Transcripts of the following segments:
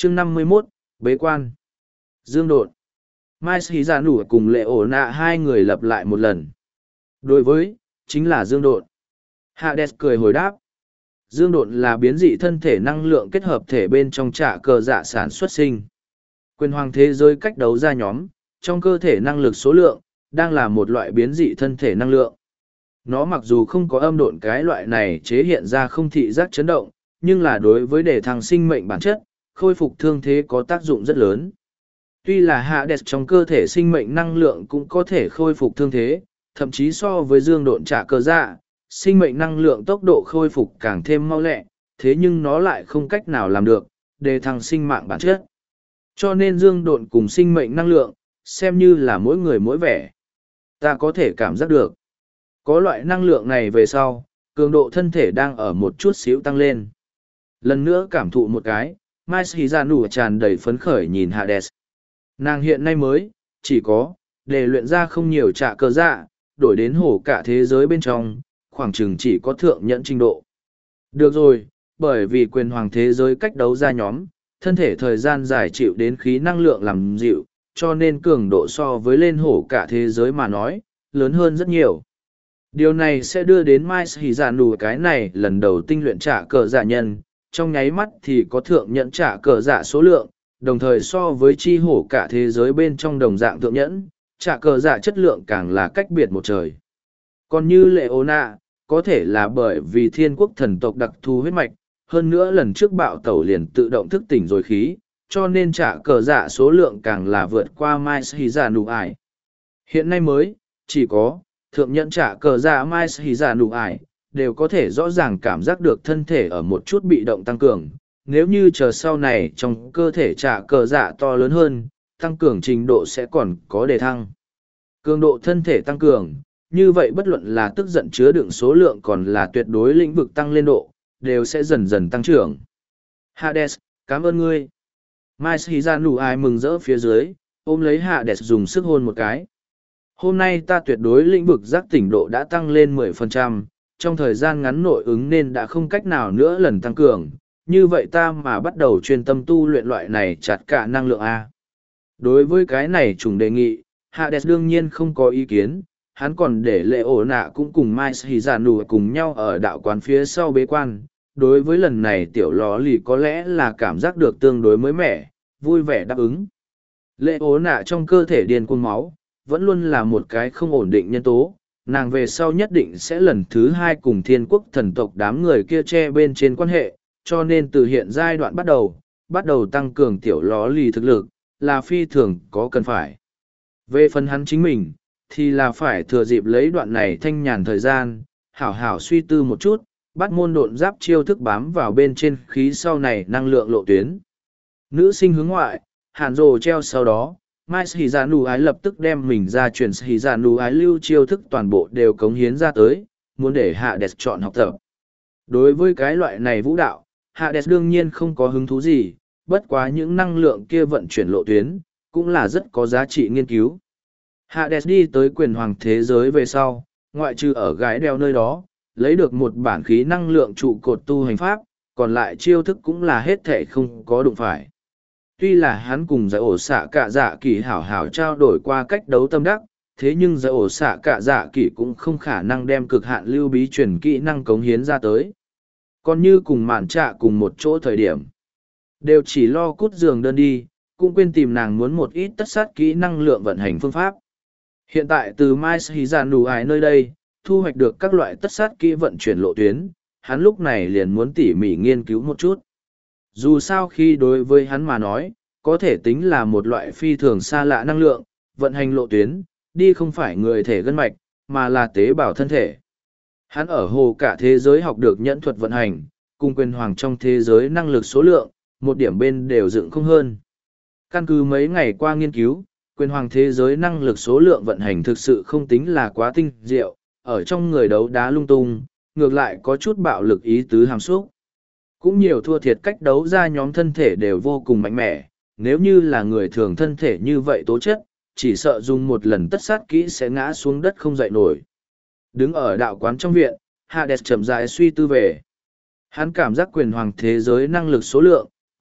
chương 51, bế quan. Dương độn. Mai Sĩ Giả Nủ cùng Lệ Ổ Nạ hai người lập lại một lần. Đối với, chính là dương độn. Hades cười hồi đáp. Dương độn là biến dị thân thể năng lượng kết hợp thể bên trong trạ cờ dạ sản xuất sinh. Quyền hoàng thế giới cách đấu ra nhóm, trong cơ thể năng lực số lượng, đang là một loại biến dị thân thể năng lượng. Nó mặc dù không có âm độn cái loại này chế hiện ra không thị giác chấn động, nhưng là đối với đề thăng sinh mệnh bản chất, khôi phục thương thế có tác dụng rất lớn. Tuy là Hades trong cơ thể sinh mệnh năng lượng cũng có thể khôi phục thương thế, thậm chí so với dương độn trả cơ dạ, sinh mệnh năng lượng tốc độ khôi phục càng thêm mau lẹ, thế nhưng nó lại không cách nào làm được, đề thăng sinh mạng bản chất. Cho nên dương độn cùng sinh mệnh năng lượng, xem như là mỗi người mỗi vẻ. Ta có thể cảm giác được. Có loại năng lượng này về sau, cường độ thân thể đang ở một chút xíu tăng lên. Lần nữa cảm thụ một cái, Mai Shizanu tràn đầy phấn khởi nhìn Hades. Nàng hiện nay mới, chỉ có, để luyện ra không nhiều trả cơ dạ, đổi đến hổ cả thế giới bên trong, khoảng chừng chỉ có thượng nhẫn trình độ. Được rồi, bởi vì quyền hoàng thế giới cách đấu ra nhóm, thân thể thời gian dài chịu đến khí năng lượng làm dịu, cho nên cường độ so với lên hổ cả thế giới mà nói, lớn hơn rất nhiều. Điều này sẽ đưa đến Mai Sĩ Giả Nù cái này lần đầu tinh luyện trả cờ dạ nhân, trong nháy mắt thì có thượng nhẫn trả cờ dạ số lượng, đồng thời so với chi hổ cả thế giới bên trong đồng dạng thượng nhẫn, trả cờ dạ chất lượng càng là cách biệt một trời. Còn như Lệ Ô Nạ, có thể là bởi vì thiên quốc thần tộc đặc thù huyết mạch, hơn nữa lần trước bạo tẩu liền tự động thức tỉnh rồi khí, cho nên trả cờ dạ số lượng càng là vượt qua Mai Sĩ Giả Nù ải. Hiện nay mới, chỉ có, thượng nhẫn trả cờ dạ Mai Sĩ Giả Nù ải, đều có thể rõ ràng cảm giác được thân thể ở một chút bị động tăng cường. Nếu như chờ sau này trong cơ thể trả cờ dạ to lớn hơn, tăng cường trình độ sẽ còn có đề thăng. Cường độ thân thể tăng cường, như vậy bất luận là tức giận chứa đựng số lượng còn là tuyệt đối lĩnh vực tăng lên độ, đều sẽ dần dần tăng trưởng. Hades, cảm ơn ngươi. Mai Shizanu ai mừng rỡ phía dưới, ôm lấy Hades dùng sức hôn một cái. Hôm nay ta tuyệt đối lĩnh vực giác tỉnh độ đã tăng lên 10%, trong thời gian ngắn nội ứng nên đã không cách nào nữa lần tăng cường, như vậy ta mà bắt đầu chuyên tâm tu luyện loại này chặt cả năng lượng A. Đối với cái này trùng đề nghị, Hades đương nhiên không có ý kiến, hắn còn để Lệ Ổ Nạ cũng cùng Mai Shizanu cùng nhau ở đạo quán phía sau bế quan. Đối với lần này tiểu ló lì có lẽ là cảm giác được tương đối mới mẻ, vui vẻ đáp ứng. Lệ Ổ Nạ trong cơ thể điên cuồng máu, vẫn luôn là một cái không ổn định nhân tố, nàng về sau nhất định sẽ lần thứ hai cùng thiên quốc thần tộc đám người kia che bên trên quan hệ, cho nên từ hiện giai đoạn bắt đầu tăng cường tiểu ló lì thực lực, là phi thường có cần phải. Về phần hắn chính mình, thì là phải thừa dịp lấy đoạn này thanh nhàn thời gian, hảo hảo suy tư một chút, bắt môn độn giáp chiêu thức bám vào bên trên khí sau này năng lượng lộ tuyến. Nữ sinh hướng ngoại, hàn rồ treo sau đó, Mai Sĩ Giả Nù ái lập tức đem mình ra truyền Sĩ Giả Nù ái lưu chiêu thức toàn bộ đều cống hiến ra tới, muốn để Hades chọn học tập. Đối với cái loại này vũ đạo, Hades đương nhiên không có hứng thú gì, bất quá những năng lượng kia vận chuyển lộ tuyến, cũng là rất có giá trị nghiên cứu. Hades đi tới quyền hoàng thế giới về sau, ngoại trừ ở gái đeo nơi đó, lấy được một bản khí năng lượng trụ cột tu hành pháp, còn lại chiêu thức cũng là hết thể không có đụng phải. Tuy là hắn cùng giải ổ xạ cả dạ kỳ hảo hảo trao đổi qua cách đấu tâm đắc, thế nhưng giải ổ xạ cả dạ kỳ cũng không khả năng đem cực hạn lưu bí truyền kỹ năng cống hiến ra tới. Còn như cùng mạn trạ cùng một chỗ thời điểm, đều chỉ lo cút giường đơn đi, cũng quên tìm nàng muốn một ít tất sát kỹ năng lượng vận hành phương pháp. Hiện tại từ Mai Shizanu ái nơi đây, thu hoạch được các loại tất sát kỹ vận chuyển lộ tuyến, hắn lúc này liền muốn tỉ mỉ nghiên cứu một chút. Dù sao khi đối với hắn mà nói, có thể tính là một loại phi thường xa lạ năng lượng, vận hành lộ tuyến, đi không phải người thể gân mạch, mà là tế bào thân thể. Hắn ở hồ cả thế giới học được nhẫn thuật vận hành, cùng quyền hoàng trong thế giới năng lực số lượng, một điểm bên đều dựng không hơn. Căn cứ mấy ngày qua nghiên cứu, quyền hoàng thế giới năng lực số lượng vận hành thực sự không tính là quá tinh diệu, ở trong người đấu đá lung tung, ngược lại có chút bạo lực ý tứ hàm xúc. Cũng nhiều thua thiệt cách đấu ra nhóm thân thể đều vô cùng mạnh mẽ, nếu như là người thường thân thể như vậy tố chất, chỉ sợ dùng một lần tất sát kỹ sẽ ngã xuống đất không dậy nổi. Đứng ở đạo quán trong viện, Hades chậm rãi suy tư về. Hắn cảm giác quyền hoàng thế giới năng lực số lượng,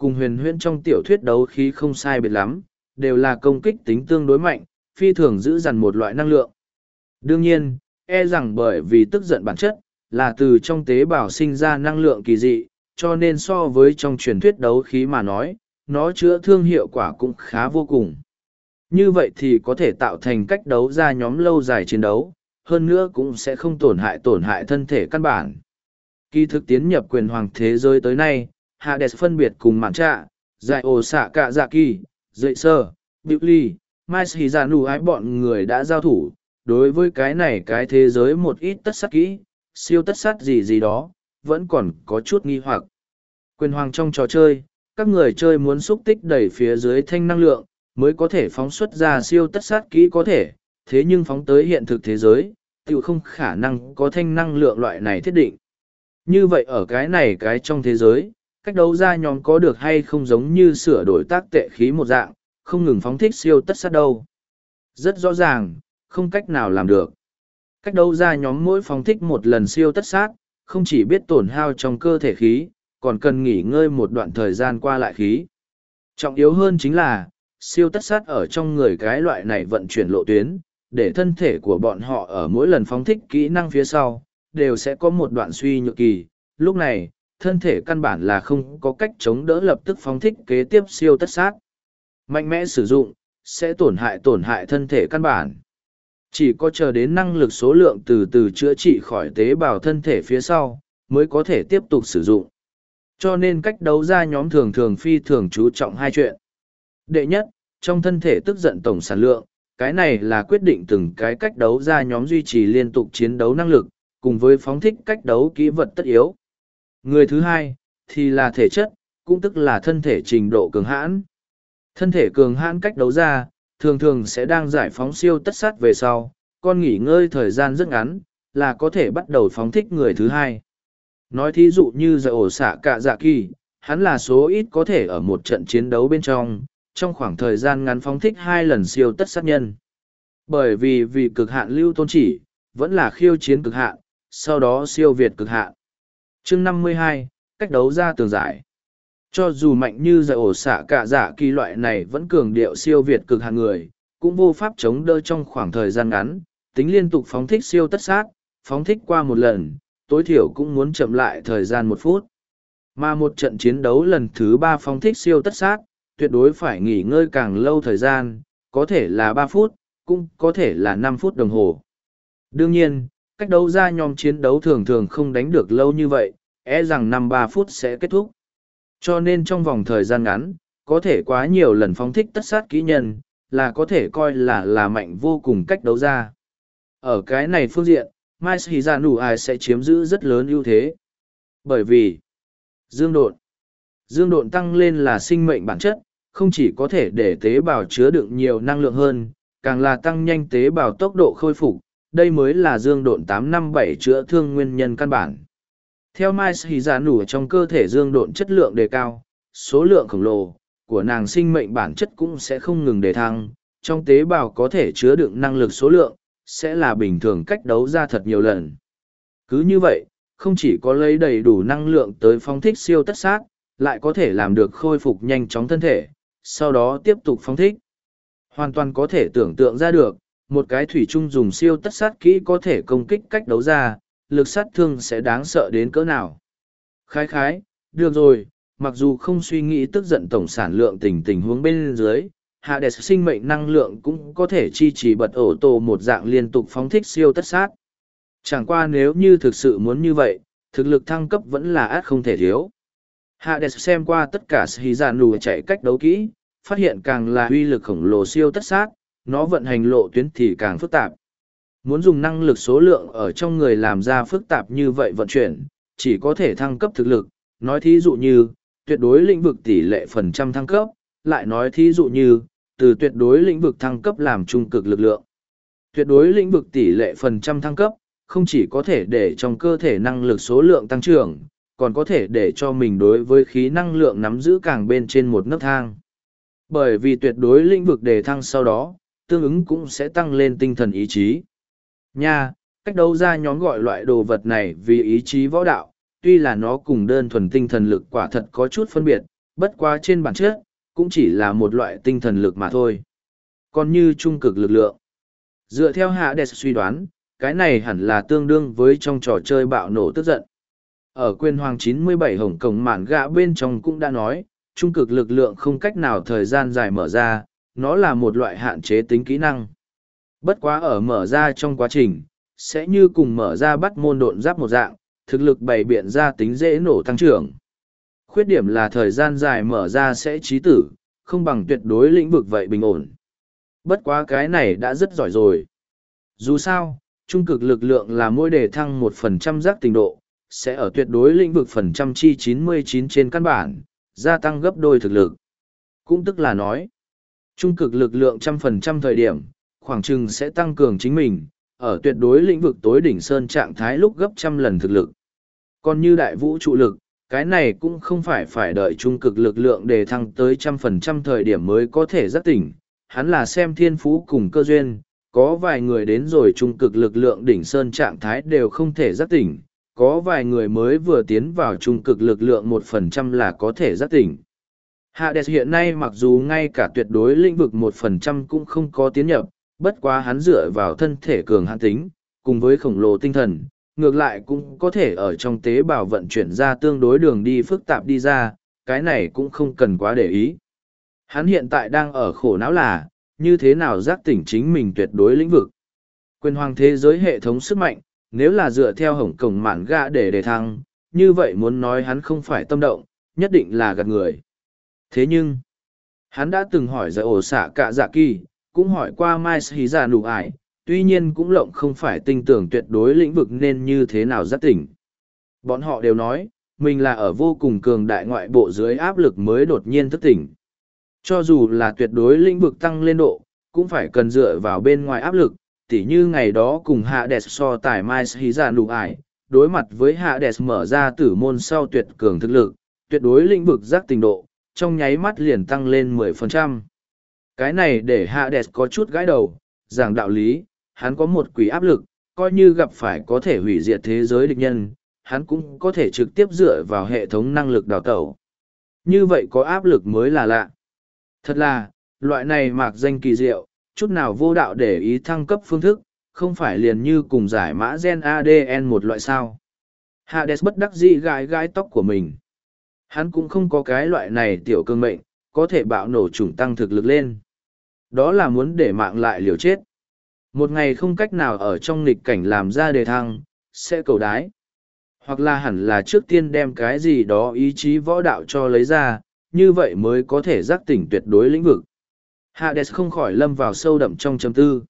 cùng huyền huyễn trong tiểu thuyết đấu khí không sai biệt lắm, đều là công kích tính tương đối mạnh, phi thường giữ dằn một loại năng lượng. Đương nhiên, e rằng bởi vì tức giận bản chất, là từ trong tế bào sinh ra năng lượng kỳ dị, cho nên so với trong truyền thuyết đấu khí mà nói, nó chữa thương hiệu quả cũng khá vô cùng. Như vậy thì có thể tạo thành cách đấu ra nhóm lâu dài chiến đấu, hơn nữa cũng sẽ không tổn hại thân thể căn bản. Kỳ thực tiến nhập quyền hoàng thế giới tới nay, Hades phân biệt cùng mạn trạ, giải ổ xạ cả dạ kỳ, dậy sơ, biểu ly, mai xì dạ nụ ái bọn người đã giao thủ. Đối với cái này cái thế giới một ít tất sát kỹ, siêu tất sát gì gì đó, vẫn còn có chút nghi hoặc. Quyền hoàng trong trò chơi, các người chơi muốn xúc tích đẩy phía dưới thanh năng lượng, mới có thể phóng xuất ra siêu tất sát kỹ có thể, thế nhưng phóng tới hiện thực thế giới, tự không khả năng có thanh năng lượng loại này thiết định. Như vậy ở cái này cái trong thế giới, cách đấu ra nhóm có được hay không giống như sửa đổi tác tệ khí một dạng, không ngừng phóng thích siêu tất sát đâu. Rất rõ ràng, không cách nào làm được. Cách đấu ra nhóm mỗi phóng thích một lần siêu tất sát, không chỉ biết tổn hao trong cơ thể khí, còn cần nghỉ ngơi một đoạn thời gian qua lại khí. Trọng yếu hơn chính là, siêu tất sát ở trong người cái loại này vận chuyển lộ tuyến, để thân thể của bọn họ ở mỗi lần phóng thích kỹ năng phía sau, đều sẽ có một đoạn suy nhược kỳ. Lúc này, thân thể căn bản là không có cách chống đỡ lập tức phóng thích kế tiếp siêu tất sát. Mạnh mẽ sử dụng, sẽ tổn hại thân thể căn bản. Chỉ có chờ đến năng lực số lượng từ từ chữa trị khỏi tế bào thân thể phía sau, mới có thể tiếp tục sử dụng. Cho nên cách đấu ra nhóm thường phi thường chú trọng hai chuyện. Đệ nhất, trong thân thể tức giận tổng sản lượng, cái này là quyết định từng cái cách đấu ra nhóm duy trì liên tục chiến đấu năng lực, cùng với phóng thích cách đấu kỹ vật tất yếu. Người thứ hai, thì là thể chất, cũng tức là thân thể trình độ cường hãn. Thân thể cường hãn cách đấu ra, thường sẽ đang giải phóng siêu tất sát về sau, con nghỉ ngơi thời gian rất ngắn, là có thể bắt đầu phóng thích người thứ hai. Nói thí dụ như giải ổ xạ cả dạ kỳ, hắn là số ít có thể ở một trận chiến đấu bên trong khoảng thời gian ngắn phóng thích 2 lần siêu tất sát nhân. Bởi vì cực hạn lưu tôn chỉ, vẫn là khiêu chiến cực hạn, sau đó siêu việt cực hạn. Chương 52, cách đấu ra tường giải. Cho dù mạnh như giải ổ xạ cả dạ kỳ loại này vẫn cường điệu siêu việt cực hạn người, cũng vô pháp chống đỡ trong khoảng thời gian ngắn, tính liên tục phóng thích siêu tất sát, phóng thích qua một lần, tối thiểu cũng muốn chậm lại thời gian 1 phút. Mà một trận chiến đấu lần thứ 3 phóng thích siêu tất sát, tuyệt đối phải nghỉ ngơi càng lâu thời gian, có thể là 3 phút, cũng có thể là 5 phút đồng hồ. Đương nhiên, cách đấu ra nhóm chiến đấu thường không đánh được lâu như vậy, rằng 5-3 phút sẽ kết thúc. Cho nên trong vòng thời gian ngắn, có thể quá nhiều lần phóng thích tất sát kỹ nhân, là có thể coi là mạnh vô cùng cách đấu ra. Ở cái này phương diện, Mai Shizanu Ai sẽ chiếm giữ rất lớn ưu thế. Bởi vì, dương độn tăng lên là sinh mệnh bản chất, không chỉ có thể để tế bào chứa đựng nhiều năng lượng hơn, càng là tăng nhanh tế bào tốc độ khôi phục, đây mới là dương độn 857 chữa thương nguyên nhân căn bản. Theo Mai Shizanu trong cơ thể dương độn chất lượng đề cao, số lượng khổng lồ của nàng sinh mệnh bản chất cũng sẽ không ngừng đề thăng, trong tế bào có thể chứa đựng năng lực số lượng, sẽ là bình thường cách đấu ra thật nhiều lần. Cứ như vậy, không chỉ có lấy đầy đủ năng lượng tới phóng thích siêu tất sát, lại có thể làm được khôi phục nhanh chóng thân thể, sau đó tiếp tục phóng thích. Hoàn toàn có thể tưởng tượng ra được, một cái thủy chung dùng siêu tất sát kỹ có thể công kích cách đấu ra, lực sát thương sẽ đáng sợ đến cỡ nào. Khái, được rồi, mặc dù không suy nghĩ tức giận tổng sản lượng tình huống bên dưới, Hades sinh mệnh năng lượng cũng có thể chi trì bật ổ tổ một dạng liên tục phóng thích siêu tất sát. Chẳng qua nếu như thực sự muốn như vậy, thực lực thăng cấp vẫn là át không thể thiếu. Hades xem qua tất cả Shizanu chạy cách đấu kỹ, phát hiện càng là uy lực khổng lồ siêu tất sát, nó vận hành lộ tuyến thì càng phức tạp. Muốn dùng năng lực số lượng ở trong người làm ra phức tạp như vậy vận chuyển, chỉ có thể thăng cấp thực lực, nói thí dụ như, tuyệt đối lĩnh vực tỷ lệ phần trăm thăng cấp, lại nói thí dụ như, từ tuyệt đối lĩnh vực thăng cấp làm trung cực lực lượng. Tuyệt đối lĩnh vực tỷ lệ phần trăm thăng cấp, không chỉ có thể để trong cơ thể năng lực số lượng tăng trưởng, còn có thể để cho mình đối với khí năng lượng nắm giữ càng bên trên một nấc thang. Bởi vì tuyệt đối lĩnh vực đề thăng sau đó, tương ứng cũng sẽ tăng lên tinh thần ý chí. Cách đấu ra nhóm gọi loại đồ vật này vì ý chí võ đạo, tuy là nó cùng đơn thuần tinh thần lực quả thật có chút phân biệt, bất quá trên bản chất, cũng chỉ là một loại tinh thần lực mà thôi. Còn như trung cực lực lượng, dựa theo Hades suy đoán, cái này hẳn là tương đương với trong trò chơi bạo nổ tức giận. Ở quyền hoàng 97 Hồng Kông mạn gạ bên trong cũng đã nói, trung cực lực lượng không cách nào thời gian dài mở ra, nó là một loại hạn chế tính kỹ năng. Bất quá ở mở ra trong quá trình, sẽ như cùng mở ra bắt môn độn giáp một dạng, thực lực bày biện ra tính dễ nổ tăng trưởng. Khuyết điểm là thời gian dài mở ra sẽ chí tử, không bằng tuyệt đối lĩnh vực vậy bình ổn. Bất quá cái này đã rất giỏi rồi. Dù sao, trung cực lực lượng là mỗi đề thăng 1% giác tình độ, sẽ ở tuyệt đối lĩnh vực phần trăm chi 99 trên căn bản, gia tăng gấp đôi thực lực. Cũng tức là nói, trung cực lực lượng 100% thời điểm, khoảng chừng sẽ tăng cường chính mình, ở tuyệt đối lĩnh vực tối đỉnh sơn trạng thái lúc gấp trăm lần thực lực. Còn như đại vũ trụ lực, cái này cũng không phải đợi trung cực lực lượng để thăng tới 100% thời điểm mới có thể giác tỉnh, hắn là xem thiên phú cùng cơ duyên, có vài người đến rồi trung cực lực lượng đỉnh sơn trạng thái đều không thể giác tỉnh, có vài người mới vừa tiến vào trung cực lực lượng 1% là có thể giác tỉnh. Hades hiện nay mặc dù ngay cả tuyệt đối lĩnh vực 1% cũng không có tiến nhập, bất quá hắn dựa vào thân thể cường hãn tính, cùng với khổng lồ tinh thần, ngược lại cũng có thể ở trong tế bào vận chuyển ra tương đối đường đi phức tạp đi ra, cái này cũng không cần quá để ý. Hắn hiện tại đang ở khổ não là, như thế nào giác tỉnh chính mình tuyệt đối lĩnh vực. Quyền hoàng thế giới hệ thống sức mạnh, nếu là dựa theo Hồng Kông mạn gạ để đề thăng, như vậy muốn nói hắn không phải tâm động, nhất định là gạt người. Thế nhưng, hắn đã từng hỏi giải ổ xạ cả dạ kỳ, cũng hỏi qua Mai Hí Dạ Nụ Ải, tuy nhiên cũng lộng không phải tinh tưởng tuyệt đối lĩnh vực nên như thế nào giác tỉnh. Bọn họ đều nói, mình là ở vô cùng cường đại ngoại bộ dưới áp lực mới đột nhiên thức tỉnh. Cho dù là tuyệt đối lĩnh vực tăng lên độ, cũng phải cần dựa vào bên ngoài áp lực, tỉ như ngày đó cùng Hades so tài Mai Hí Dạ Nụ Ải, đối mặt với Hades mở ra tử môn sau tuyệt cường thực lực, tuyệt đối lĩnh vực giác tỉnh độ, trong nháy mắt liền tăng lên 10%. Cái này để Hades có chút gãi đầu, giảng đạo lý, hắn có một quỷ áp lực, coi như gặp phải có thể hủy diệt thế giới địch nhân, hắn cũng có thể trực tiếp dựa vào hệ thống năng lực đào tẩu. Như vậy có áp lực mới là lạ. Thật là, loại này mạc danh kỳ diệu, chút nào vô đạo để ý thăng cấp phương thức, không phải liền như cùng giải mã gen ADN một loại sao. Hades bất đắc dĩ gãi gãi tóc của mình. Hắn cũng không có cái loại này tiểu cương mệnh, có thể bạo nổ chủng tăng thực lực lên. Đó là muốn để mạng lại liều chết. Một ngày không cách nào ở trong nghịch cảnh làm ra đề thăng, sẽ cầu đái. Hoặc là hẳn là trước tiên đem cái gì đó ý chí võ đạo cho lấy ra, như vậy mới có thể giác tỉnh tuyệt đối lĩnh vực. Hades không khỏi lâm vào sâu đậm trong chấm tư.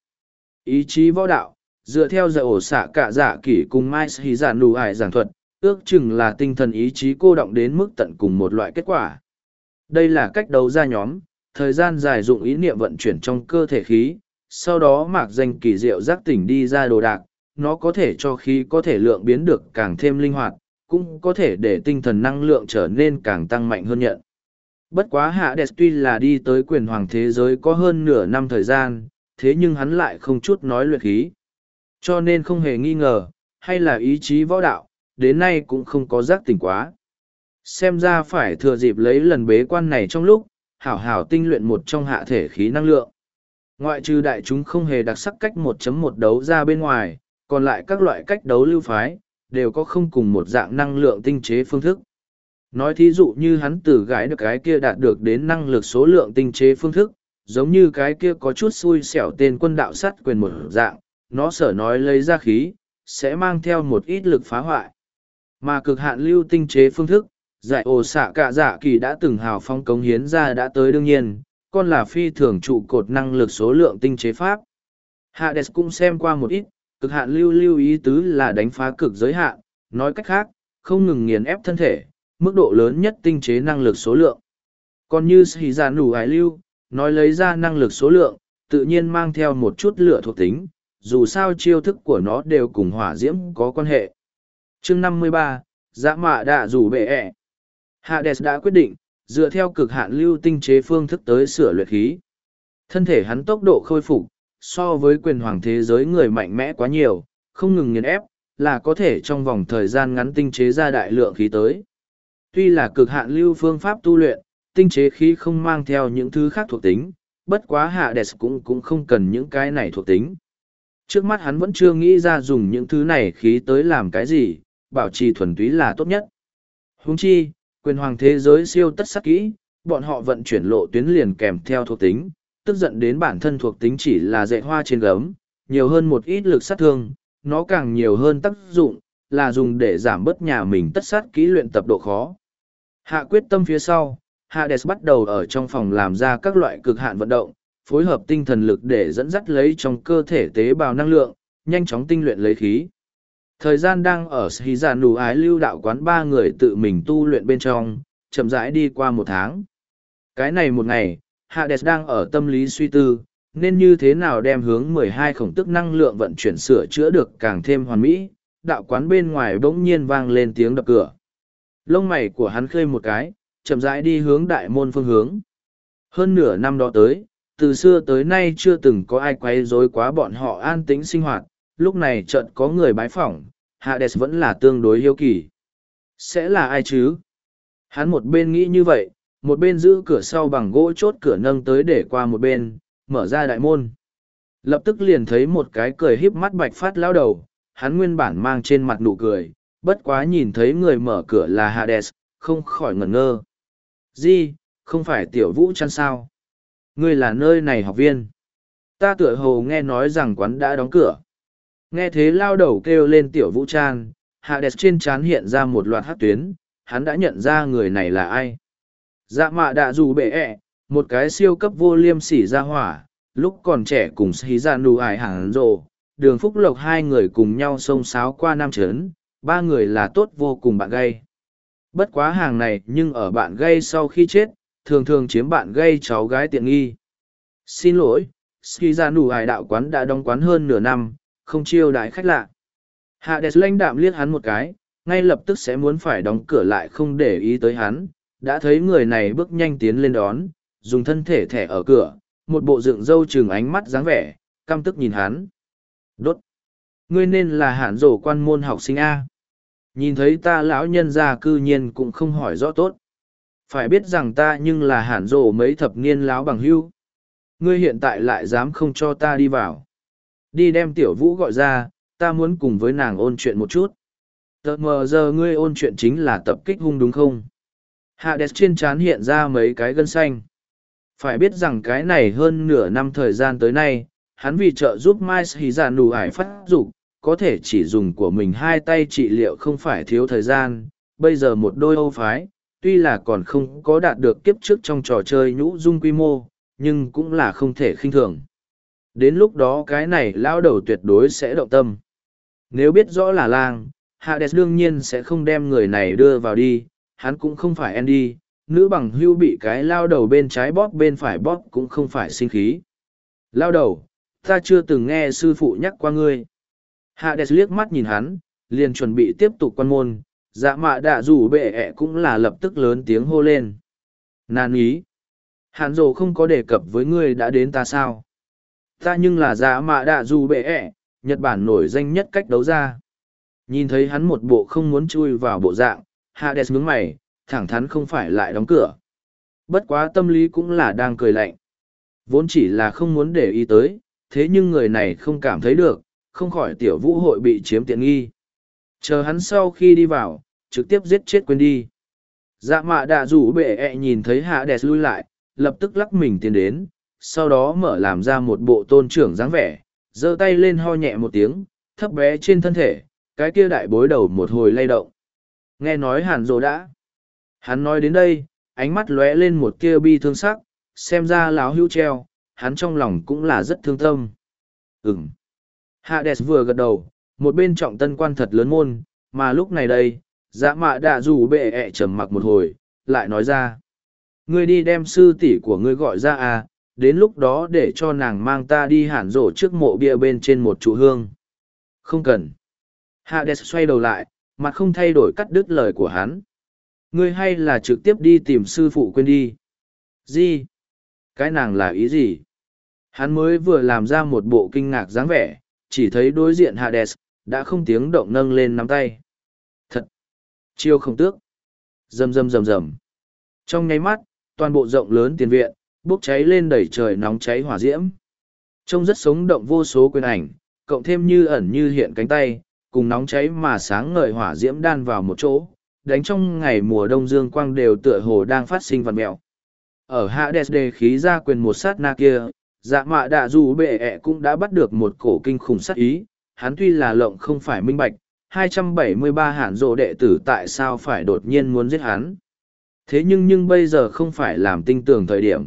Ý chí võ đạo, dựa theo giải ổ xạ cả dạ kỷ cùng Mai Hí Dạ Nụ Ải giảng thuật, ước chừng là tinh thần ý chí cô động đến mức tận cùng một loại kết quả. Đây là cách đấu ra nhóm, thời gian dài dụng ý niệm vận chuyển trong cơ thể khí, sau đó mạc danh kỳ diệu giác tỉnh đi ra đồ đạc, nó có thể cho khí có thể lượng biến được càng thêm linh hoạt, cũng có thể để tinh thần năng lượng trở nên càng tăng mạnh hơn nhận. Bất quá Hades tuy là đi tới quyền hoàng thế giới có hơn nửa năm thời gian, thế nhưng hắn lại không chút nói luyện khí. Cho nên không hề nghi ngờ, hay là ý chí võ đạo, đến nay cũng không có giác tỉnh quá. Xem ra phải thừa dịp lấy lần bế quan này trong lúc, hảo hảo tinh luyện một trong hạ thể khí năng lượng. Ngoại trừ đại chúng không hề đặc sắc cách 1.1 đấu ra bên ngoài, còn lại các loại cách đấu lưu phái, đều có không cùng một dạng năng lượng tinh chế phương thức. Nói thí dụ như hắn từ gái được cái kia đạt được đến năng lực số lượng tinh chế phương thức, giống như cái kia có chút xui xẻo tên quân đạo sắt quyền một dạng, nó sở nói lấy ra khí, sẽ mang theo một ít lực phá hoại. Mà cực hạn lưu tinh chế phương thức, giải ổ xạ cả dạ kỳ đã từng hào phong cống hiến ra đã tới đương nhiên, còn là phi thường trụ cột năng lực số lượng tinh chế pháp. Hades cũng xem qua một ít, cực hạn lưu ý tứ là đánh phá cực giới hạn, nói cách khác, không ngừng nghiền ép thân thể, mức độ lớn nhất tinh chế năng lực số lượng. Còn như Hí Dạ Nụ Ải lưu, nói lấy ra năng lực số lượng, tự nhiên mang theo một chút lửa thuộc tính, dù sao chiêu thức của nó đều cùng hỏa diễm có quan hệ. Chương 53, Dã Mạ Đạ Rủ Bệ ẹ. Hades đã quyết định, dựa theo cực hạn lưu tinh chế phương thức tới sửa luyện khí. Thân thể hắn tốc độ khôi phục, so với quyền hoàng thế giới người mạnh mẽ quá nhiều, không ngừng nghiền ép, là có thể trong vòng thời gian ngắn tinh chế ra đại lượng khí tới. Tuy là cực hạn lưu phương pháp tu luyện, tinh chế khí không mang theo những thứ khác thuộc tính, bất quá Hades cũng không cần những cái này thuộc tính. Trước mắt hắn vẫn chưa nghĩ ra dùng những thứ này khí tới làm cái gì, bảo trì thuần túy là tốt nhất. Huống chi, quyền hoàng thế giới siêu tất sắc kỹ, bọn họ vận chuyển lộ tuyến liền kèm theo thuộc tính, tức giận đến bản thân thuộc tính chỉ là dạy hoa trên gấm, nhiều hơn một ít lực sát thương, nó càng nhiều hơn tác dụng, là dùng để giảm bớt nhà mình tất sát kỹ luyện tập độ khó. Hạ quyết tâm phía sau, Hades bắt đầu ở trong phòng làm ra các loại cực hạn vận động, phối hợp tinh thần lực để dẫn dắt lấy trong cơ thể tế bào năng lượng, nhanh chóng tinh luyện lấy khí. Thời gian đang ở Shizanu ái lưu đạo quán ba người tự mình tu luyện bên trong, chậm rãi đi qua một tháng. Cái này một ngày, Hades đang ở tâm lý suy tư, nên như thế nào đem hướng 12 khổng tức năng lượng vận chuyển sửa chữa được càng thêm hoàn mỹ. Đạo quán bên ngoài bỗng nhiên vang lên tiếng đập cửa. Lông mày của hắn khơi một cái, chậm rãi đi hướng đại môn phương hướng. Hơn nửa năm đó tới, từ xưa tới nay chưa từng có ai quấy rối quá bọn họ an tĩnh sinh hoạt, lúc này chợt có người bái phỏng, Hades vẫn là tương đối hiếu kỳ. Sẽ là ai chứ? Hắn một bên nghĩ như vậy, một bên giữ cửa sau bằng gỗ chốt cửa nâng tới để qua một bên, mở ra đại môn. Lập tức liền thấy một cái cười híp mắt bạch phát lão đầu, hắn nguyên bản mang trên mặt nụ cười, bất quá nhìn thấy người mở cửa là Hades, không khỏi ngẩn ngơ. Gì, không phải tiểu vũ chăn sao? Ngươi là nơi này học viên. Ta tựa hồ nghe nói rằng quán đã đóng cửa. Nghe thế lao đầu kêu lên tiểu vũ trang, Hades trên trán hiện ra một loạt hát tuyến, hắn đã nhận ra người này là ai. Dạ mạ đạ dù bệ ẹ, một cái siêu cấp vô liêm sỉ ra hỏa, lúc còn trẻ cùng xí ra nụ ải hàng rồ, đường phúc lộc hai người cùng nhau xông xáo qua Nam Trấn, ba người là tốt vô cùng bạn gay. Bất quá hàng này nhưng ở bạn gay sau khi chết, thường thường chiếm bạn gay cháu gái tiện nghi. Xin lỗi, ski ra nụ ải đạo quán đã đóng quán hơn nửa năm, không chiêu đãi khách lạ. Hades lãnh đạm liếc hắn một cái, ngay lập tức sẽ muốn phải đóng cửa lại không để ý tới hắn, đã thấy người này bước nhanh tiến lên đón, dùng thân thể thẻ ở cửa, một bộ dựng râu trừng ánh mắt dáng vẻ, căm tức nhìn hắn. Đốt! Ngươi nên là hạn rổ quan môn học sinh A. Nhìn thấy ta lão nhân gia cư nhiên cũng không hỏi rõ tốt. Phải biết rằng ta nhưng là hạn rổ mấy thập niên láo bằng hưu. Ngươi hiện tại lại dám không cho ta đi vào. Đi đem tiểu vũ gọi ra, ta muốn cùng với nàng ôn chuyện một chút. Tờ mờ giờ ngươi ôn chuyện chính là tập kích hung đúng không? Hades trên trán hiện ra mấy cái gân xanh. Phải biết rằng cái này hơn nửa năm thời gian tới nay, hắn vì trợ giúp Mai Hí Giả Nù Ải phát dục, có thể chỉ dùng của mình hai tay trị liệu không phải thiếu thời gian. Bây giờ một đôi Âu phái, tuy là còn không có đạt được kiếp trước trong trò chơi nhũ dung quy mô, nhưng cũng là không thể khinh thường. Đến lúc đó cái này lao đầu tuyệt đối sẽ động tâm. Nếu biết rõ là lang, Hades đương nhiên sẽ không đem người này đưa vào đi, hắn cũng không phải Andy, nữ bằng hưu bị cái lao đầu bên trái bóp bên phải bóp cũng không phải sinh khí. Lao đầu, ta chưa từng nghe sư phụ nhắc qua ngươi. Hades liếc mắt nhìn hắn, liền chuẩn bị tiếp tục quan môn, dạ mạ đạ rủ bệ ẹ cũng là lập tức lớn tiếng hô lên. Nàn ý. Hàn dồ không có đề cập với ngươi đã đến ta sao? Ta nhưng là dạ mạ đạ rủ bệ ẹ, Nhật Bản nổi danh nhất cách đấu ra. Nhìn thấy hắn một bộ không muốn chui vào bộ dạng, Hades nhướng mày, thẳng thắn không phải lại đóng cửa. Bất quá tâm lý cũng là đang cười lạnh. Vốn chỉ là không muốn để ý tới, thế nhưng người này không cảm thấy được, không khỏi tiểu vũ hội bị chiếm tiện nghi. Chờ hắn sau khi đi vào, trực tiếp giết chết quên đi. Dạ mạ đạ rủ bệ ẹ nhìn thấy Hades lui lại, lập tức lắc mình tiến đến, sau đó mở làm ra một bộ tôn trưởng dáng vẻ, giơ tay lên ho nhẹ một tiếng, thấp bé trên thân thể, cái kia đại bối đầu một hồi lay động. Nghe nói Hàn Dỗ đã. Hắn nói đến đây, ánh mắt lóe lên một kia bi thương sắc, xem ra láo hữu treo, hắn trong lòng cũng là rất thương tâm. Ừm. Hades vừa gật đầu, một bên trọng tân quan thật lớn môn, mà lúc này đây, dạ mạ đạ rủ bệ ẹ trầm mặc một hồi, lại nói ra. Ngươi đi đem sư tỷ của ngươi gọi ra à, đến lúc đó để cho nàng mang ta đi Hàn Dỗ trước mộ bia bên trên một trụ hương. Không cần. Hades xoay đầu lại, mặt không thay đổi cắt đứt lời của hắn. Ngươi hay là trực tiếp đi tìm sư phụ quên đi. Gì? Cái nàng là ý gì? Hắn mới vừa làm ra một bộ kinh ngạc dáng vẻ, chỉ thấy đối diện Hades, đã không tiếng động nâng lên nắm tay. Thật! Chiêu không tước! Rầm rầm rầm rầm. Trong nháy mắt, toàn bộ rộng lớn tiền viện, bốc cháy lên đầy trời nóng cháy hỏa diễm. Trông rất sống động, vô số quyền ảnh, cộng thêm như ẩn như hiện cánh tay, cùng nóng cháy mà sáng ngời hỏa diễm đan vào một chỗ, đánh trong ngày mùa đông dương quang đều tựa hồ đang phát sinh vằn mẹo. Ở Hades đề khí ra quyền một sát na kia, dạ mạ đạ dù bệ ẹ cũng đã bắt được một cổ kinh khủng sát ý, hắn tuy là lộng không phải minh bạch, 273 hàn rộ đệ tử tại sao phải đột nhiên muốn giết hắn. Thế nhưng bây giờ không phải làm tinh tường thời điểm.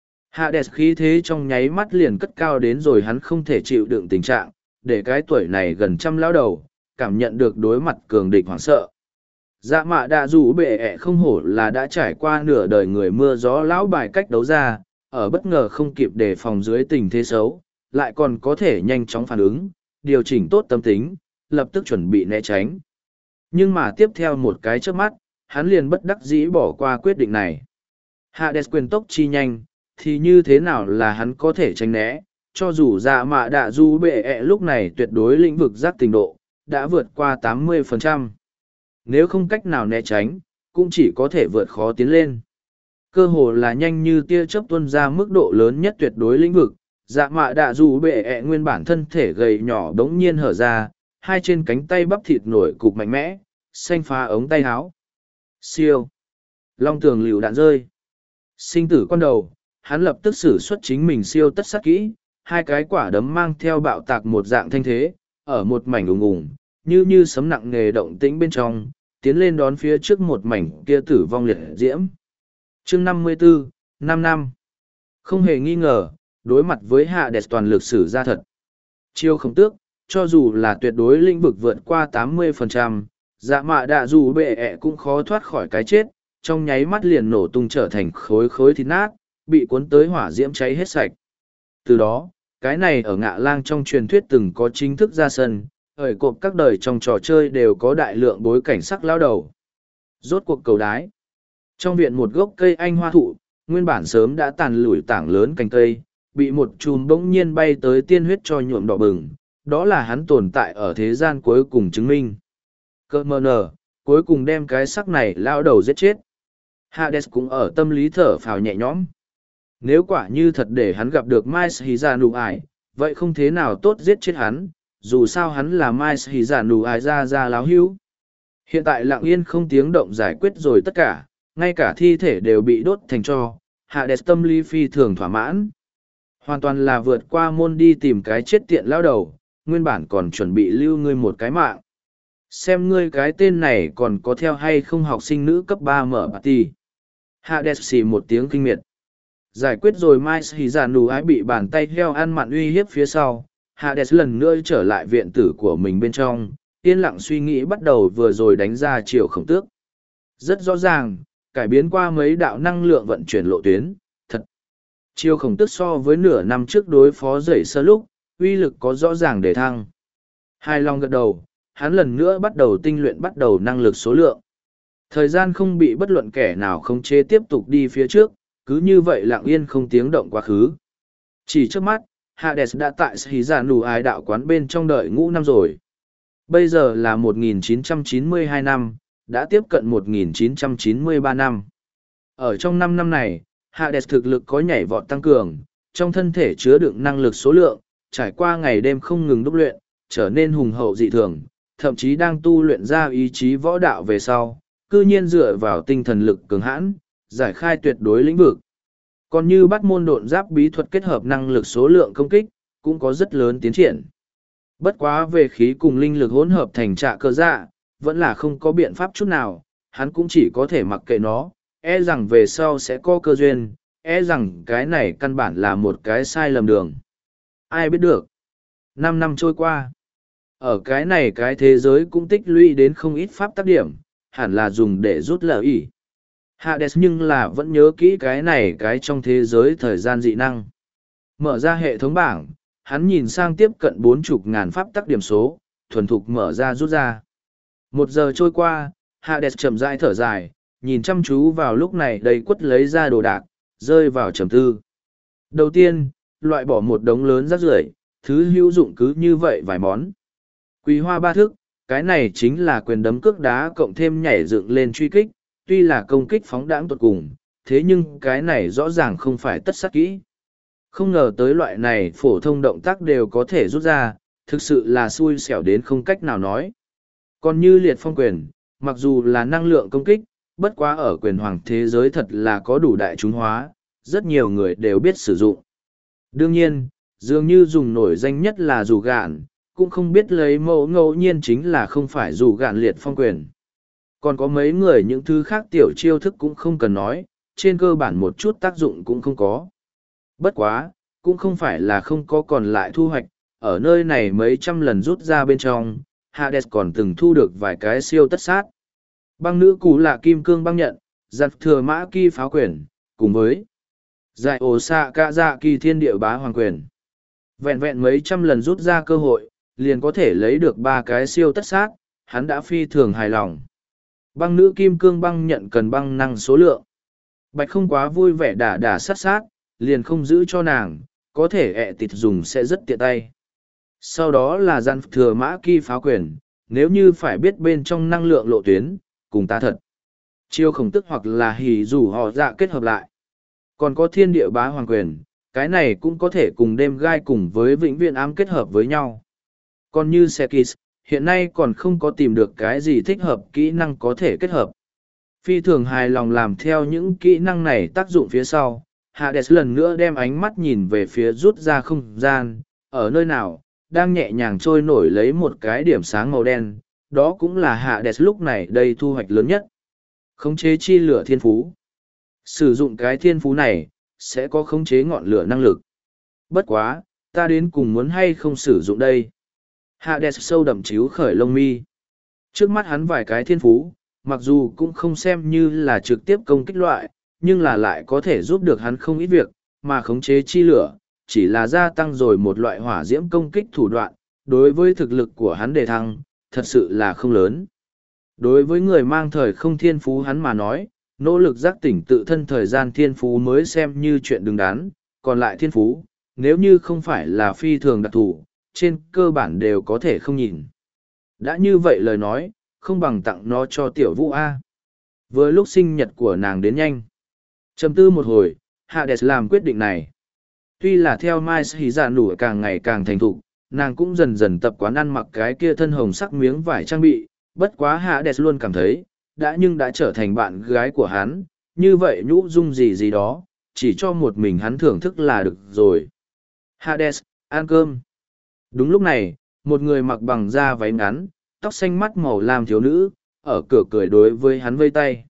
Hades khí thế trong nháy mắt liền cất cao đến rồi, hắn không thể chịu đựng tình trạng, để cái tuổi này gần trăm lão đầu, cảm nhận được đối mặt cường địch hoảng sợ. Dạ mạ đạ dù bệ ẹ không hổ là đã trải qua nửa đời người mưa gió lão bài cách đấu ra, ở bất ngờ không kịp đề phòng dưới tình thế xấu, lại còn có thể nhanh chóng phản ứng, điều chỉnh tốt tâm tính, lập tức chuẩn bị né tránh. Nhưng mà tiếp theo một cái chớp mắt, hắn liền bất đắc dĩ bỏ qua quyết định này. Hades quyền tốc chi nhanh, thì như thế nào là hắn có thể tránh né, cho dù dạ mạ đạ dù bệ ẹ lúc này tuyệt đối lĩnh vực giác tình độ, đã vượt qua 80%. Nếu không cách nào né tránh, cũng chỉ có thể vượt khó tiến lên. Cơ hồ là nhanh như tia chớp tuôn ra mức độ lớn nhất tuyệt đối lĩnh vực, dạ mạ đạ dù bệ ẹ nguyên bản thân thể gầy nhỏ đống nhiên hở ra, hai trên cánh tay bắp thịt nổi cục mạnh mẽ, xanh phá ống tay áo. Siêu. Long tường liều đạn rơi. Sinh tử con đầu, hắn lập tức sử xuất chính mình siêu tất sát kỹ, hai cái quả đấm mang theo bạo tạc một dạng thanh thế, ở một mảnh ùng ùng, như sấm nặng nề động tĩnh bên trong, tiến lên đón phía trước một mảnh kia tử vong liệt diễm. Chương 54, 5 năm. Không hề nghi ngờ, đối mặt với Hades toàn lực sử ra thật. Chiêu không tước, cho dù là tuyệt đối lĩnh vực vượt qua 80%, dạ mạ đạ dù bệ ẹ cũng khó thoát khỏi cái chết, trong nháy mắt liền nổ tung trở thành khối khối thịt nát, bị cuốn tới hỏa diễm cháy hết sạch. Từ đó, cái này ở Ngạ Lang trong truyền thuyết từng có chính thức ra sân, ở cộp các đời trong trò chơi đều có đại lượng bối cảnh sắc lao đầu. Rốt cuộc cầu đái. Trong viện một gốc cây anh hoa thụ, nguyên bản sớm đã tàn lủi tảng lớn cành cây, bị một chùm bỗng nhiên bay tới tiên huyết cho nhuộm đỏ bừng, đó là hắn tồn tại ở thế gian cuối cùng chứng minh. Cơ mờ nở, cuối cùng đem cái sắc này lao đầu giết chết. Hades cũng ở tâm lý thở phào nhẹ nhõm. Nếu quả như thật để hắn gặp được Mai Hí Dạ Nụ Ải, vậy không thế nào tốt giết chết hắn, dù sao hắn là Mai Hí Dạ Nụ Ải ra láo hữu. Hiện tại lặng yên không tiếng động giải quyết rồi tất cả, ngay cả thi thể đều bị đốt thành tro, Hades tâm lý phi thường thỏa mãn. Hoàn toàn là vượt qua môn đi tìm cái chết tiện lao đầu, nguyên bản còn chuẩn bị lưu ngươi một cái mạng. Xem ngươi cái tên này còn có theo hay không học sinh nữ cấp 3 mở party. Hades xì một tiếng kinh miệt. Giải quyết rồi Mai Hí Dạ Nụ Ái bị bàn tay heo ăn mặn uy hiếp phía sau, Hades lần nữa trở lại viện tử của mình bên trong, yên lặng suy nghĩ bắt đầu vừa rồi đánh ra chiều khổng tước. Rất rõ ràng, cải biến qua mấy đạo năng lượng vận chuyển lộ tuyến, thật. Chiều khổng tước so với nửa năm trước đối phó dậy sơ lúc, uy lực có rõ ràng để thăng. Hài lòng gật đầu, hắn lần nữa bắt đầu tinh luyện bắt đầu năng lực số lượng. Thời gian không bị bất luận kẻ nào khống chế tiếp tục đi phía trước, cứ như vậy lặng yên không tiếng động quá khứ. Chỉ trước mắt, Hades đã tại Hí Dạ Nụ Ái đạo quán bên trong đợi ngũ năm rồi. Bây giờ là 1992 năm, đã tiếp cận 1993 năm. Ở trong 5 năm này, Hades thực lực có nhảy vọt tăng cường, trong thân thể chứa đựng năng lực số lượng, trải qua ngày đêm không ngừng đúc luyện, trở nên hùng hậu dị thường, thậm chí đang tu luyện ra ý chí võ đạo về sau, cư nhiên dựa vào tinh thần lực cường hãn, giải khai tuyệt đối lĩnh vực. Còn như bắt môn độn giáp bí thuật kết hợp năng lực số lượng công kích, cũng có rất lớn tiến triển. Bất quá về khí cùng linh lực hỗn hợp thành trạ cơ dạ, vẫn là không có biện pháp chút nào, hắn cũng chỉ có thể mặc kệ nó, e rằng về sau sẽ có cơ duyên, e rằng cái này căn bản là một cái sai lầm đường. Ai biết được. 5 năm trôi qua. Ở cái này cái thế giới cũng tích lũy đến không ít pháp tác điểm, hẳn là dùng để rút lợi ý. Hades nhưng là vẫn nhớ kỹ cái này cái trong thế giới thời gian dị năng. Mở ra hệ thống bảng, hắn nhìn sang tiếp cận 40.000 pháp tắc điểm số, thuần thục mở ra rút ra. 1 giờ trôi qua, Hades chậm rãi thở dài, nhìn chăm chú vào lúc này đầy quất lấy ra đồ đạc, rơi vào trầm tư. Đầu tiên, loại bỏ một đống lớn rác rưởi, thứ hữu dụng cứ như vậy vài món. Quý hoa 3 thức, cái này chính là quyền đấm cước đá cộng thêm nhảy dựng lên truy kích, tuy là công kích phóng đãng tột cùng, thế nhưng cái này rõ ràng không phải tất sát kỹ. Không ngờ tới loại này phổ thông động tác đều có thể rút ra, thực sự là xui xẻo đến không cách nào nói. Còn như liệt phong quyền, mặc dù là năng lượng công kích, bất quá ở quyền hoàng thế giới thật là có đủ đại chúng hóa, rất nhiều người đều biết sử dụng. Đương nhiên, dường như dùng nổi danh nhất là dù gạn, cũng không biết lấy mẫu ngẫu nhiên chính là không phải dù gạn liệt phong quyền. Còn có mấy người những thứ khác tiểu chiêu thức cũng không cần nói, trên cơ bản một chút tác dụng cũng không có. Bất quá, cũng không phải là không có còn lại thu hoạch, ở nơi này mấy trăm lần rút ra bên trong, Hades còn từng thu được vài cái siêu tất sát. Băng nữ cũ là kim cương băng nhận, giặt thừa mã kỳ pháo quyền, cùng với giải ổ xạ cả dạ kỳ thiên địa bá hoàng quyền. Vẹn vẹn mấy trăm lần rút ra cơ hội, liền có thể lấy được 3 cái siêu tất sát, hắn đã phi thường hài lòng. Băng nữ kim cương băng nhận cần băng năng số lượng. Bạch không quá vui vẻ đả sát sát, liền không giữ cho nàng, có thể ẹ tịt dùng sẽ rất tiện tay. Sau đó là gian thừa mã kỳ pháo quyền, nếu như phải biết bên trong năng lượng lộ tuyến, cùng ta thật. Chiêu khổng tức hoặc là hỉ rủ họ dạ kết hợp lại. Còn có thiên địa bá hoàng quyền, cái này cũng có thể cùng đêm gai cùng với vĩnh viễn ám kết hợp với nhau. Còn như Sekis, hiện nay còn không có tìm được cái gì thích hợp kỹ năng có thể kết hợp. Phi thường hài lòng làm theo những kỹ năng này tác dụng phía sau, Hades lần nữa đem ánh mắt nhìn về phía rút ra không gian, ở nơi nào, đang nhẹ nhàng trôi nổi lấy một cái điểm sáng màu đen, đó cũng là Hades lúc này đây thu hoạch lớn nhất. Khống chế chi lửa thiên phú. Sử dụng cái thiên phú này, sẽ có khống chế ngọn lửa năng lực. Bất quá, ta đến cùng muốn hay không sử dụng đây. Hades sâu đậm chíu khởi lông mi. Trước mắt hắn vài cái thiên phú, mặc dù cũng không xem như là trực tiếp công kích loại, nhưng là lại có thể giúp được hắn không ít việc, mà khống chế chi lửa, chỉ là gia tăng rồi một loại hỏa diễm công kích thủ đoạn, đối với thực lực của hắn đề thăng, thật sự là không lớn. Đối với người mang thời không thiên phú hắn mà nói, nỗ lực giác tỉnh tự thân thời gian thiên phú mới xem như chuyện đứng đắn, còn lại thiên phú, nếu như không phải là phi thường đặc thù, trên cơ bản đều có thể không nhìn. Đã như vậy lời nói, không bằng tặng nó cho tiểu vũ A. Với lúc sinh nhật của nàng đến nhanh. Trầm tư một hồi, Hades làm quyết định này. Tuy là theo Mai Hí Dạ Nụ càng ngày càng thành thục, nàng cũng dần dần tập quán ăn mặc cái kia thân hồng sắc miếng vải trang bị, bất quá Hades luôn cảm thấy, đã trở thành bạn gái của hắn, như vậy nhũ dung gì gì đó, chỉ cho một mình hắn thưởng thức là được rồi. Hades, ăn cơm. Đúng lúc này, một người mặc bằng da váy ngắn, tóc xanh mắt màu lam thiếu nữ, ở cửa cười đối với hắn vây tay.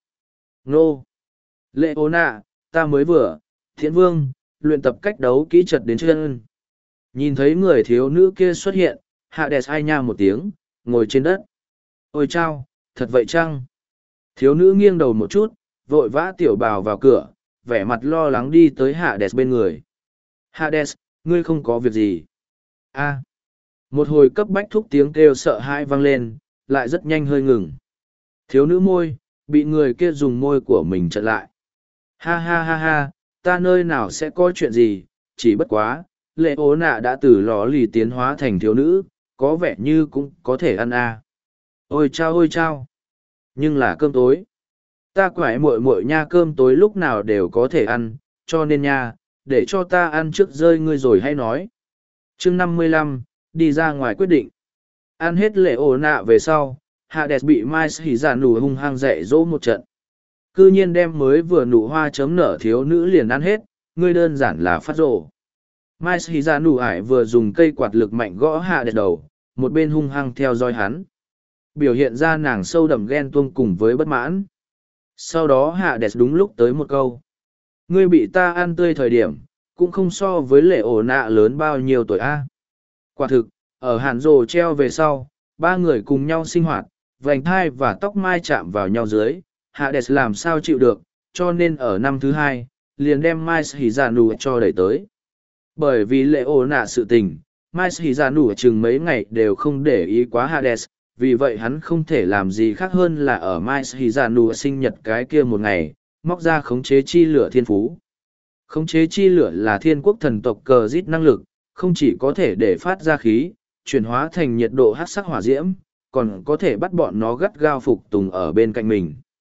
Nô! Lệ ố nạ, ta mới vừa, Thiện Vương, luyện tập cách đấu kỹ trật đến chân. Nhìn thấy người thiếu nữ kia xuất hiện, Hades ai nha một tiếng, ngồi trên đất. Ôi chao, thật vậy chăng? Thiếu nữ nghiêng đầu một chút, vội vã tiểu bào vào cửa, vẻ mặt lo lắng đi tới Hades bên người. Hades, ngươi không có việc gì. A. Một hồi cấp bách thúc tiếng kêu sợ hãi vang lên, lại rất nhanh hơi ngừng. Thiếu nữ môi, bị người kia dùng môi của mình chặn lại. Ha ha ha ha, ta nơi nào sẽ có chuyện gì, chỉ bất quá, lệ ố nạ đã từ lò lì tiến hóa thành thiếu nữ, có vẻ như cũng có thể ăn a. Ôi chao, nhưng là cơm tối. Ta quải muội muội nha, cơm tối lúc nào đều có thể ăn, cho nên nha, để cho ta ăn trước rơi ngươi rồi hay nói. Chương 55, đi ra ngoài quyết định. Ăn hết lệ ổ nạ về sau, Hades bị Mai Hỉ Dạ Nụ hung hăng dạy dỗ một trận. Cư nhiên đem mới vừa nụ hoa chấm nở thiếu nữ liền ăn hết, ngươi đơn giản là phát rồ. Mai Hỉ Dạ Nụ ải vừa dùng cây quạt lực mạnh gõ Hades đầu, một bên hung hăng theo dõi hắn. Biểu hiện ra nàng sâu đậm ghen tuông cùng với bất mãn. Sau đó Hades đúng lúc tới một câu. Ngươi bị ta ăn tươi thời điểm, cũng không so với lệ ổ nạ lớn bao nhiêu tuổi a. Quả thực, ở hàn rồ treo về sau, 3 người cùng nhau sinh hoạt, vành thai và tóc mai chạm vào nhau dưới, Hades làm sao chịu được, cho nên ở năm thứ 2, liền đem Mai Hỉ Dạ Nụ cho đẩy tới. Bởi vì lệ ổ nạ sự tình, Mai Hỉ Dạ Nụ chừng mấy ngày đều không để ý quá Hades, vì vậy hắn không thể làm gì khác hơn là ở Mai Hỉ Dạ Nụ sinh nhật cái kia một ngày, móc ra khống chế chi lửa thiên phú. Khống chế chi lửa là thiên quốc thần tộc cờ rít năng lực, không chỉ có thể để phát ra khí, chuyển hóa thành nhiệt độ hắc sắc hỏa diễm, còn có thể bắt bọn nó gắt gao phục tùng ở bên cạnh mình.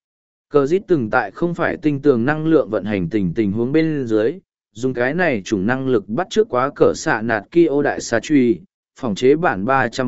Cờ dít từng tại không phải tinh tường năng lượng vận hành tình huống bên dưới, dùng cái này chủng năng lực bắt chước quá cỡ xạ nạt Kyo đại xà truy, phòng chế bản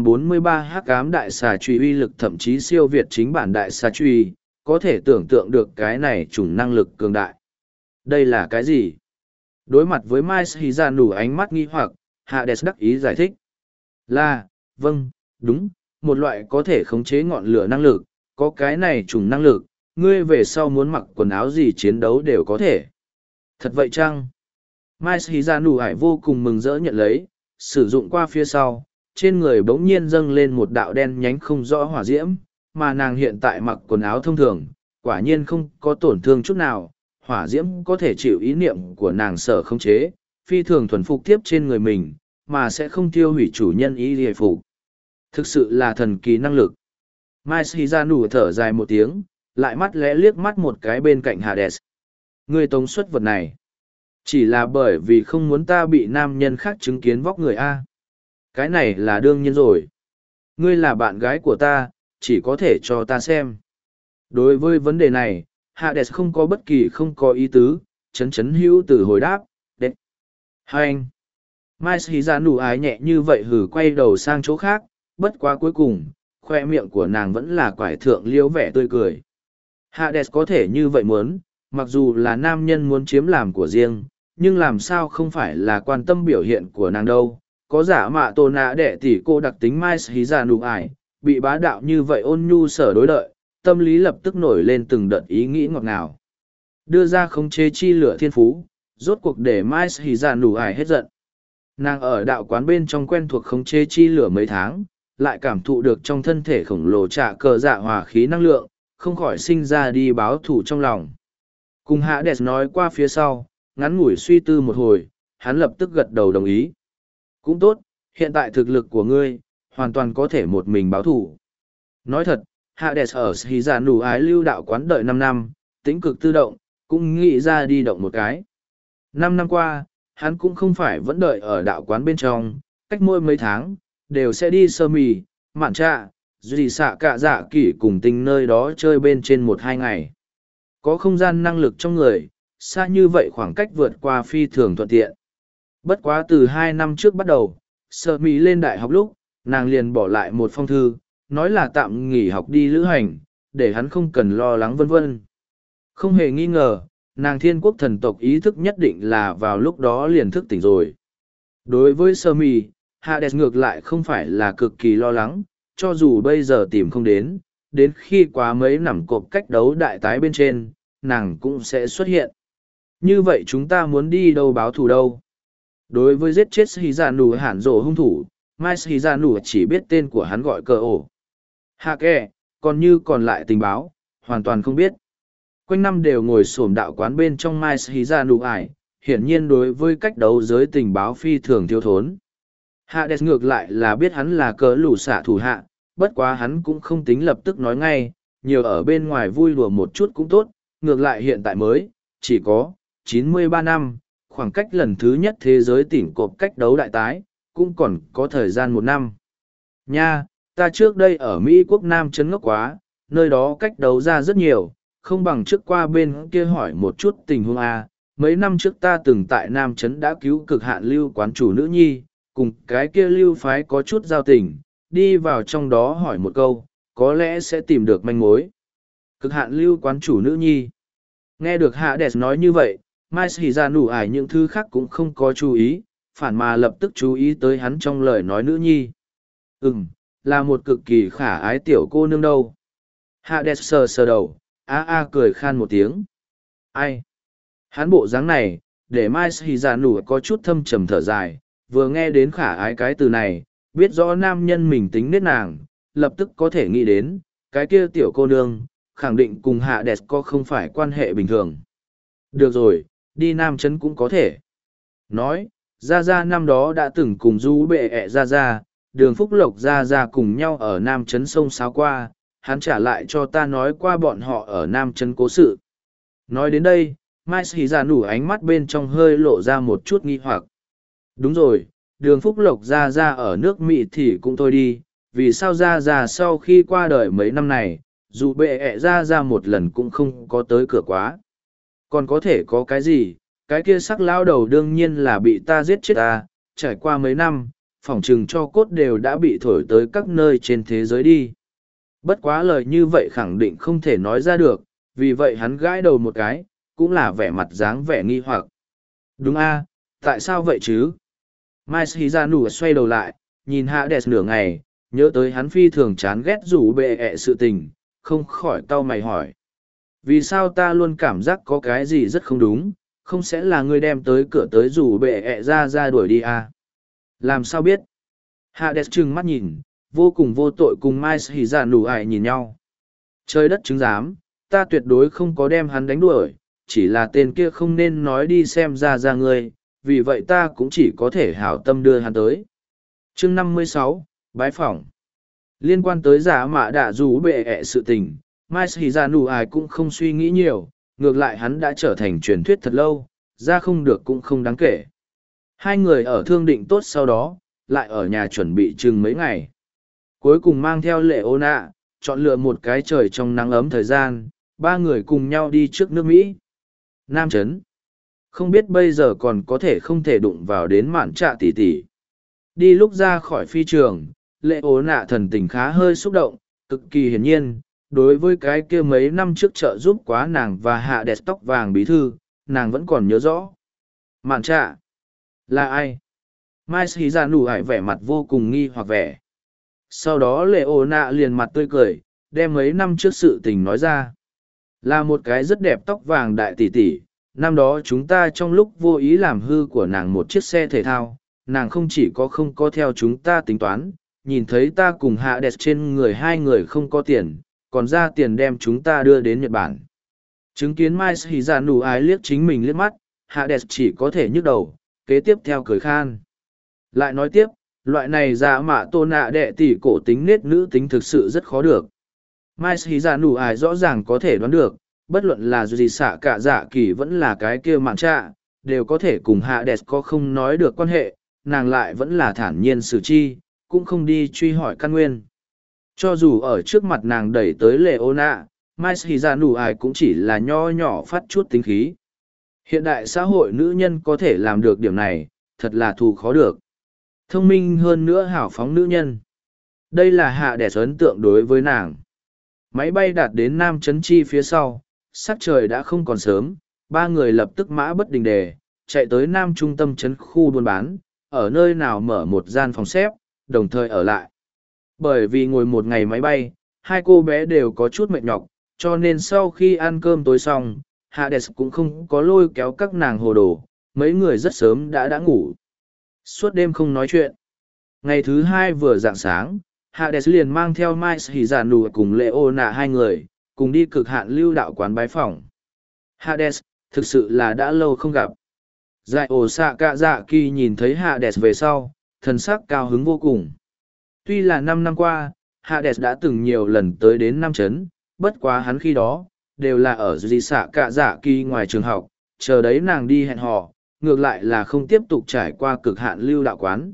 343 hắc ám đại xà truy uy lực thậm chí siêu việt chính bản đại xà truy, có thể tưởng tượng được cái này chủng năng lực cường đại. Đây là cái gì? Đối mặt với Mai Shizanu ánh mắt nghi hoặc, Hades đắc ý giải thích. Là, vâng, đúng, một loại có thể khống chế ngọn lửa năng lực, có cái này chủng năng lực, ngươi về sau muốn mặc quần áo gì chiến đấu đều có thể. Thật vậy chăng? Mai Shizanu Hải vô cùng mừng rỡ nhận lấy, sử dụng qua phía sau, trên người bỗng nhiên dâng lên một đạo đen nhánh không rõ hỏa diễm, mà nàng hiện tại mặc quần áo thông thường, quả nhiên không có tổn thương chút nào, hỏa diễm có thể chịu ý niệm của nàng sở khống chế, phi thường thuần phục tiếp trên người mình, mà sẽ không tiêu hủy chủ nhân ý hề phục. Thực sự là thần kỳ năng lực. Mai Shizanu thở dài một tiếng, lại mắt lẽ liếc mắt một cái bên cạnh Hades. Ngươi tống xuất vật này. Chỉ là bởi vì không muốn ta bị nam nhân khác chứng kiến vóc người A. Cái này là đương nhiên rồi. Ngươi là bạn gái của ta, chỉ có thể cho ta xem. Đối với vấn đề này, Hades không có bất kỳ không có ý tứ, chấn hữu từ hồi đáp. Đấy. Hai anh. Mai Shizanu ái nhẹ như vậy hử quay đầu sang chỗ khác, bất quá cuối cùng, khoe miệng của nàng vẫn là quải thượng liễu vẻ tươi cười. Hades có thể như vậy muốn, mặc dù là nam nhân muốn chiếm làm của riêng, nhưng làm sao không phải là quan tâm biểu hiện của nàng đâu. Có giả mạ tổ nạ đệ tỷ cô đặc tính Mai Shizanu ải, bị bá đạo như vậy ôn nhu sở đối đợi, tâm lý lập tức nổi lên từng đợt ý nghĩ ngọt ngào. Đưa ra khống chế chi lửa thiên phú, rốt cuộc để Mai Shizanu ải hết giận. Nàng ở đạo quán bên trong quen thuộc khống chế chi lửa mấy tháng, lại cảm thụ được trong thân thể khổng lồ trả cờ dạ hòa khí năng lượng, không khỏi sinh ra đi báo thủ trong lòng. Cùng Hades nói qua phía sau, ngắn ngủi suy tư một hồi, hắn lập tức gật đầu đồng ý. Cũng tốt, hiện tại thực lực của ngươi, hoàn toàn có thể một mình báo thủ. Nói thật, Hades ở Shizanu ái lưu đạo quán đợi 5 năm, tĩnh cực tự động, cũng nghĩ ra đi động một cái. 5 năm qua, hắn cũng không phải vẫn đợi ở đạo quán bên trong, cách mỗi mấy tháng, đều sẽ đi sơ mì, mạn trạ, duy xạ cả dạ kỷ cùng tình nơi đó chơi bên trên 1-2 ngày. Có không gian năng lực trong người, xa như vậy khoảng cách vượt qua phi thường thuận tiện. Bất quá từ 2 năm trước bắt đầu, sơ mì lên đại học lúc, nàng liền bỏ lại một phong thư, nói là tạm nghỉ học đi lữ hành, để hắn không cần lo lắng vân vân. Không hề nghi ngờ, nàng thiên quốc thần tộc ý thức nhất định là vào lúc đó liền thức tỉnh rồi. Đối với sơ mì, Hades ngược lại không phải là cực kỳ lo lắng, cho dù bây giờ tìm không đến khi quá mấy nằm cộp cách đấu đại tái bên trên, nàng cũng sẽ xuất hiện. Như vậy chúng ta muốn đi đâu báo thù đâu? Đối với giết chết Shizanu hẳn rổ hung thủ, Mai Shizanu chỉ biết tên của hắn gọi cờ ổ. Hạ kè, còn như còn lại tình báo, hoàn toàn không biết. Quanh năm đều ngồi xổm đạo quán bên trong Mai Shizanu ải, hiển nhiên đối với cách đấu giới tình báo phi thường thiếu thốn. Hades ngược lại là biết hắn là cờ lũ xạ thủ hạ, bất quá hắn cũng không tính lập tức nói ngay, nhiều ở bên ngoài vui đùa một chút cũng tốt, ngược lại hiện tại mới, chỉ có 93 năm, khoảng cách lần thứ nhất thế giới tỉnh cộp cách đấu đại tái, cũng còn có thời gian 1 năm. Nha, ta trước đây ở Mỹ quốc Nam chấn ngốc quá, nơi đó cách đấu ra rất nhiều, không bằng trước qua bên kia hỏi một chút tình huống A. Mấy năm trước ta từng tại Nam chấn đã cứu cực hạn lưu quán chủ nữ nhi, cùng cái kia lưu phái có chút giao tình, đi vào trong đó hỏi một câu, có lẽ sẽ tìm được manh mối. Cực hạn lưu quán chủ nữ nhi. Nghe được Hades nói như vậy, Mai Shizanu ải những thứ khác cũng không có chú ý, phản mà lập tức chú ý tới hắn trong lời nói nữ nhi. Là một cực kỳ khả ái tiểu cô nương đâu. Hades sờ sờ đầu, cười khan một tiếng. Ai? Hắn bộ dáng này, để Mai Shizanu có chút thâm trầm thở dài, vừa nghe đến khả ái cái từ này, biết rõ nam nhân mình tính nết nàng, lập tức có thể nghĩ đến, cái kia tiểu cô nương, khẳng định cùng Hades có không phải quan hệ bình thường. Được rồi, đi Nam Trấn cũng có thể. Nói, Gia Gia năm đó đã từng cùng du bệ ẹ Gia Gia, đường Phúc Lộc Gia Gia cùng nhau ở Nam Trấn sông Sáo qua, hắn trả lại cho ta nói qua bọn họ ở Nam Trấn cố sự. Nói đến đây, Mai Shizanu ánh mắt bên trong hơi lộ ra một chút nghi hoặc. Đúng rồi, đường Phúc Lộc Gia Gia ở nước Mỹ thì cũng thôi đi, vì sao Gia Gia sau khi qua đời mấy năm này, dù bệ ẹ ra một lần cũng không có tới cửa quá. Còn có thể có cái gì, cái kia sắc lao đầu đương nhiên là bị ta giết chết ta, trải qua mấy năm, phỏng chừng cho cốt đều đã bị thổi tới các nơi trên thế giới đi. Bất quá lời như vậy khẳng định không thể nói ra được, vì vậy hắn gãi đầu một cái, cũng là vẻ mặt dáng vẻ nghi hoặc. Đúng a, tại sao vậy chứ? Mai Shizanu xoay đầu lại, nhìn Hades nửa ngày, nhớ tới hắn phi thường chán ghét rủ bệ ẹ sự tình, không khỏi cau mày hỏi. Vì sao ta luôn cảm giác có cái gì rất không đúng, không sẽ là ngươi đem tới cửa tới rủ bệ ẹ ra đuổi đi à? Làm sao biết? Hades trừng mắt nhìn, vô cùng vô tội cùng Mai Shizanu nhìn nhau. Trời đất chứng giám, ta tuyệt đối không có đem hắn đánh đuổi, chỉ là tên kia không nên nói đi xem ra ngươi, vì vậy ta cũng chỉ có thể hảo tâm đưa hắn tới. Chương 56, Bái phỏng. Liên quan tới giả mạ đạ rủ bệ ẹ sự tình, Mai Shizanu cũng không suy nghĩ nhiều, ngược lại hắn đã trở thành truyền thuyết thật lâu, ra không được cũng không đáng kể. Hai người ở thương định tốt sau đó, lại ở nhà chuẩn bị chừng mấy ngày. Cuối cùng mang theo lệ ô nạ, chọn lựa một cái trời trong nắng ấm thời gian, ba người cùng nhau đi trước nước Mỹ. Nam Trấn. Không biết bây giờ còn có thể không thể đụng vào đến mạn trạ tỷ tỷ. Đi lúc ra khỏi phi trường, lệ ố nạ thần tình khá hơi xúc động, cực kỳ hiển nhiên, đối với cái kia mấy năm trước trợ giúp quá nàng và hạ đẹp tóc vàng bí thư, nàng vẫn còn nhớ rõ. Mạn trạ. Là ai? Mai Sĩ Gia Nụ Hải vẻ mặt vô cùng nghi hoặc vẻ. Sau đó lệ ố nạ liền mặt tươi cười, đem mấy năm trước sự tình nói ra. Là một cái rất đẹp tóc vàng đại tỷ tỷ. Năm đó chúng ta trong lúc vô ý làm hư của nàng một chiếc xe thể thao, nàng không chỉ có không có theo chúng ta tính toán, nhìn thấy ta cùng hạ đẹp trên người hai người không có tiền, còn ra tiền đem chúng ta đưa đến Nhật Bản. Chứng kiến Mai Sĩ Gia Nụ Ái liếc chính mình liếc mắt, hạ đẹp chỉ có thể nhức đầu, kế tiếp theo cười khan. Lại nói tiếp, loại này giả mạ tô nạ đệ tỷ cổ tính nết nữ tính thực sự rất khó được. Mai Sĩ Gia Nụ Ái rõ ràng có thể đoán được, bất luận là gì xạ cả dạ kỳ vẫn là cái kia mạn trạ, đều có thể cùng hạ đẹp có không nói được quan hệ, nàng lại vẫn là thản nhiên xử chi, cũng không đi truy hỏi căn nguyên. Cho dù ở trước mặt nàng đẩy tới lệ ô nạ, Mai Shizanu ai cũng chỉ là nho nhỏ phát chút tính khí. Hiện đại xã hội nữ nhân có thể làm được điểm này, thật là thù khó được. Thông minh hơn nữa hảo phóng nữ nhân. Đây là hạ đẹp ấn tượng đối với nàng. Máy bay đạt đến Nam Trấn Chi phía sau, sắc trời đã không còn sớm, ba người lập tức mã bất đình đề, chạy tới Nam trung tâm trấn khu buôn bán, ở nơi nào mở một gian phòng xếp, đồng thời ở lại. Bởi vì ngồi một ngày máy bay, hai cô bé đều có chút mệt nhọc, cho nên sau khi ăn cơm tối xong, Hades cũng không có lôi kéo các nàng hồ đồ, mấy người rất sớm đã ngủ. Suốt đêm không nói chuyện. Ngày thứ hai vừa rạng sáng, Hades liền mang theo Mai Shizanu cùng Leona hai người, cùng đi cực hạn lưu đạo quán bái phỏng. Hades, thực sự là đã lâu không gặp. Giải ổ xạ cả dạ kỳ nhìn thấy Hades về sau, thần sắc cao hứng vô cùng. Tuy là 5 năm qua, Hades đã từng nhiều lần tới đến Nam Trấn, bất quá hắn khi đó, đều là ở dị xạ cả dạ kỳ ngoài trường học, chờ đấy nàng đi hẹn hò, ngược lại là không tiếp tục trải qua cực hạn lưu đạo quán.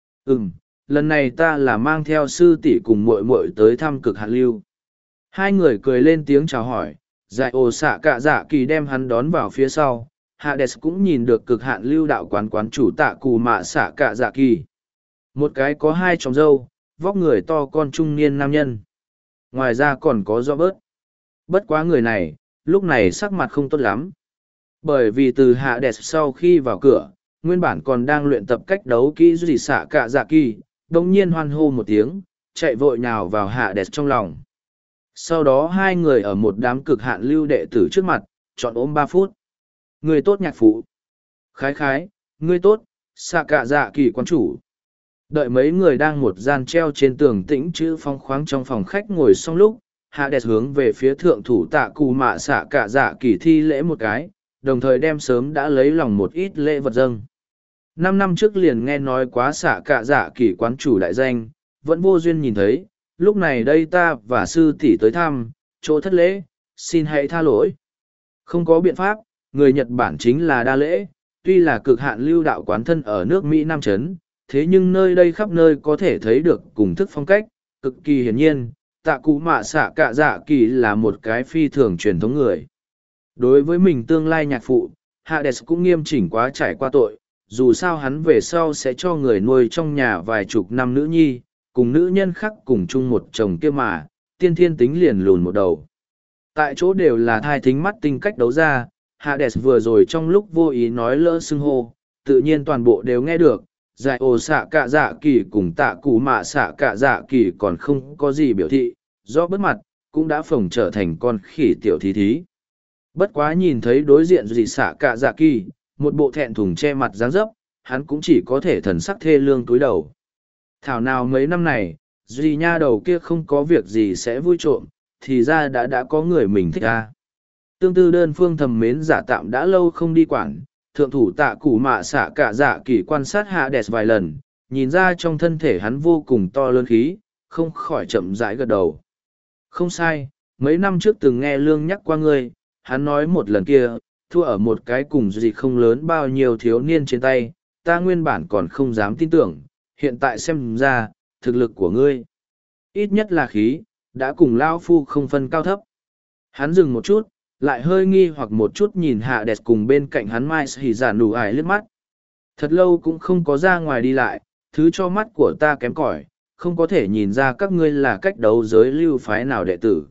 Lần này ta là mang theo sư tỷ cùng muội muội tới thăm cực hạn lưu. Hai người cười lên tiếng chào hỏi, giải ổ xạ cả dạ kỳ đem hắn đón vào phía sau. Hades cũng nhìn được cực hạn lưu đạo quán quán chủ tạ cù mạ xạ cả dạ kỳ. Một cái có hai tròng râu, vóc người to con trung niên nam nhân. Ngoài ra còn có do bớt. Bất quá người này, lúc này sắc mặt không tốt lắm. Bởi vì từ Hades sau khi vào cửa, nguyên bản còn đang luyện tập cách đấu kỹ dị xạ cả dạ kỳ, đồng nhiên hoan hô một tiếng, chạy vội nhào vào Hades trong lòng. Sau đó hai người ở một đám cực hạn lưu đệ tử trước mặt, chọn ôm 3 phút. Người tốt nhạc phụ. Khái khái, ngươi tốt, xạ cả dạ kỳ quán chủ. Đợi mấy người đang một gian treo trên tường tĩnh chữ phong khoáng trong phòng khách ngồi xong lúc, Hades hướng về phía thượng thủ tạ cù mạ xạ cả dạ kỳ thi lễ một cái, đồng thời đem sớm đã lấy lòng một ít lễ vật dâng. 5 năm trước liền nghe nói quá xạ cả dạ kỳ quán chủ đại danh, vẫn vô duyên nhìn thấy, lúc này đây ta và sư tỷ tới thăm, chỗ thất lễ, xin hãy tha lỗi. Không có biện pháp, người Nhật Bản chính là đa lễ, tuy là cực hạn lưu đạo quán thân ở nước Mỹ Nam Trấn, thế nhưng nơi đây khắp nơi có thể thấy được cùng thức phong cách, cực kỳ hiển nhiên, tạ cụ mạ xạ cạ dạ kỳ là một cái phi thường truyền thống người. Đối với mình tương lai nhạc phụ, Hades cũng nghiêm chỉnh quá trải qua tội, dù sao hắn về sau sẽ cho người nuôi trong nhà vài chục năm nữ nhi, cùng nữ nhân khác cùng chung một chồng kia mà, tiên thiên tính liền lùn một đầu. Tại chỗ đều là thai thính mắt tinh cách đấu ra, Hades vừa rồi trong lúc vô ý nói lỡ xưng hô, tự nhiên toàn bộ đều nghe được, giải ồ xạ cạ dạ kỳ cùng tạ cụ mạ xạ cạ dạ kỳ còn không có gì biểu thị, do bất mặt, cũng đã phồng trở thành con khỉ tiểu thí thí. Bất quá nhìn thấy đối diện gì xạ cạ dạ kỳ, một bộ thẹn thùng che mặt dáng dấp, hắn cũng chỉ có thể thần sắc thê lương túi đầu. Thảo nào mấy năm này, Duy nha đầu kia không có việc gì sẽ vui trộm, thì ra đã có người mình thích ra. Tương tư đơn phương thầm mến giả tạm đã lâu không đi quản, thượng thủ tạ củ mạ xạ cả dạ kỳ quan sát Hades vài lần, nhìn ra trong thân thể hắn vô cùng to lớn khí, không khỏi chậm rãi gật đầu. Không sai, mấy năm trước từng nghe Lương nhắc qua ngươi, hắn nói một lần kia, thua ở một cái cùng gì không lớn bao nhiêu thiếu niên trên tay, ta nguyên bản còn không dám tin tưởng, hiện tại xem ra, thực lực của ngươi, ít nhất là khí, đã cùng Lao Phu không phân cao thấp. Hắn dừng một chút, lại hơi nghi hoặc một chút nhìn Hades cùng bên cạnh hắn Mai Hỉ Giả Nụ Ải liếc mắt. Thật lâu cũng không có ra ngoài đi lại, thứ cho mắt của ta kém cỏi, không có thể nhìn ra các ngươi là cách đấu giới lưu phái nào đệ tử.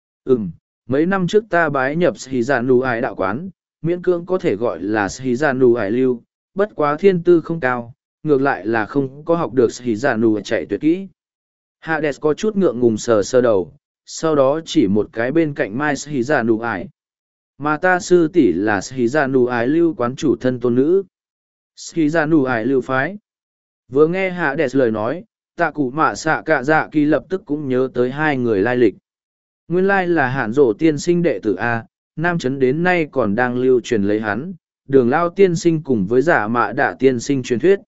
Mấy năm trước ta bái nhập Hỉ Giả Nụ Ải đạo quán, miễn cưỡng có thể gọi là Hỉ Giả Nụ Ải lưu, bất quá thiên tư không cao, ngược lại là không có học được Hỉ Giả Nụ Ải chạy tuyệt kỹ. Hades có chút ngượng ngùng sờ sơ đầu, sau đó chỉ một cái bên cạnh Mai Hỉ Giả Nụ Ải. Mà ta sư tỷ là Hỉ Giả Nụ Ải lưu quán chủ thân tôn nữ. Hỉ Giả Nụ Ải lưu phái. Vừa nghe Hades lời nói, tạ cụ mạ xạ cạ dạ kỳ lập tức cũng nhớ tới hai người lai lịch. Nguyên lai là Hàn Dỗ tiên sinh đệ tử A, Nam Trấn đến nay còn đang lưu truyền lấy hắn, Đường Lao tiên sinh cùng với Dạ Mạ Đạ tiên sinh truyền thuyết.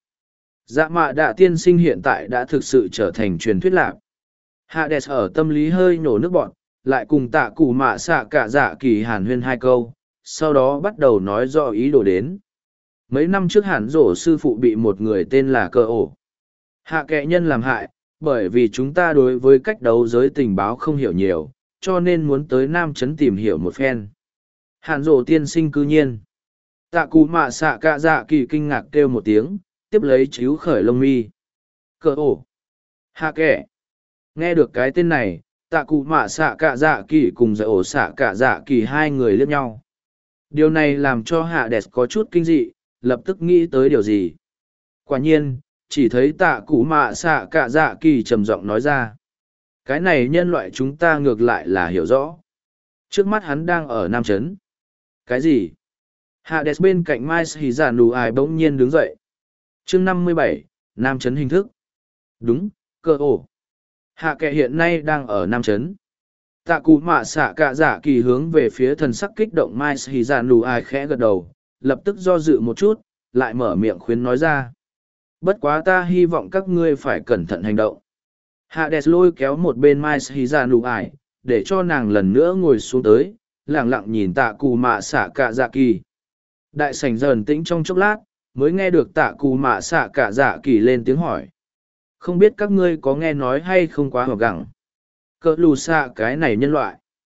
Dạ Mạ Đạ tiên sinh hiện tại đã thực sự trở thành truyền thuyết lạc. Hades ở tâm lý hơi nhổ nước bọn, lại cùng tạ cụ mạ xạ cả dạ kỳ hàn huyên hai câu, sau đó bắt đầu nói rõ ý đồ đến. Mấy năm trước Hàn Dỗ sư phụ bị một người tên là Cơ Ổ hạ kệ nhân làm hại, bởi vì chúng ta đối với cách đấu giới tình báo không hiểu nhiều, cho nên muốn tới Nam Trấn tìm hiểu một phen. Hàn Dỗ tiên sinh cư nhiên. Tạ cụ mạ xạ cả dạ kỳ kinh ngạc kêu một tiếng, tiếp lấy chíu khởi lông mi. Cơ Ổ hạ kệ. Nghe được cái tên này, tạ cụ mạ xạ cả dạ kỳ cùng giải ổ xạ cả dạ kỳ hai người liếc nhau. Điều này làm cho Hades có chút kinh dị, lập tức nghĩ tới điều gì. Quả nhiên, chỉ thấy tạ cụ mạ xạ cả dạ kỳ trầm giọng nói ra. Cái này nhân loại chúng ta ngược lại là hiểu rõ. Trước mắt hắn đang ở Nam Trấn. Cái gì? Hades bên cạnh Mai Hỉ Giả Nụ Ải bỗng nhiên đứng dậy. Chương 57, Nam Trấn hình thức. Đúng, Cơ Ổ hạ kệ hiện nay đang ở Nam Trấn. Tạ cụ mạ xạ cả dạ kỳ hướng về phía thần sắc kích động Mai Hỉ Giả Nụ Ải khẽ gật đầu, lập tức do dự một chút, lại mở miệng khuyến nói ra. Bất quá ta hy vọng các ngươi phải cẩn thận hành động. Hades lôi kéo một bên Mai Hỉ Giả Nụ Ải, để cho nàng lần nữa ngồi xuống tới, lẳng lặng nhìn tạ cụ mạ xạ cả dạ kỳ. Đại sảnh dần tĩnh trong chốc lát, mới nghe được tạ cụ mạ xạ cả dạ kỳ lên tiếng hỏi. Không biết các ngươi có nghe nói hay không quá hoặc gẳng. Cỡ lù xạ cái này nhân loại.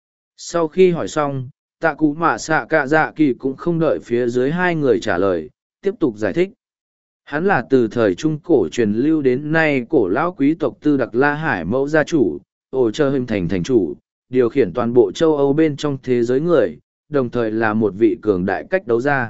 Sau khi hỏi xong, tạ cụ mạ xạ cả dạ kỳ cũng không đợi phía dưới hai người trả lời, tiếp tục giải thích. Hắn là từ thời Trung Cổ truyền lưu đến nay cổ lão quý tộc Tư Đặc La Hải mẫu gia chủ, ổ trơ hình thành thành chủ, điều khiển toàn bộ châu Âu bên trong thế giới người, đồng thời là một vị cường đại cách đấu gia.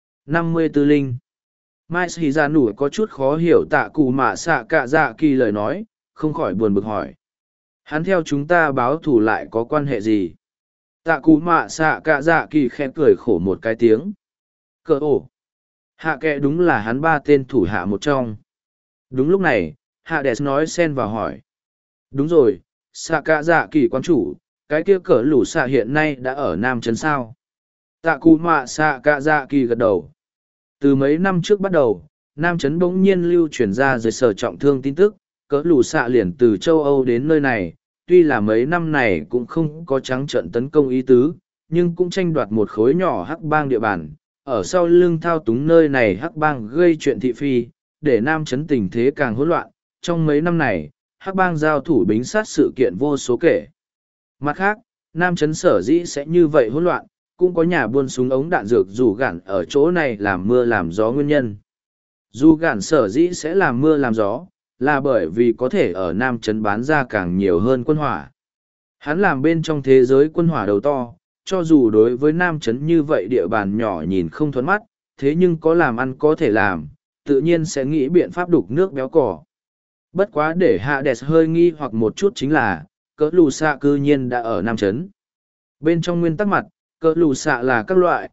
54 Linh. Mai Hỉ Giả Nụ có chút khó hiểu tạ cụ mạ xạ cả dạ kỳ lời nói, không khỏi buồn bực hỏi. Hắn theo chúng ta báo thù lại có quan hệ gì? Tạ cụ mạ xạ cả dạ kỳ khẽ cười khổ một cái tiếng. Cơ ổ hạ kệ đúng là hắn ba tên thủ hạ một trong. Đúng lúc này, Hades nói xen vào hỏi. Đúng rồi, xạ cả dạ kỳ quán chủ, cái kia cỡ lũ xạ hiện nay đã ở Nam Trấn sao? Tạ cụ mạ xạ cả dạ kỳ gật đầu. Từ mấy năm trước bắt đầu, Nam Trấn bỗng nhiên lưu truyền ra dưới sở trọng thương tin tức, cỡ lũ xạ liền từ châu Âu đến nơi này, tuy là mấy năm này cũng không có trắng trận tấn công ý tứ, nhưng cũng tranh đoạt một khối nhỏ hắc bang địa bàn, ở sau lưng thao túng nơi này hắc bang gây chuyện thị phi, để Nam Trấn tình thế càng hỗn loạn. Trong mấy năm này, hắc bang giao thủ bính sát sự kiện vô số kể. Mặt khác, Nam Trấn sở dĩ sẽ như vậy hỗn loạn, cũng có nhà buôn súng ống đạn dược dù gạn ở chỗ này làm mưa làm gió nguyên nhân. Dù gạn sở dĩ sẽ làm mưa làm gió, là bởi vì có thể ở Nam Trấn bán ra càng nhiều hơn quân hỏa. Hắn làm bên trong thế giới quân hỏa đầu to, cho dù đối với Nam Trấn như vậy địa bàn nhỏ nhìn không thuẫn mắt, thế nhưng có làm ăn có thể làm, tự nhiên sẽ nghĩ biện pháp đục nước béo cỏ. Bất quá để Hades hơi nghi hoặc một chút chính là, cỡ lù xạ cư nhiên đã ở Nam Trấn. Bên trong nguyên tắc mặt, cỡ lù xạ là các loại,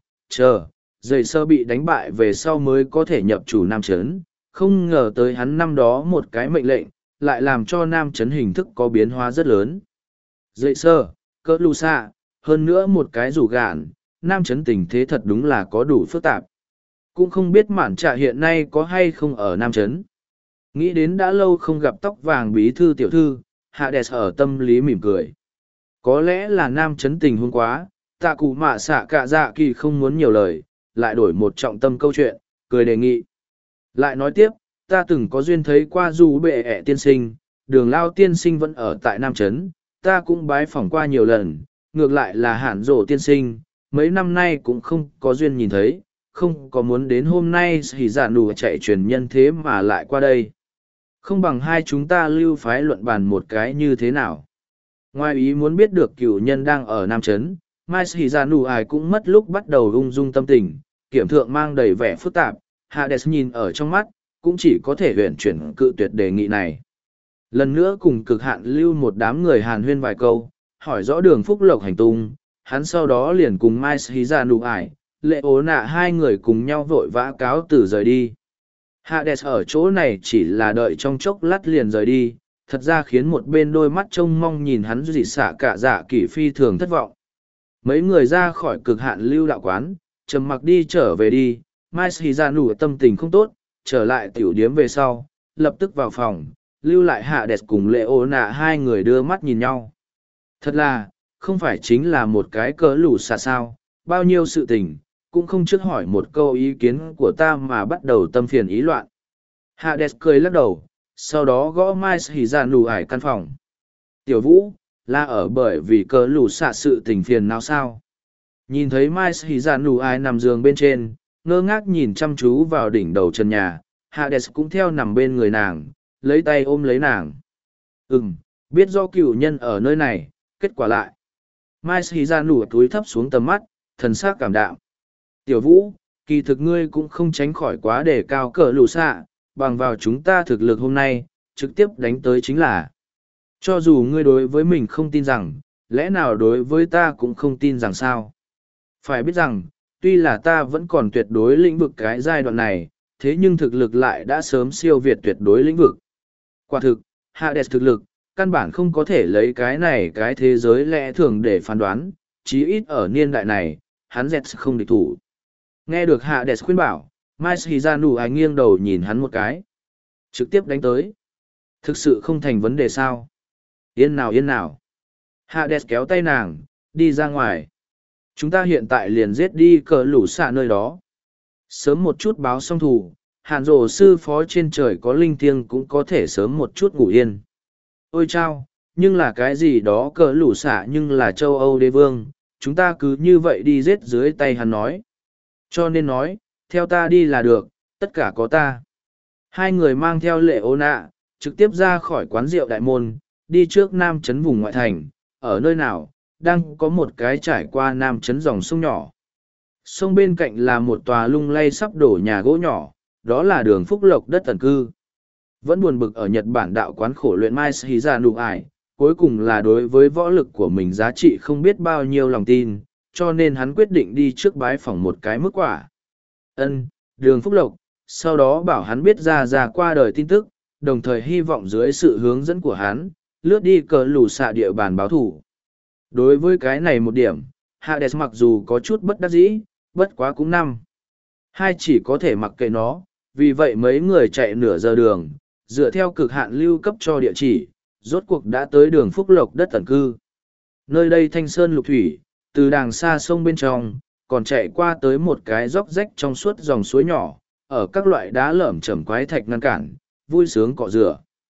dày sơ bị đánh bại về sau mới có thể nhập chủ Nam Trấn, không ngờ tới hắn năm đó một cái mệnh lệnh, lại làm cho Nam Trấn hình thức có biến hóa rất lớn. Dày sơ, cỡ lù xạ, hơn nữa một cái rủ gạn, Nam Trấn tình thế thật đúng là có đủ phức tạp. Cũng không biết mạn trạ hiện nay có hay không ở Nam Trấn. Nghĩ đến đã lâu không gặp tóc vàng bí thư tiểu thư, Hades ở tâm lý mỉm cười. Có lẽ là Nam Trấn tình huống quá, tạ cụ mạ xạ cả dạ kỳ không muốn nhiều lời, lại đổi một trọng tâm câu chuyện, cười đề nghị. Lại nói tiếp, ta từng có duyên thấy qua dù bệ ẹ tiên sinh, đường lao tiên sinh vẫn ở tại Nam Trấn, ta cũng bái phỏng qua nhiều lần, ngược lại là hạn rổ tiên sinh, mấy năm nay cũng không có duyên nhìn thấy, không có muốn đến hôm nay thì giả nụ chạy truyền nhân thế mà lại qua đây. Không bằng hai chúng ta lưu phái luận bàn một cái như thế nào. Ngoài ý muốn biết được cựu nhân đang ở Nam Trấn, Mai Sĩ Gia Nụ Ải cũng mất lúc bắt đầu ung dung tâm tình, kiểm thượng mang đầy vẻ phức tạp, Hades nhìn ở trong mắt, cũng chỉ có thể huyển chuyển cự tuyệt đề nghị này. Lần nữa cùng cực hạn lưu một đám người hàn huyên vài câu, hỏi rõ đường phúc lộc hành tung, hắn sau đó liền cùng Mai Sĩ Gia Nụ Ải, lệ ố nạ hai người cùng nhau vội vã cáo từ rời đi. Hades ở chỗ này chỉ là đợi trong chốc lát liền rời đi, thật ra khiến một bên đôi mắt trông mong nhìn hắn dị xạ cả dạ kỷ phi thường thất vọng. Mấy người ra khỏi cực hạn lưu đạo quán, trầm mặc đi trở về đi, Mai Sĩ Gia Nụ tâm tình không tốt, trở lại tiểu điếm về sau, lập tức vào phòng, lưu lại Hades cùng lệ ố nạ hai người đưa mắt nhìn nhau. Thật là, không phải chính là một cái cớ lù xà sao, bao nhiêu sự tình, cũng không trước hỏi một câu ý kiến của ta mà bắt đầu tâm phiền ý loạn. Hades cười lắc đầu, sau đó gõ Mai Sĩ Gia Nụ Ải căn phòng. Tiểu Vũ, là ở bởi vì cớ lù xạ sự tình phiền nào sao? Nhìn thấy Mai Sĩ Gia Nụ Ải nằm giường bên trên, ngơ ngác nhìn chăm chú vào đỉnh đầu trần nhà, Hades cũng theo nằm bên người nàng, lấy tay ôm lấy nàng. Biết do cựu nhân ở nơi này, kết quả lại. Mai Sĩ Gia Nụ túi thấp xuống tầm mắt, thần sắc cảm đạm. Tiểu Vũ, kỳ thực ngươi cũng không tránh khỏi quá đề cao cỡ lù xạ, bằng vào chúng ta thực lực hôm nay, trực tiếp đánh tới chính là. Cho dù ngươi đối với mình không tin rằng, lẽ nào đối với ta cũng không tin rằng sao? Phải biết rằng, tuy là ta vẫn còn tuyệt đối lĩnh vực cái giai đoạn này, thế nhưng thực lực lại đã sớm siêu việt tuyệt đối lĩnh vực. Quả thực, Hades thực lực, căn bản không có thể lấy cái này cái thế giới lẽ thường để phán đoán, chí ít ở niên đại này, hắn dẹt không địch thủ. Nghe được Hades khuyên bảo, Mai Sĩ Gia Nụ Ải nghiêng đầu nhìn hắn một cái. Trực tiếp đánh tới. Thực sự không thành vấn đề sao? Yên nào. Hades kéo tay nàng, đi ra ngoài. Chúng ta hiện tại liền giết đi cờ lũ xạ nơi đó. Sớm một chút báo xong thù, Hàn Dồ sư phó trên trời có linh thiêng cũng có thể sớm một chút ngủ yên. Ôi chao, nhưng là cái gì đó cờ lũ xạ nhưng là châu Âu đế vương, chúng ta cứ như vậy đi giết dưới tay hắn nói. Cho nên nói, theo ta đi là được, tất cả có ta. Hai người mang theo lệ ô nạ, trực tiếp ra khỏi quán rượu đại môn, đi trước Nam Trấn vùng ngoại thành, ở nơi nào, đang có một cái trải qua Nam Trấn dòng sông nhỏ. Sông bên cạnh là một tòa lung lay sắp đổ nhà gỗ nhỏ, đó là đường Phúc Lộc đất tần cư. Vẫn buồn bực ở Nhật Bản đạo quán khổ luyện Mai Sĩ Gia Nụ Ải, cuối cùng là đối với võ lực của mình giá trị không biết bao nhiêu lòng tin, cho nên hắn quyết định đi trước bái phỏng một cái mức quả. Đường Phúc Lộc, sau đó bảo hắn biết ra qua đời tin tức, đồng thời hy vọng dưới sự hướng dẫn của hắn, lướt đi cờ lù xạ địa bàn báo thủ. Đối với cái này một điểm, Hades mặc dù có chút bất đắc dĩ, bất quá cũng hai chỉ có thể mặc kệ nó, vì vậy mấy người chạy nửa giờ đường, dựa theo cực hạn lưu cấp cho địa chỉ, rốt cuộc đã tới đường Phúc Lộc đất tần cư. Nơi đây thanh sơn lục thủy, từ đàng xa sông bên trong, còn chạy qua tới một cái dốc rách trong suốt dòng suối nhỏ, ở các loại đá lởm chởm quái thạch ngăn cản, vui sướng cọ rửa.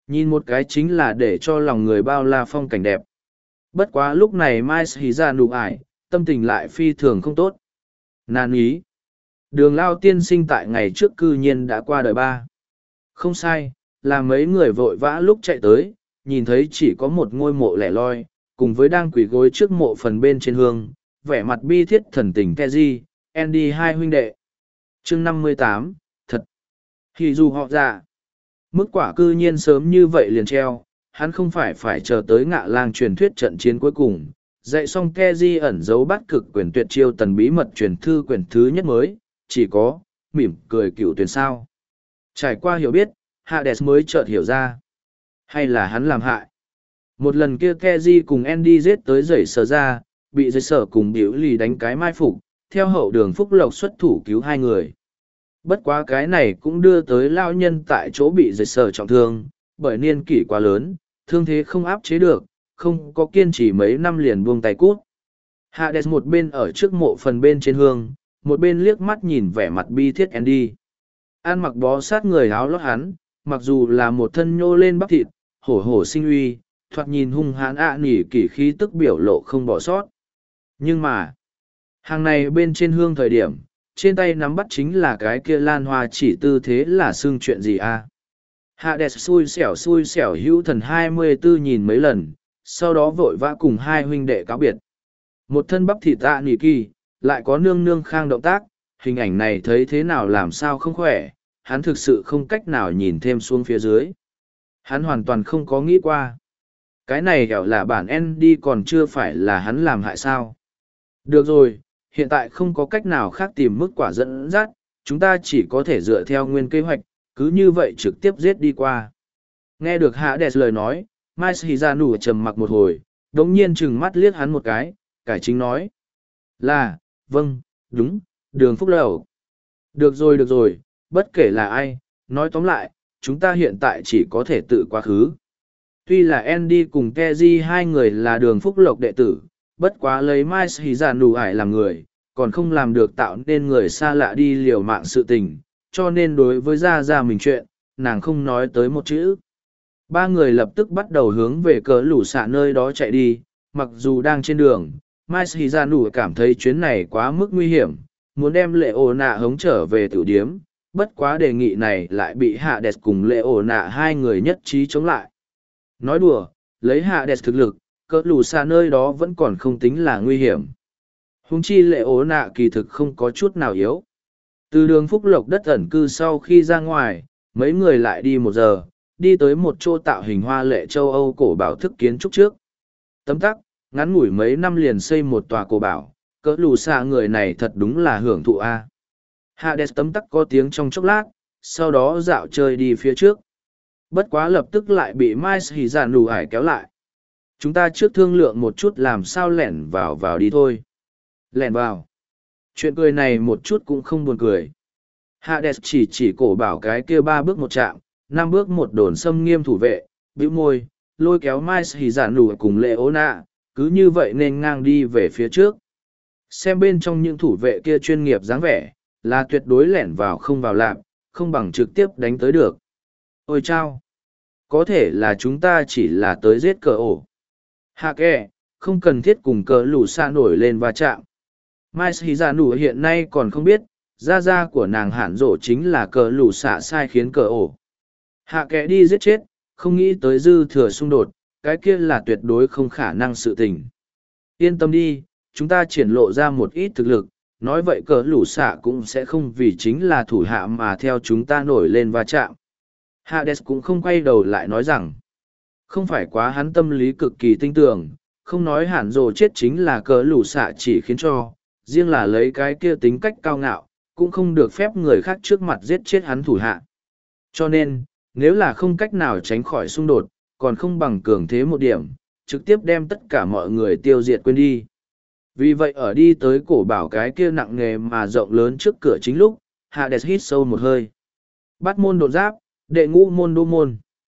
Nhìn một cái chính là để cho lòng người bao la phong cảnh đẹp. Bất quá lúc này Mai Hí ra nụ ải, tâm tình lại phi thường không tốt. Nan ý. Đường Lao tiên sinh tại ngày trước cư nhiên đã qua đời ba. Không sai, là mấy người vội vã lúc chạy tới, nhìn thấy chỉ có một ngôi mộ lẻ loi, cùng với đang quỳ gối trước mộ phần bên trên hương, vẻ mặt bi thiết thần tình Keji, Andy hai huynh đệ. chương 58, thật. Thì dù họ dạ, mức quả cư nhiên sớm như vậy liền treo, hắn không phải chờ tới ngạ lang truyền thuyết trận chiến cuối cùng. Dạy xong Keji ẩn giấu bắt cực quyển tuyệt chiêu tần bí mật truyền thư quyển thứ nhất mới, chỉ có, mỉm cười cựu tuyển sao. Trải qua hiểu biết, Hades mới chợt hiểu ra. Hay là hắn làm hại. Một lần kia Keji cùng Andy giết tới rẩy sở ra, bị rẩy sở cùng biểu lì đánh cái mai phục, theo hậu đường Phúc Lộc xuất thủ cứu hai người. Bất quá cái này cũng đưa tới lao nhân tại chỗ bị rẩy sở trọng thương, bởi niên kỷ quá lớn, thương thế không áp chế được, không có kiên trì mấy năm liền buông tay cút. Hades một bên ở trước mộ phần bên trên hương, một bên liếc mắt nhìn vẻ mặt bi thiết Andy. An mặc bó sát người áo lót hắn, mặc dù là một thân nhô lên bắp thịt, hổ hổ sinh uy, thoạt nhìn hung hãn nỉ kỷ khí tức biểu lộ không bỏ sót. Nhưng mà, hàng này bên trên hương thời điểm, trên tay nắm bắt chính là cái kia lan hoa chỉ tư thế là xưng chuyện gì a? Hades xui xẻo hữu thần 24 nhìn mấy lần, sau đó vội vã cùng hai huynh đệ cáo biệt. Một thân bắp thịt nỉ kỳ, lại có nương nương khang động tác, hình ảnh này thấy thế nào làm sao không khỏe, hắn thực sự không cách nào nhìn thêm xuống phía dưới. Hắn hoàn toàn không có nghĩ qua. Cái này hẻo là bản Andy còn chưa phải là hắn làm hại sao. Được rồi, hiện tại không có cách nào khác tìm mức quả dẫn dắt, chúng ta chỉ có thể dựa theo nguyên kế hoạch, cứ như vậy trực tiếp giết đi qua. Nghe được Hades lời nói, Mai Shizanu trầm mặc một hồi, đống nhiên chừng mắt liếc hắn một cái, cải chính nói. Là, vâng, đúng, đường Phúc Lầu. Được rồi, bất kể là ai, nói tóm lại, chúng ta hiện tại chỉ có thể tự quá khứ. Tuy là Andy cùng Keji hai người là đường Phúc Lộc đệ tử, bất quá lấy Mai Shizanu ải làm người, còn không làm được tạo nên người xa lạ đi liều mạng sự tình, cho nên đối với Gia mình chuyện, nàng không nói tới một chữ. Ba người lập tức bắt đầu hướng về cớ lũ xạ nơi đó chạy đi, mặc dù đang trên đường, Mai Shizanu cảm thấy chuyến này quá mức nguy hiểm, muốn đem lệ ổ nạ hống trở về tử điếm, bất quá đề nghị này lại bị Hades cùng lệ ổ nạ hai người nhất trí chống lại. Nói đùa, lấy Hades thực lực, cỡ lù xa nơi đó vẫn còn không tính là nguy hiểm. Húng chi lệ ổ nạ kỳ thực không có chút nào yếu. Từ đường Phúc Lộc đất ẩn cư sau khi ra ngoài, mấy người lại đi 1 giờ, đi tới một chỗ tạo hình hoa lệ châu Âu cổ bảo thức kiến trúc trước. Tấm tắc, ngắn ngủi mấy năm liền xây một tòa cổ bảo, cỡ lù xa người này thật đúng là hưởng thụ a. Hades tấm tắc có tiếng trong chốc lát, sau đó dạo chơi đi phía trước. Bất quá lập tức lại bị Mai Shizanu ải kéo lại. Chúng ta trước thương lượng một chút làm sao lẻn vào đi thôi. Lẻn vào. Chuyện cười này một chút cũng không buồn cười. Hades chỉ cổ bảo cái kia 3 bước một chạm, 5 bước một đồn xâm nghiêm thủ vệ, bĩu môi, lôi kéo Mai Shizanu cùng Leona, cứ như vậy nên ngang đi về phía trước. Xem bên trong những thủ vệ kia chuyên nghiệp dáng vẻ, là tuyệt đối lẻn vào không vào lạp, không bằng trực tiếp đánh tới được. Ôi chao! Có thể là chúng ta chỉ là tới giết cờ ổ. Hạ kè, không cần thiết cùng cờ lù xa nổi lên va chạm. Mai Shizanu hiện nay còn không biết, gia của nàng hẳn rộ chính là cờ lù xạ sai khiến cờ ổ. Hạ kè đi giết chết, không nghĩ tới dư thừa xung đột, cái kia là tuyệt đối không khả năng sự tình. Yên tâm đi, chúng ta triển lộ ra một ít thực lực, nói vậy cờ lũ xạ cũng sẽ không vì chính là thủ hạ mà theo chúng ta nổi lên va chạm. Hades cũng không quay đầu lại nói rằng, không phải quá hắn tâm lý cực kỳ tinh tường, không nói hẳn rồ chết chính là cờ lũ xạ chỉ khiến cho, riêng là lấy cái kia tính cách cao ngạo, cũng không được phép người khác trước mặt giết chết hắn thủ hạ. Cho nên, nếu là không cách nào tránh khỏi xung đột, còn không bằng cường thế một điểm, trực tiếp đem tất cả mọi người tiêu diệt quên đi. Vì vậy ở đi tới cổ bảo cái kia nặng nề mà rộng lớn trước cửa chính lúc, Hades hít sâu một hơi. Bắt môn đột giáp, đệ ngũ môn đô môn.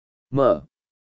Mở.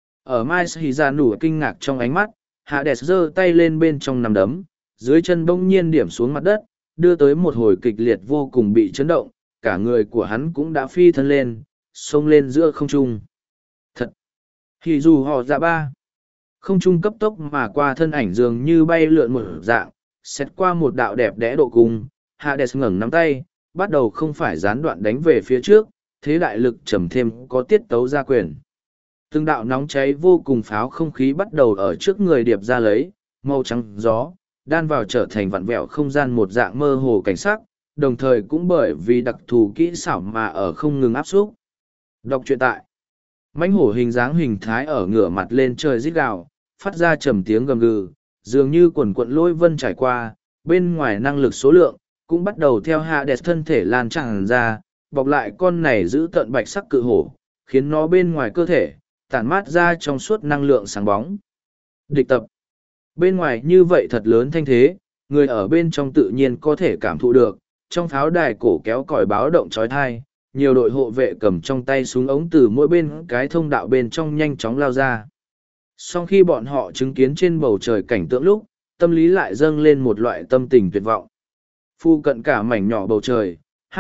Ở Mai Shizanu kinh ngạc trong ánh mắt, Hades giơ tay lên bên trong nằm đấm, dưới chân bỗng nhiên điểm xuống mặt đất, đưa tới một hồi kịch liệt vô cùng bị chấn động, cả người của hắn cũng đã phi thân lên, xông lên giữa không trung. Thật! Thì dù họ dạ ba, không trung cấp tốc mà qua thân ảnh dường như bay lượn một dạng, xét qua một đạo đẹp đẽ độ cung, Hades ngẩng nắm tay, bắt đầu không phải gián đoạn đánh về phía trước, thế đại lực trầm thêm có tiết tấu ra quyền. Từng đạo nóng cháy vô cùng pháo không khí bắt đầu ở trước người điệp ra lấy, màu trắng gió, đan vào trở thành vặn vẹo không gian một dạng mơ hồ cảnh sắc, đồng thời cũng bởi vì đặc thù kỹ xảo mà ở không ngừng áp xúc. Đọc truyện tại mãnh hổ hình dáng hình thái ở ngửa mặt lên trời rít gào, phát ra trầm tiếng gầm gừ, dường như quần quận lôi vân trải qua, bên ngoài năng lực số lượng, cũng bắt đầu theo Hades thân thể lan tràn ra, bọc lại con này giữ tận bạch sắc cự hổ, khiến nó bên ngoài cơ thể, tản mát ra trong suốt năng lượng sáng bóng. Địch tập. Bên ngoài như vậy thật lớn thanh thế, người ở bên trong tự nhiên có thể cảm thụ được, trong pháo đài cổ kéo còi báo động trói thai, nhiều đội hộ vệ cầm trong tay súng ống từ mỗi bên cái thông đạo bên trong nhanh chóng lao ra. Sau khi bọn họ chứng kiến trên bầu trời cảnh tượng lúc, tâm lý lại dâng lên một loại tâm tình tuyệt vọng. Phu cận cả mảnh nhỏ bầu trời,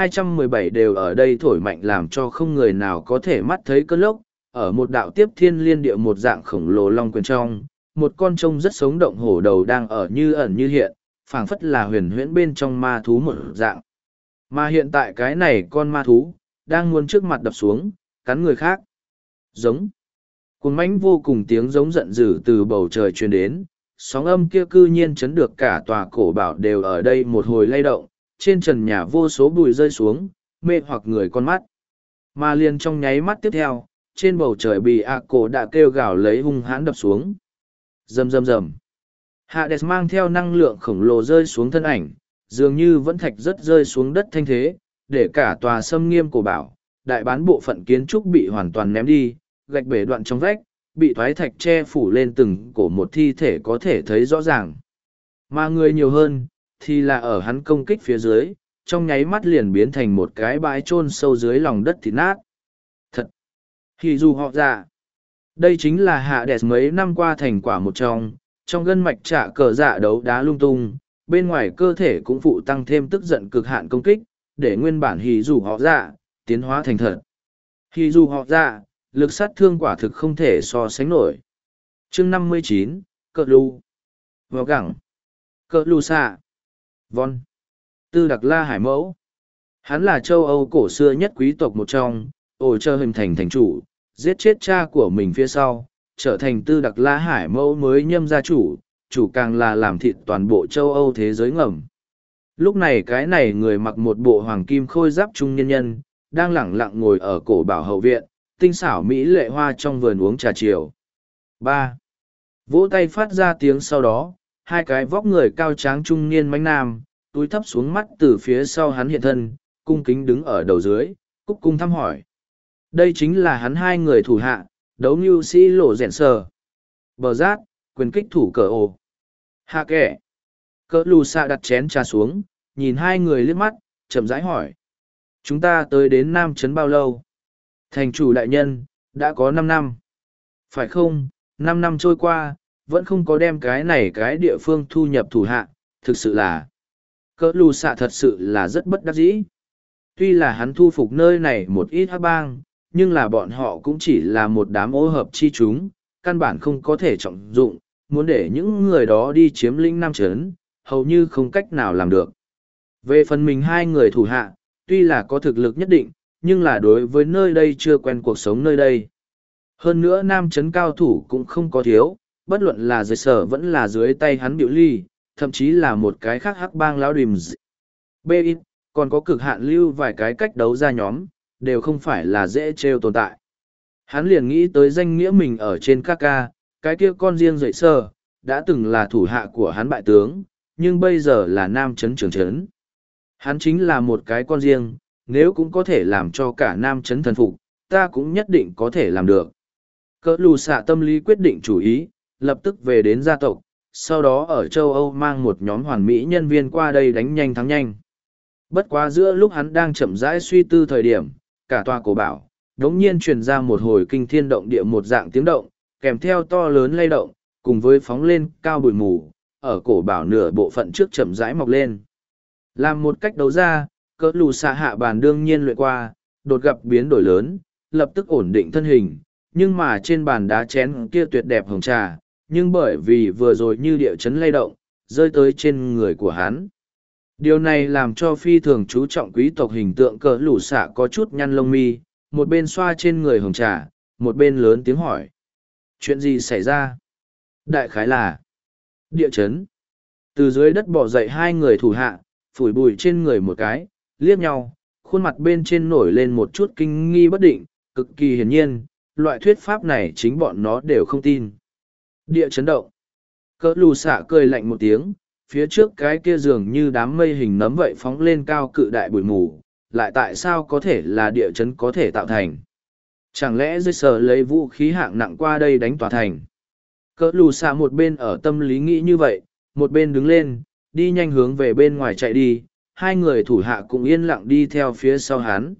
217 đều ở đây thổi mạnh làm cho không người nào có thể mắt thấy cơn lốc, ở một đạo tiếp thiên liên địa một dạng khổng lồ long quyền trong, một con trông rất sống động hổ đầu đang ở như ẩn như hiện, phảng phất là huyền huyễn bên trong ma thú một dạng. Mà hiện tại cái này con ma thú, đang muốn trước mặt đập xuống, cắn người khác. Giống. Cuồng mãnh vô cùng tiếng giống giận dữ từ bầu trời truyền đến, sóng âm kia cư nhiên chấn được cả tòa cổ bảo đều ở đây một hồi lay động, trên trần nhà vô số bụi rơi xuống, mê hoặc người con mắt. Mà liền trong nháy mắt tiếp theo, trên bầu trời bị cổ đã kêu gào lấy hung hãn đập xuống. Rầm rầm rầm. Hades mang theo năng lượng khổng lồ rơi xuống thân ảnh, dường như vẫn thạch rất rơi xuống đất thanh thế, để cả tòa xâm nghiêm cổ bảo, đại bán bộ phận kiến trúc bị hoàn toàn ném đi, gạch bể đoạn trong vách, bị thoái thạch che phủ lên từng cổ một thi thể có thể thấy rõ ràng. Mà người nhiều hơn, thì là ở hắn công kích phía dưới, trong nháy mắt liền biến thành một cái bãi chôn sâu dưới lòng đất thịt nát. Thật! Thì dù họ dạ, đây chính là Hades mấy năm qua thành quả một trong gân mạch trả cờ dạ đấu đá lung tung, bên ngoài cơ thể cũng phụ tăng thêm tức giận cực hạn công kích, để nguyên bản hì dù họ dạ, tiến hóa thành thật. Hì dù họ dạ, lực sát thương quả thực không thể so sánh nổi. Chương 59, Cờ Lu, Vào Gẳng, Cờ Lu Xạ, Von, Tư Đặc La Hải Mẫu. Hắn là châu Âu cổ xưa nhất quý tộc một trong, ổ trơ hình thành thành chủ, giết chết cha của mình phía sau, trở thành Tư Đặc La Hải Mẫu mới nhâm gia chủ, chủ càng là làm thịt toàn bộ châu Âu thế giới ngầm. Lúc này cái này người mặc một bộ hoàng kim khôi giáp trung nhân nhân, đang lẳng lặng ngồi ở cổ bảo hậu viện, tinh xảo mỹ lệ hoa trong vườn uống trà chiều. 3. Vỗ tay phát ra tiếng sau đó, hai cái vóc người cao tráng trung niên mánh nam, túi thấp xuống mắt từ phía sau hắn hiện thân, cung kính đứng ở đầu dưới, cúc cung thăm hỏi. Đây chính là hắn hai người thủ hạ, đấu như sĩ lộ rèn sờ. Bờ rát, quyền kích thủ cờ ồ. Hạ kẻ. Cỡ lù xạ đặt chén trà xuống, nhìn hai người liếc mắt, chậm rãi hỏi. Chúng ta tới đến Nam Trấn bao lâu? Thành chủ đại nhân, đã có 5 năm. Phải không, 5 năm trôi qua, vẫn không có đem cái này cái địa phương thu nhập thủ hạ, thực sự là. Cỡ lù xạ thật sự là rất bất đắc dĩ. Tuy là hắn thu phục nơi này một ít hắc bang, nhưng là bọn họ cũng chỉ là một đám ô hợp chi chúng, căn bản không có thể trọng dụng, muốn để những người đó đi chiếm lĩnh Nam Trấn, hầu như không cách nào làm được. Về phần mình hai người thủ hạ, tuy là có thực lực nhất định, nhưng là đối với nơi đây chưa quen cuộc sống nơi đây. Hơn nữa Nam Trấn cao thủ cũng không có thiếu, bất luận là dưới sở vẫn là dưới tay hắn biểu ly, thậm chí là một cái khác hắc bang lão đìm B.I. còn có cực hạn lưu vài cái cách đấu ra nhóm, đều không phải là dễ trêu tồn tại. Hắn liền nghĩ tới danh nghĩa mình ở trên các ca, cái kia con riêng dậy sơ, đã từng là thủ hạ của hắn bại tướng, nhưng bây giờ là Nam Trấn trưởng trấn. Hắn chính là một cái con riêng, nếu cũng có thể làm cho cả Nam Trấn thần phục, ta cũng nhất định có thể làm được. Cỡ lù xạ tâm lý quyết định chủ ý, lập tức về đến gia tộc, sau đó ở châu Âu mang một nhóm hoàn mỹ nhân viên qua đây đánh nhanh thắng nhanh. Bất quá giữa lúc hắn đang chậm rãi suy tư thời điểm, cả tòa cổ bảo, đống nhiên truyền ra một hồi kinh thiên động địa một dạng tiếng động, kèm theo to lớn lay động, cùng với phóng lên cao bụi mù, ở cổ bảo nửa bộ phận trước chậm rãi mọc lên. Làm một cách đấu ra, cỡ lù xạ hạ bàn đương nhiên luyện qua, đột gặp biến đổi lớn, lập tức ổn định thân hình, nhưng mà trên bàn đá chén kia tuyệt đẹp hồng trà, nhưng bởi vì vừa rồi như địa chấn lay động, rơi tới trên người của hắn. Điều này làm cho phi thường chú trọng quý tộc hình tượng cỡ lũ xạ có chút nhăn lông mi, một bên xoa trên người hồng trà, một bên lớn tiếng hỏi. Chuyện gì xảy ra? Đại khái là địa chấn. Từ dưới đất bỏ dậy hai người thủ hạ, phủi bụi trên người một cái, liếc nhau, khuôn mặt bên trên nổi lên một chút kinh nghi bất định, cực kỳ hiển nhiên, loại thuyết pháp này chính bọn nó đều không tin. Địa chấn động. Cỡ lù xạ cười lạnh một tiếng, phía trước cái kia dường như đám mây hình nấm vậy phóng lên cao cự đại bụi mù, lại tại sao có thể là địa chấn có thể tạo thành? Chẳng lẽ dây sờ lấy vũ khí hạng nặng qua đây đánh tòa thành? Cỡ lù xạ một bên ở tâm lý nghĩ như vậy, một bên đứng lên, đi nhanh hướng về bên ngoài chạy đi, hai người thủ hạ cũng yên lặng đi theo phía sau hắn.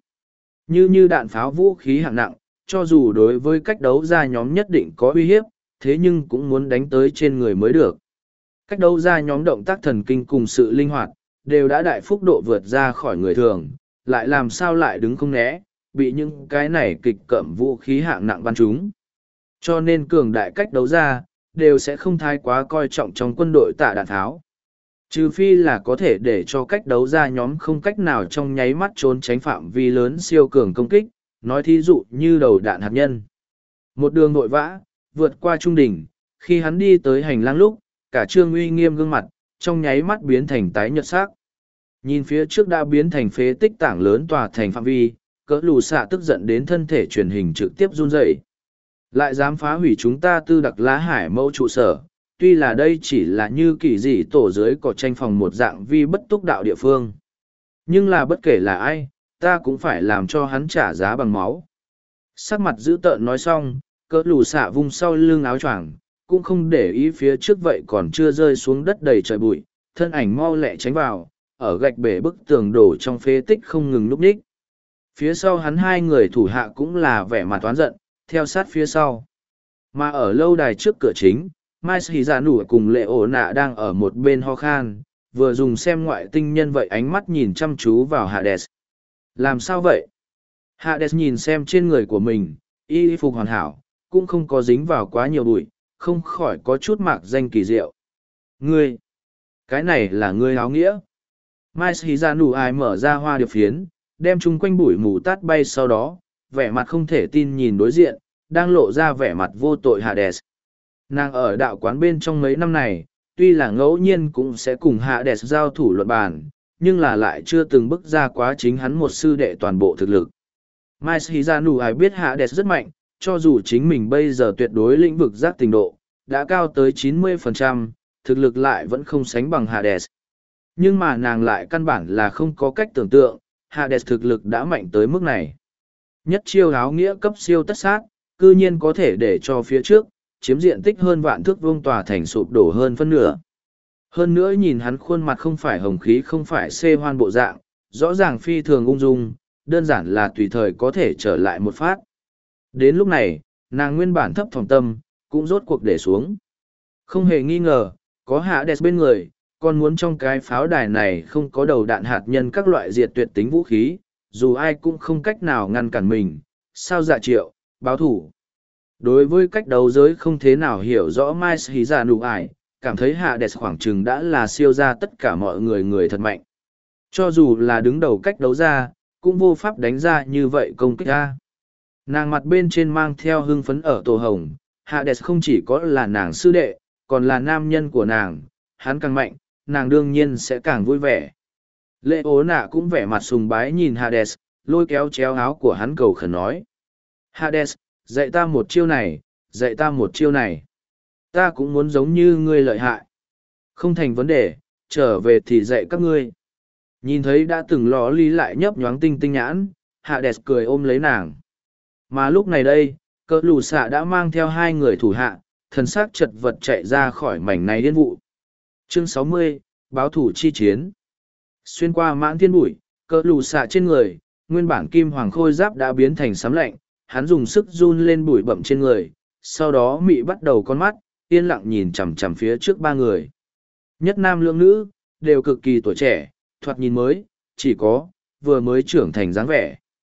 Như đạn pháo vũ khí hạng nặng, cho dù đối với cách đấu ra nhóm nhất định có uy hiếp, thế nhưng cũng muốn đánh tới trên người mới được. Cách đấu ra nhóm động tác thần kinh cùng sự linh hoạt, đều đã đại phúc độ vượt ra khỏi người thường, lại làm sao lại đứng không né, bị những cái này kịch cậm vũ khí hạng nặng bắn chúng. Cho nên cường đại cách đấu ra, đều sẽ không thái quá coi trọng trong quân đội tạ đạn tháo. Trừ phi là có thể để cho cách đấu ra nhóm không cách nào trong nháy mắt trốn tránh phạm vi lớn siêu cường công kích, nói thí dụ như đầu đạn hạt nhân. Một đường vội vã, vượt qua trung đỉnh, khi hắn đi tới hành lang lúc, cả Trương uy nghiêm gương mặt, trong nháy mắt biến thành tái nhợt sắc. Nhìn phía trước đã biến thành phế tích tảng lớn tòa thành phạm vi, cỡ lù xạ tức giận đến thân thể truyền hình trực tiếp run rẩy. Lại dám phá hủy chúng ta Tư Đặc Lá Hải mẫu trụ sở, tuy là đây chỉ là như kỳ dị tổ dưới cỏ tranh phòng một dạng vi bất túc đạo địa phương. Nhưng là bất kể là ai, ta cũng phải làm cho hắn trả giá bằng máu. Sắc mặt dữ tợn nói xong, cỡ lù xạ vung sau lưng áo choàng, cũng không để ý phía trước vậy còn chưa rơi xuống đất đầy trời bụi, thân ảnh mau lẹ tránh vào, ở gạch bể bức tường đổ trong phế tích không ngừng núp ních. Phía sau hắn hai người thủ hạ cũng là vẻ mặt toán giận, theo sát phía sau. Mà ở lâu đài trước cửa chính, Mai Sĩ Giả Nụ cùng Lệ Ổ Nạ đang ở một bên ho khan, vừa dùng xem ngoại tinh nhân vậy ánh mắt nhìn chăm chú vào Hades. Làm sao vậy? Hades nhìn xem trên người của mình, y phục hoàn hảo, cũng không có dính vào quá nhiều bụi, không khỏi có chút mạc danh kỳ diệu. Ngươi! Cái này là ngươi áo nghĩa. Mai Sĩ Giả Nụ ai mở ra hoa điệp phiến, đem chung quanh bụi mù tát bay sau đó, vẻ mặt không thể tin nhìn đối diện, đang lộ ra vẻ mặt vô tội Hades. Nàng ở đạo quán bên trong mấy năm này, tuy là ngẫu nhiên cũng sẽ cùng Hades giao thủ luận bàn, nhưng là lại chưa từng bước ra quá chính hắn một sư đệ toàn bộ thực lực. Mai Shizanu ai biết Hades rất mạnh, cho dù chính mình bây giờ tuyệt đối lĩnh vực giác tình độ, đã cao tới 90%, thực lực lại vẫn không sánh bằng Hades. Nhưng mà nàng lại căn bản là không có cách tưởng tượng, Hades thực lực đã mạnh tới mức này. Nhất chiêu áo nghĩa cấp siêu tất sát, cư nhiên có thể để cho phía trước, chiếm diện tích hơn vạn thước vuông tòa thành sụp đổ hơn phân nửa. Hơn nữa nhìn hắn khuôn mặt không phải hồng khí không phải xê hoan bộ dạng, rõ ràng phi thường ung dung, đơn giản là tùy thời có thể trở lại một phát. Đến lúc này, nàng nguyên bản thấp thỏm tâm, cũng rốt cuộc để xuống. Không hề nghi ngờ, có Hades bên người, còn muốn trong cái pháo đài này không có đầu đạn hạt nhân các loại diệt tuyệt tính vũ khí, dù ai cũng không cách nào ngăn cản mình, sao dạ triệu, báo thủ. Đối với cách đấu giới không thế nào hiểu rõ Mai Sĩ Giả Nụ ải, cảm thấy Hades khoảng chừng đã là siêu ra tất cả mọi người thật mạnh. Cho dù là đứng đầu cách đấu ra, cũng vô pháp đánh ra như vậy công kích ra. Nàng mặt bên trên mang theo hưng phấn ở tổ hồng, Hades không chỉ có là nàng sư đệ, còn là nam nhân của nàng, hắn càng mạnh, nàng đương nhiên sẽ càng vui vẻ. Lệ ố nạ cũng vẻ mặt sùng bái nhìn Hades, lôi kéo chéo áo của hắn cầu khẩn nói. Hades, dạy ta một chiêu này, dạy ta một chiêu này. Ta cũng muốn giống như ngươi lợi hại. Không thành vấn đề, trở về thì dạy các ngươi. Nhìn thấy đã từng ló ly lại nhấp nhoáng tinh tinh nhãn, Hades cười ôm lấy nàng. Mà lúc này đây, cỡ lù xạ đã mang theo hai người thủ hạ, thần sắc chật vật chạy ra khỏi mảnh này điên vụ. Chương 60, báo thủ chi chiến. Xuyên qua mãn thiên bụi, cỡ lù xạ trên người, nguyên bản kim hoàng khôi giáp đã biến thành sấm lạnh, hắn dùng sức run lên bụi bậm trên người, sau đó mị bắt đầu con mắt, yên lặng nhìn chằm chằm phía trước ba người. Nhất nam lưỡng nữ, đều cực kỳ tuổi trẻ, thoạt nhìn mới, chỉ có, vừa mới trưởng thành dáng vẻ.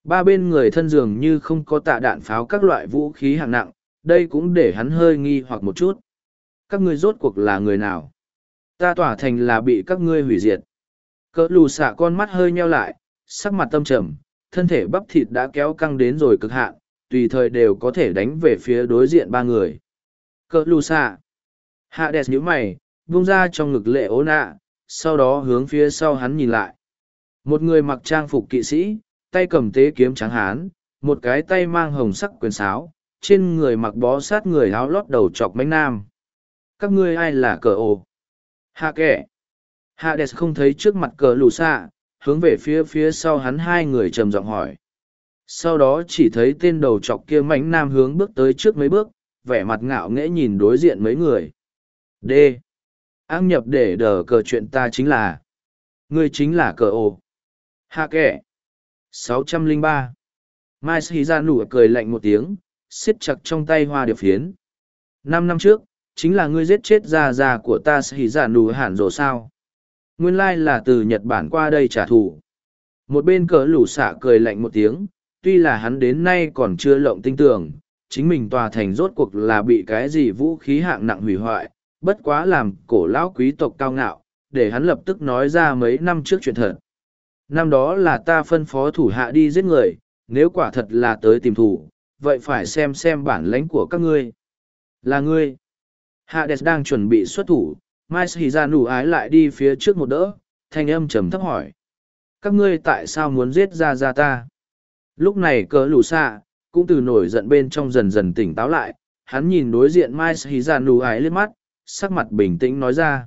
Ba bên người thân dường như không có tạ đạn pháo các loại vũ khí hạng nặng, đây cũng để hắn hơi nghi hoặc một chút. Các ngươi rốt cuộc là người nào? Ta tỏa thành là bị các ngươi hủy diệt. Cỡ lù xạ con mắt hơi nheo lại, sắc mặt tâm trầm, thân thể bắp thịt đã kéo căng đến rồi cực hạn, tùy thời đều có thể đánh về phía đối diện ba người. Cỡ lù xạ. Hades nhíu mày, vung ra trong ngực lệ ố nạ, sau đó hướng phía sau hắn nhìn lại. Một người mặc trang phục kỵ sĩ, tay cầm tế kiếm trắng hán, một cái tay mang hồng sắc quyền sáo, trên người mặc bó sát người áo lót đầu chọc mánh nam. Các ngươi ai là cờ ồ? Hạ kẻ. Hades không thấy trước mặt cờ lù xạ, hướng về phía sau hắn hai người trầm giọng hỏi. Sau đó chỉ thấy tên đầu chọc kia mánh nam hướng bước tới trước mấy bước, vẻ mặt ngạo nghễ nhìn đối diện mấy người. D. Ác nhập để đờ cờ chuyện ta chính là. Ngươi chính là cờ ồ. Hạ kẻ. 603. Mai Sĩ Gia nụ cười lạnh một tiếng, siết chặt trong tay hoa điệp phiến. 5 năm trước, chính là ngươi giết chết già của ta Sĩ Gia nụ hẳn rồi sao? Nguyên lai là từ Nhật Bản qua đây trả thù. Một bên cỡ lũ xạ cười lạnh một tiếng, tuy là hắn đến nay còn chưa lộng tinh tưởng, chính mình tòa thành rốt cuộc là bị cái gì vũ khí hạng nặng hủy hoại, bất quá làm cổ lão quý tộc cao ngạo, để hắn lập tức nói ra mấy năm trước chuyện thật. Năm đó là ta phân phó thủ hạ đi giết người, nếu quả thật là tới tìm thủ, vậy phải xem bản lãnh của các ngươi. Là ngươi. Hades đang chuẩn bị xuất thủ, Mai Sĩ Gia nụ ái lại đi phía trước một đỡ, thanh âm trầm thấp hỏi. Các ngươi tại sao muốn giết ra ta? Lúc này cỡ lù xạ, cũng từ nổi giận bên trong dần dần tỉnh táo lại, hắn nhìn đối diện Mai Sĩ Gia nụ ái lên mắt, sắc mặt bình tĩnh nói ra.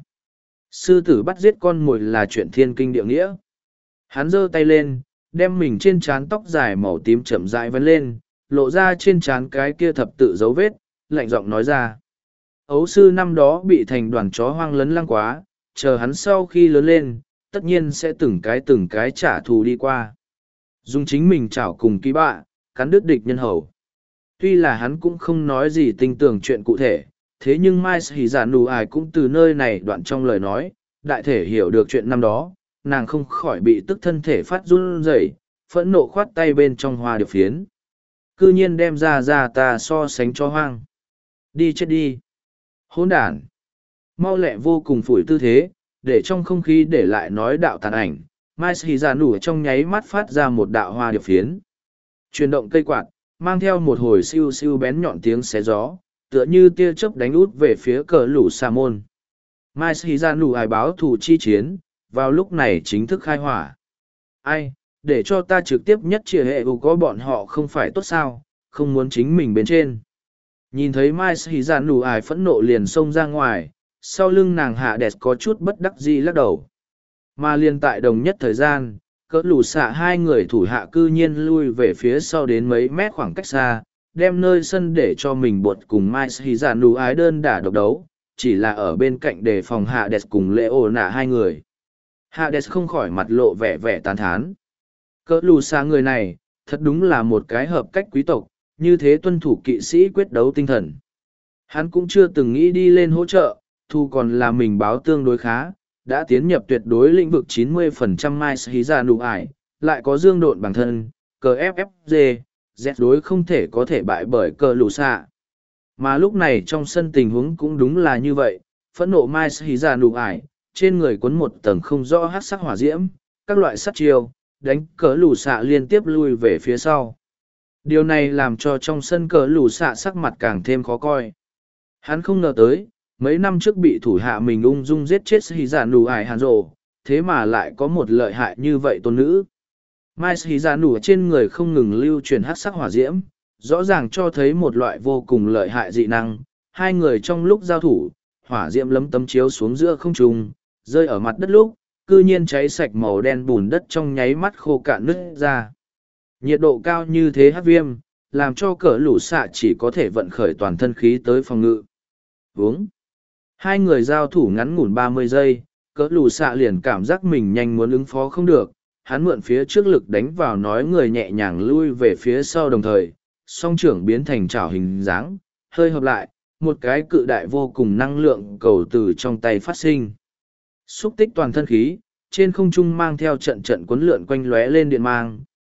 Sư tử bắt giết con mồi là chuyện thiên kinh địa nghĩa. Hắn giơ tay lên, đem mình trên trán tóc dài màu tím chậm rãi vấn lên, lộ ra trên trán cái kia thập tự dấu vết, lạnh giọng nói ra. Ấu sư năm đó bị thành đoàn chó hoang lấn lăng quá, chờ hắn sau khi lớn lên, tất nhiên sẽ từng cái trả thù đi qua. Dùng chính mình chảo cùng ký bạ, cắn đứt địch nhân hầu. Tuy là hắn cũng không nói gì tinh tường chuyện cụ thể, thế nhưng Mai Sĩ Giả Nù Ải cũng từ nơi này đoạn trong lời nói, đại thể hiểu được chuyện năm đó, nàng không khỏi bị tức thân thể phát run rẩy, phẫn nộ khoát tay bên trong hoa điệp phiến. Cư nhiên đem ra ta so sánh cho hoang. Đi chết đi. Hỗn đản. Mau lẹ vô cùng phủi tư thế, để trong không khí để lại nói đạo tàn ảnh, Mai Sĩ Giả Nù trong nháy mắt phát ra một đạo hoa điệp phiến. Chuyển động cây quạt, mang theo một hồi siêu siêu bén nhọn tiếng xé gió, tựa như tia chớp đánh út về phía cờ lũ sa môn. Mai Sĩ Gia nụ ải báo thủ chi chiến, vào lúc này chính thức khai hỏa. Ai, để cho ta trực tiếp nhất chia hệ có bọn họ không phải tốt sao, không muốn chính mình bên trên. Nhìn thấy Mai Sĩ Gia nụ ải phẫn nộ liền xông ra ngoài, sau lưng nàng hạ đẹp có chút bất đắc dĩ lắc đầu. Mà liền tại đồng nhất thời gian, cỡ lù xạ hai người thủ hạ cư nhiên lui về phía sau đến mấy mét khoảng cách xa, đem nơi sân để cho mình buộc cùng Mai Sĩ Giả nụ ái đơn đả độc đấu, chỉ là ở bên cạnh đề phòng Hades cùng Lệ Ổ Nạ hai người. Hades không khỏi mặt lộ vẻ tán thán. Cỡ lù xạ người này, thật đúng là một cái hợp cách quý tộc, như thế tuân thủ kỵ sĩ quyết đấu tinh thần. Hắn cũng chưa từng nghĩ đi lên hỗ trợ, thu còn là mình báo tương đối khá, đã tiến nhập tuyệt đối lĩnh vực 90% Mai Sĩ Giả nụ ải, lại có dương độn bản thân, cờ FFG, Z đối không thể có thể bại bởi cờ lù xạ. Mà lúc này trong sân tình huống cũng đúng là như vậy, phẫn nộ Mai Sĩ Giả nụ ải, trên người quấn một tầng không rõ hát sắc hỏa diễm, các loại sắt chiêu, đánh cờ lù xạ liên tiếp lui về phía sau. Điều này làm cho trong sân cờ lù xạ sắc mặt càng thêm khó coi. Hắn không ngờ tới, mấy năm trước bị thủ hạ mình ung dung giết chết Sĩ Giả nụ ải hàn rộ, thế mà lại có một lợi hại như vậy tôn nữ. Mai Sĩ Giả nụ trên người không ngừng lưu truyền hát sắc hỏa diễm, rõ ràng cho thấy một loại vô cùng lợi hại dị năng. Hai người trong lúc giao thủ, hỏa diễm lấm tấm chiếu xuống giữa không trung, rơi ở mặt đất lúc, cư nhiên cháy sạch màu đen bùn đất trong nháy mắt khô cạn nứt ra. Nhiệt độ cao như thế hắc viêm, làm cho cỡ lũ xạ chỉ có thể vận khởi toàn thân khí tới phòng ngự. Vướng. Hai người giao thủ ngắn ngủn 30 giây, cỡ lũ xạ liền cảm giác mình nhanh muốn ứng phó không được. Hắn mượn phía trước lực đánh vào nói người nhẹ nhàng lui về phía sau đồng thời, song trưởng biến thành chảo hình dáng, hơi hợp lại, một cái cự đại vô cùng năng lượng cầu từ trong tay phát sinh. Xúc tích toàn thân khí, trên không trung mang theo trận trận cuốn lượn quanh lóe lên điện mang,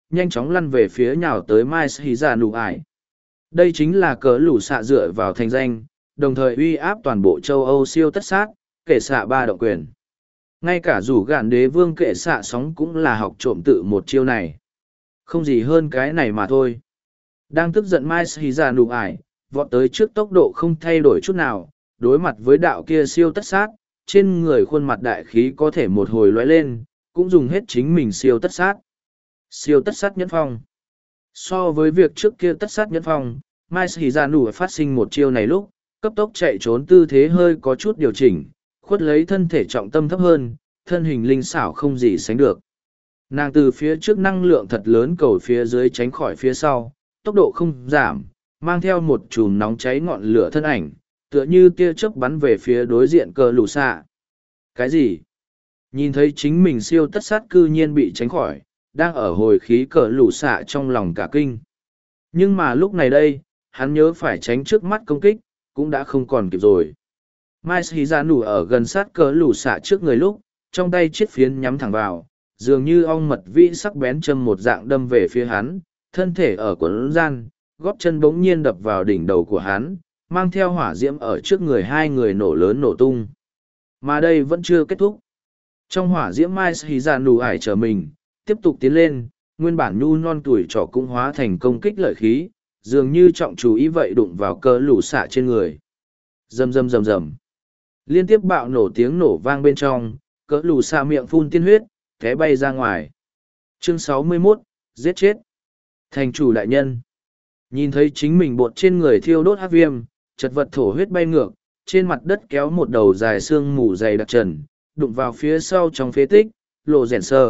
nhanh chóng lăn về phía nhào tới mai hí ra nụ ải. Đây chính là cỡ lũ xạ dựa vào thành danh, đồng thời uy áp toàn bộ châu Âu siêu tất sát, kệ xạ ba động quyền. Ngay cả rủ gạn đế vương kệ xạ sóng cũng là học trộm tự một chiêu này. Không gì hơn cái này mà thôi. Đang tức giận mai hí ra nụ ải, vọt tới trước tốc độ không thay đổi chút nào, đối mặt với đạo kia siêu tất sát, trên người khuôn mặt đại khí có thể một hồi lóe lên, cũng dùng hết chính mình siêu tất sát. Siêu tất sát nhẫn phong. So với việc trước kia tất sát nhẫn phong, Mai Hỉ Dạ Nụ phát sinh một chiêu này lúc, cấp tốc chạy trốn tư thế hơi có chút điều chỉnh, khuất lấy thân thể trọng tâm thấp hơn, thân hình linh xảo không gì sánh được. Nàng từ phía trước năng lượng thật lớn cầu phía dưới tránh khỏi phía sau, tốc độ không giảm, mang theo một chùm nóng cháy ngọn lửa thân ảnh, tựa như tia chớp bắn về phía đối diện cờ lù xạ. Cái gì? Nhìn thấy chính mình siêu tất sát cư nhiên bị tránh khỏi, đang ở hồi khí cờ lù xạ trong lòng cả kinh. Nhưng mà lúc này đây, hắn nhớ phải tránh trước mắt công kích, cũng đã không còn kịp rồi. Mai Hí Dạ Nụ ở gần sát cờ lù xạ trước người lúc, trong tay chiếc phiến nhắm thẳng vào, dường như ong mật vĩ sắc bén châm một dạng đâm về phía hắn, thân thể ở quần gian, gót chân bỗng nhiên đập vào đỉnh đầu của hắn, mang theo hỏa diễm ở trước người hai người nổ lớn nổ tung. Mà đây vẫn chưa kết thúc. Trong hỏa diễm Mai Hí Dạ Nụ ải chờ mình, tiếp tục tiến lên, nguyên bản nhu non tuổi trỏ cũng hóa thành công kích lợi khí, dường như trọng chú ý vậy đụng vào cờ lũ xạ trên người. Rầm rầm rầm rầm. Liên tiếp bạo nổ tiếng nổ vang bên trong, cờ lũ xạ miệng phun tiên huyết, té bay ra ngoài. Chương 61, giết chết. Thành chủ đại nhân. Nhìn thấy chính mình bột trên người thiêu đốt hắc viêm, chật vật thổ huyết bay ngược, trên mặt đất kéo một đầu dài xương mù dày đặc trần, đụng vào phía sau trong phế tích, lộ rèn sơ.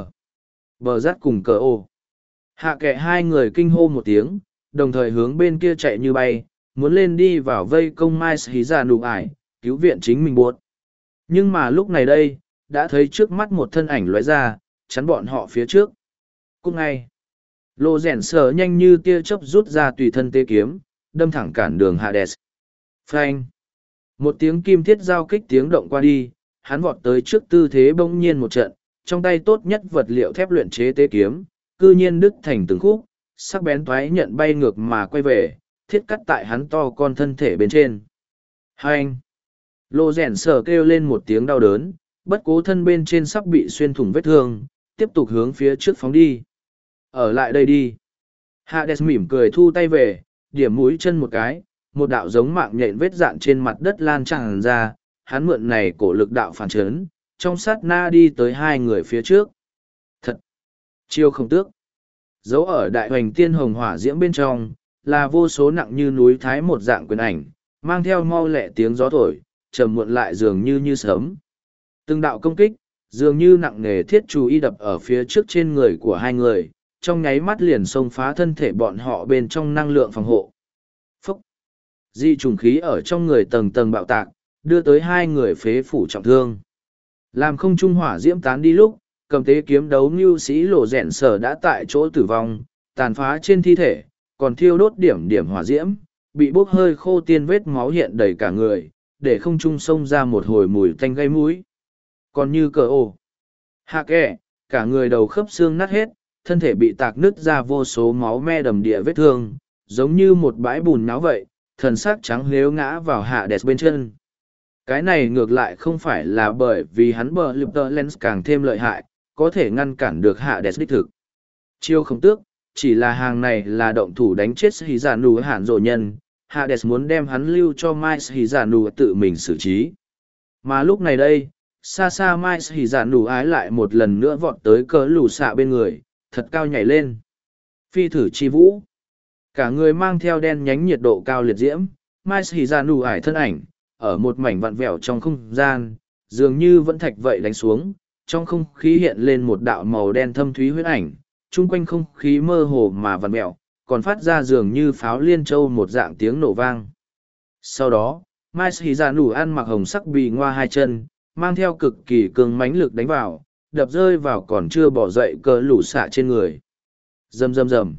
Bờ rát cùng cờ ô. Hạ kệ hai người kinh hô một tiếng, đồng thời hướng bên kia chạy như bay, muốn lên đi vào vây công Mai Hí Dạ Nụ ải, cứu viện chính mình buộc. Nhưng mà lúc này đây, đã thấy trước mắt một thân ảnh lóe ra, chắn bọn họ phía trước. Cũng ngay, lộ rèn sờ nhanh như tia chớp rút ra tùy thân tê kiếm, đâm thẳng cản đường Hades. Phanh! Một tiếng kim thiết giao kích tiếng động qua đi, hắn vọt tới trước tư thế bỗng nhiên một trận, trong tay tốt nhất vật liệu thép luyện chế tê kiếm, cư nhiên đứt thành từng khúc, sắc bén toái nhận bay ngược mà quay về, thiết cắt tại hắn to con thân thể bên trên. Hành! Lô rèn sờ kêu lên một tiếng đau đớn, bất cố thân bên trên sắp bị xuyên thủng vết thương, tiếp tục hướng phía trước phóng đi. Ở lại đây đi. Hades mỉm cười thu tay về, điểm mũi chân một cái, một đạo giống mạng nhện vết dạn trên mặt đất lan tràn ra, hắn mượn này cổ lực đạo phản chấn, trong sát na đi tới hai người phía trước. Thật! Chiêu không tước! Dấu ở đại hoành tiên hồng hỏa diễm bên trong, là vô số nặng như núi thái một dạng quyền ảnh, mang theo mau lẹ tiếng gió thổi, trầm muộn lại dường như sớm. Từng đạo công kích, dường như nặng nề thiết chú y đập ở phía trước trên người của hai người, trong nháy mắt liền xông phá thân thể bọn họ bên trong năng lượng phòng hộ. Phúc! Di trùng khí ở trong người tầng tầng bạo tạc, đưa tới hai người phế phủ trọng thương. Làm không trung hỏa diễm tán đi lúc, cầm tế kiếm đấu mưu sĩ lộ rèn sở đã tại chỗ tử vong, tàn phá trên thi thể, còn thiêu đốt điểm điểm hỏa diễm, bị bốc hơi khô tiên vết máu hiện đầy cả người, để không trung xông ra một hồi mùi tanh gây mũi. Còn như cờ ồ, hạ kẻ, cả người đầu khớp xương nát hết, thân thể bị tạc nứt ra vô số máu me đầm địa vết thương, giống như một bãi bùn náo vậy, thần xác trắng lếu ngã vào hạ đẹp bên chân. Cái này ngược lại không phải là bởi vì hắn bờ lip tơ lens càng thêm lợi hại, có thể ngăn cản được hạ đẹp đích thực. Chiêu không tước, chỉ là hàng này là động thủ đánh chết Hí Dạ Nụ hạn rộ nhân, Hades muốn đem hắn lưu cho Mai Hí Dạ Nụ tự mình xử trí. Mà lúc này đây, xa xa Mai Hí Dạ Nụ ái lại một lần nữa vọt tới cờ lù xạ bên người, thật cao nhảy lên. Phi thử chi vũ. Cả người mang theo đen nhánh nhiệt độ cao liệt diễm, Mai Hí Dạ Nụ ải thân ảnh, ở một mảnh vặn vẹo trong không gian, dường như vẫn thạch vậy đánh xuống, trong không khí hiện lên một đạo màu đen thâm thúy huyết ảnh, chung quanh không khí mơ hồ mà vặn vẹo, còn phát ra dường như pháo liên châu một dạng tiếng nổ vang. Sau đó, Mai Hí Dạ Nụ ăn mặc hồng sắc bì ngoa hai chân, mang theo cực kỳ cường mãnh lực đánh vào, đập rơi vào còn chưa bỏ dậy cờ lũ xạ trên người. Rầm rầm rầm.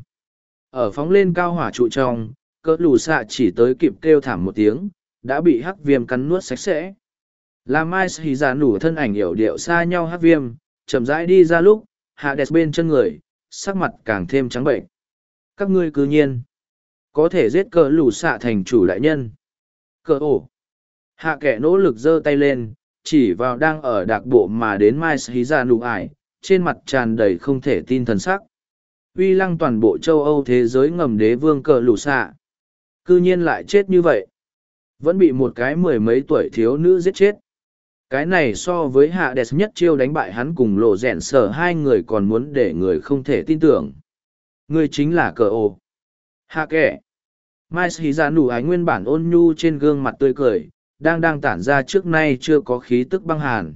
Ở phóng lên cao hỏa trụ trong, cờ lũ xạ chỉ tới kịp kêu thảm một tiếng, đã bị hắc viêm cắn nuốt sạch sẽ. Làm Mai Hí Dạ Nụ thân ảnh yểu điệu xa nhau hắc viêm, chậm rãi đi ra lúc, Hades bên chân người, sắc mặt càng thêm trắng bệnh. Các ngươi cư nhiên có thể giết cờ lù xạ thành chủ đại nhân. Cờ ổ. Hạ kẻ nỗ lực giơ tay lên, chỉ vào đang ở đạc bộ mà đến Mai Hí Ra Nụ Ải, trên mặt tràn đầy không thể tin thần sắc. Uy lăng toàn bộ châu Âu thế giới ngầm đế vương cờ lù xạ. Cư nhiên lại chết như vậy. Vẫn bị một cái mười mấy tuổi thiếu nữ giết chết. Cái này so với hạ đẹp nhất chiêu đánh bại hắn cùng lộ rèn sở hai người còn muốn để người không thể tin tưởng. Người chính là cờ ổ. Hạ kẻ. Mai Hí Ra Nụ Ải nguyên bản ôn nhu trên gương mặt tươi cười, đang tản ra trước nay chưa có khí tức băng hàn.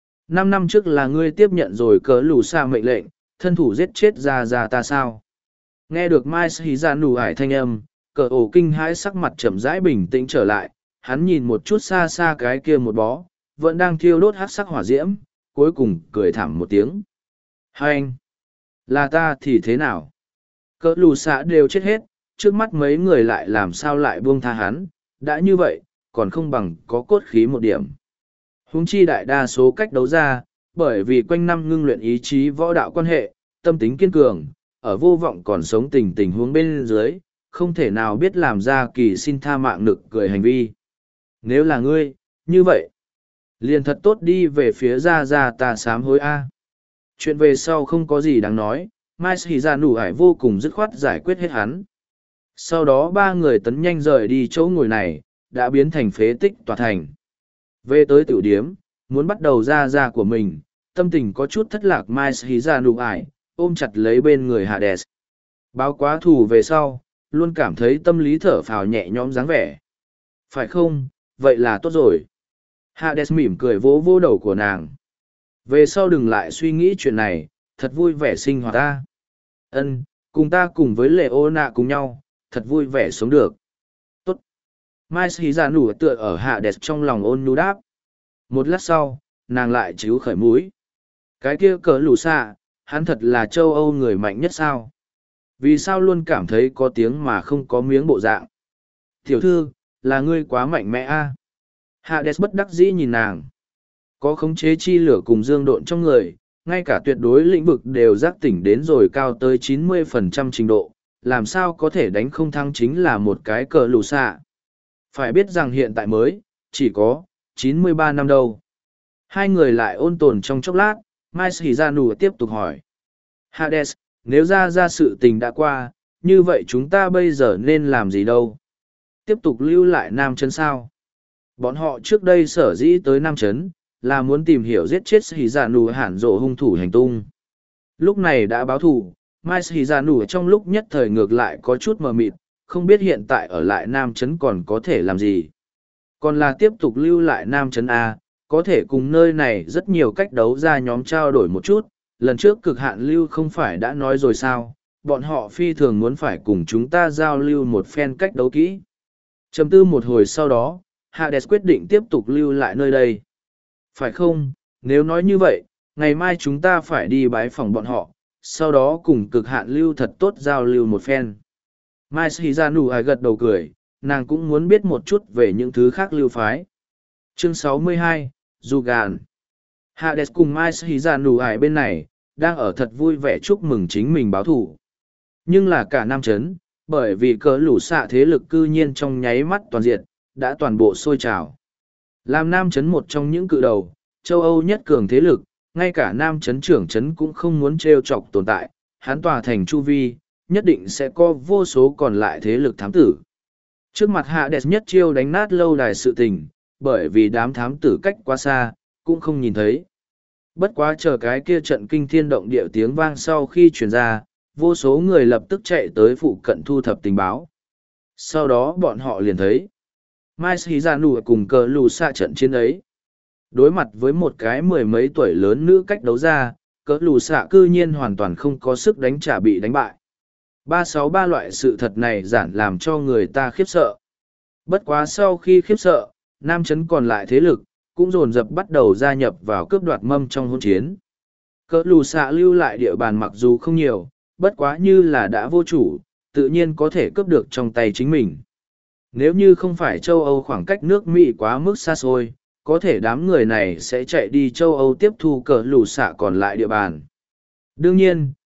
5 năm trước là ngươi tiếp nhận rồi cờ lù xa mệnh lệnh, thân thủ giết chết ra ta sao? Nghe được Mai Hí Ra Nụ Ải thanh âm, cờ ổ kinh hãi sắc mặt chậm rãi bình tĩnh trở lại, hắn nhìn một chút xa xa cái kia một bó, vẫn đang thiêu đốt hát sắc hỏa diễm, cuối cùng cười thảm một tiếng. Hai anh! Là ta thì thế nào? Cờ lù xa đều chết hết, trước mắt mấy người lại làm sao lại buông tha hắn, đã như vậy, còn không bằng có cốt khí một điểm. Huống chi đại đa số cách đấu ra, bởi vì quanh năm ngưng luyện ý chí võ đạo quan hệ, tâm tính kiên cường, ở vô vọng còn sống tình huống bên dưới, không thể nào biết làm ra kỳ xin tha mạng nực cười hành vi. Nếu là ngươi, như vậy, liền thật tốt đi về phía ra ta sám hối A. Chuyện về sau không có gì đáng nói, Mai Hí Ra Nụ Ải vô cùng dứt khoát giải quyết hết hắn. Sau đó ba người tấn nhanh rời đi chỗ ngồi này, đã biến thành phế tích tòa thành. Về tới tiểu điếm, muốn bắt đầu ra của mình, tâm tình có chút thất lạc Mai Hí Ra Nụ Ải, ôm chặt lấy bên người Hades. Báo quá thù về sau, luôn cảm thấy tâm lý thở phào nhẹ nhõm dáng vẻ. Phải không, vậy là tốt rồi. Hades mỉm cười vỗ vỗ đầu của nàng. Về sau đừng lại suy nghĩ chuyện này, thật vui vẻ sinh hoạt ta. Ân, cùng ta cùng với Leona cùng nhau, thật vui vẻ sống được. Tốt. Mai Hí Ra Nụ tựa ở Hades trong lòng ôn nhu đáp. Một lát sau, nàng lại chíu khởi mũi. Cái kia cờ lù xạ, hắn thật là châu Âu người mạnh nhất sao? Vì sao luôn cảm thấy có tiếng mà không có miếng bộ dạng? Tiểu thư, là ngươi quá mạnh mẽ a. Hades bất đắc dĩ nhìn nàng. Có khống chế chi lửa cùng dương độn trong người, ngay cả tuyệt đối lĩnh vực đều giác tỉnh đến rồi cao tới 90% trình độ, làm sao có thể đánh không thắng chính là một cái cờ lù xạ. Phải biết rằng hiện tại mới, chỉ có 93 năm đâu. Hai người lại ôn tồn trong chốc lát, Mai Hí Ra Nụ tiếp tục hỏi. Hades, nếu ra sự tình đã qua, như vậy chúng ta bây giờ nên làm gì đâu? Tiếp tục lưu lại Nam Trấn sao? Bọn họ trước đây sở dĩ tới Nam Trấn, là muốn tìm hiểu giết chết Hí Ra Nụ hẳn rộ hung thủ hành tung. Lúc này đã báo thù, Mai Hí Ra Nụ trong lúc nhất thời ngược lại có chút mờ mịt, không biết hiện tại ở lại Nam Trấn còn có thể làm gì. Còn là tiếp tục lưu lại Nam Trấn A, có thể cùng nơi này rất nhiều cách đấu ra nhóm trao đổi một chút. Lần trước cực hạn lưu không phải đã nói rồi sao, bọn họ phi thường muốn phải cùng chúng ta giao lưu một phen cách đấu kỹ. Chầm tư một hồi sau đó, Hades quyết định tiếp tục lưu lại nơi đây. Phải không, nếu nói như vậy, ngày mai chúng ta phải đi bái phòng bọn họ, sau đó cùng cực hạn lưu thật tốt giao lưu một phen. Mai Hí Ra Nụ Ải gật đầu cười, nàng cũng muốn biết một chút về những thứ khác lưu phái. Chương 62, Du Gàn. Hades cùng Mai Hí Ra Nụ Ải bên này, đang ở thật vui vẻ chúc mừng chính mình báo thủ. Nhưng là cả Nam Trấn, bởi vì cờ lũ xạ thế lực cư nhiên trong nháy mắt toàn diện, đã toàn bộ sôi trào. Làm Nam Trấn một trong những cự đầu, châu Âu nhất cường thế lực, ngay cả Nam Trấn trưởng trấn cũng không muốn trêu chọc tồn tại, hắn tòa thành chu vi, nhất định sẽ có vô số còn lại thế lực thám tử. Trước mặt Hades nhất chiêu đánh nát lâu đài sự tình, bởi vì đám thám tử cách quá xa, cũng không nhìn thấy. Bất quá chờ cái kia trận kinh thiên động địa tiếng vang sau khi truyền ra, vô số người lập tức chạy tới phụ cận thu thập tình báo. Sau đó bọn họ liền thấy Mai Hí Ra Nụ cùng cờ lù xạ trận chiến ấy. Đối mặt với một cái mười mấy tuổi lớn nữ cách đấu ra, cờ lù xạ cư nhiên hoàn toàn không có sức đánh trả bị đánh bại. 363 loại sự thật này giản làm cho người ta khiếp sợ. Bất quá sau khi khiếp sợ, Nam Trấn còn lại thế lực, cũng dồn dập bắt đầu gia nhập vào cướp đoạt mâm trong hôn chiến. Cỡ lù xạ lưu lại địa bàn mặc dù không nhiều, bất quá như là đã vô chủ, tự nhiên có thể cướp được trong tay chính mình. Nếu như không phải châu Âu khoảng cách nước Mỹ quá mức xa xôi, có thể đám người này sẽ chạy đi châu Âu tiếp thu cỡ lù xạ còn lại địa bàn. Đương nhiên,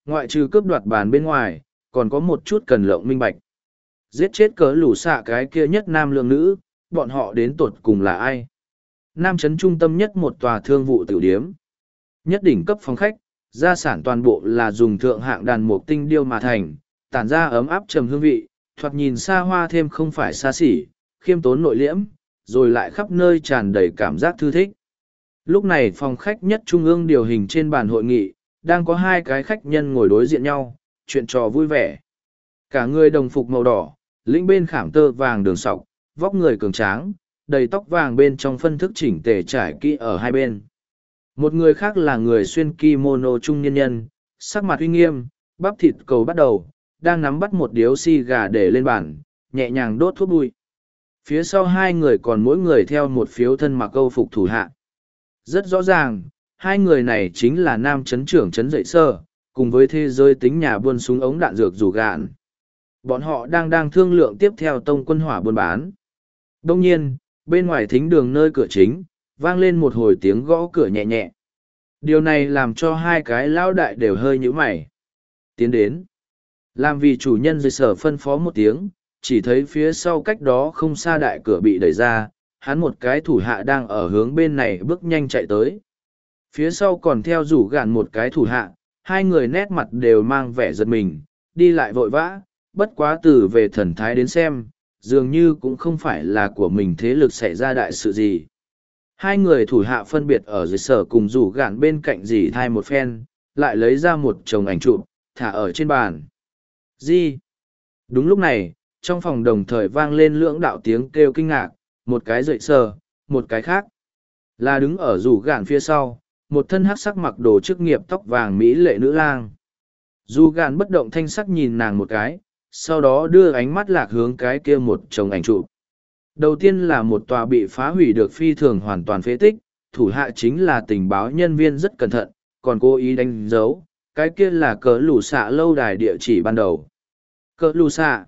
ngoại trừ cướp đoạt bàn bên ngoài, còn có một chút cần lộng minh bạch. Giết chết cỡ lũ xạ cái kia nhất nam lượng nữ, bọn họ đến tột cùng là ai? Nam trấn trung tâm nhất một tòa thương vụ tiểu điếm. Nhất đỉnh cấp phòng khách, gia sản toàn bộ là dùng thượng hạng đàn mục tinh điêu mà thành, tản ra ấm áp trầm hương vị, thoạt nhìn xa hoa thêm không phải xa xỉ, khiêm tốn nội liễm, rồi lại khắp nơi tràn đầy cảm giác thư thích. Lúc này phòng khách nhất trung ương điều hình trên bàn hội nghị, đang có hai cái khách nhân ngồi đối diện nhau, chuyện trò vui vẻ. Cả người đồng phục màu đỏ, lĩnh bên khảm tơ vàng đường sọc, vóc người cường tráng, đầy tóc vàng bên trong phân thức chỉnh tề trải kỹ ở hai bên. Một người khác là người xuyên kimono trung niên nhân, sắc mặt uy nghiêm, bắp thịt cầu bắt đầu, đang nắm bắt một điếu xì gà để lên bàn, nhẹ nhàng đốt thuốc bụi. Phía sau hai người còn mỗi người theo một phiếu thân mặc câu phục thủ hạ. Rất rõ ràng, hai người này chính là nam trấn trưởng trấn dậy sơ, cùng với thế giới tính nhà buôn súng ống đạn dược rủ gạn. Bọn họ đang thương lượng tiếp theo tông quân hỏa buôn bán. Đông nhiên, bên ngoài thính đường nơi cửa chính, vang lên một hồi tiếng gõ cửa nhẹ nhẹ. Điều này làm cho hai cái lão đại đều hơi nhíu mày. Tiến đến. Làm vì chủ nhân dây sở phân phó một tiếng, chỉ thấy phía sau cách đó không xa đại cửa bị đẩy ra, hắn một cái thủ hạ đang ở hướng bên này bước nhanh chạy tới. Phía sau còn theo rủ gạn một cái thủ hạ, hai người nét mặt đều mang vẻ giật mình, đi lại vội vã, bất quá từ về thần thái đến xem, dường như cũng không phải là của mình thế lực xảy ra đại sự gì. Hai người thủ hạ phân biệt ở dưới sở cùng rủ gạn bên cạnh dì thai một phen, lại lấy ra một chồng ảnh chụp, thả ở trên bàn. Gì? Đúng lúc này, trong phòng đồng thời vang lên lưỡng đạo tiếng kêu kinh ngạc, một cái dậy sờ, một cái khác. Là đứng ở rủ gạn phía sau, một thân hắc sắc mặc đồ chức nghiệp tóc vàng mỹ lệ nữ lang. Dù gạn bất động thanh sắc nhìn nàng một cái, sau đó đưa ánh mắt lạc hướng cái kia một chồng ảnh chụp. Đầu tiên là một tòa bị phá hủy được phi thường hoàn toàn phế tích, thủ hạ chính là tình báo nhân viên rất cẩn thận, còn cố ý đánh dấu, cái kia là cỡ lù xạ lâu đài địa chỉ ban đầu. Cỡ lù xạ.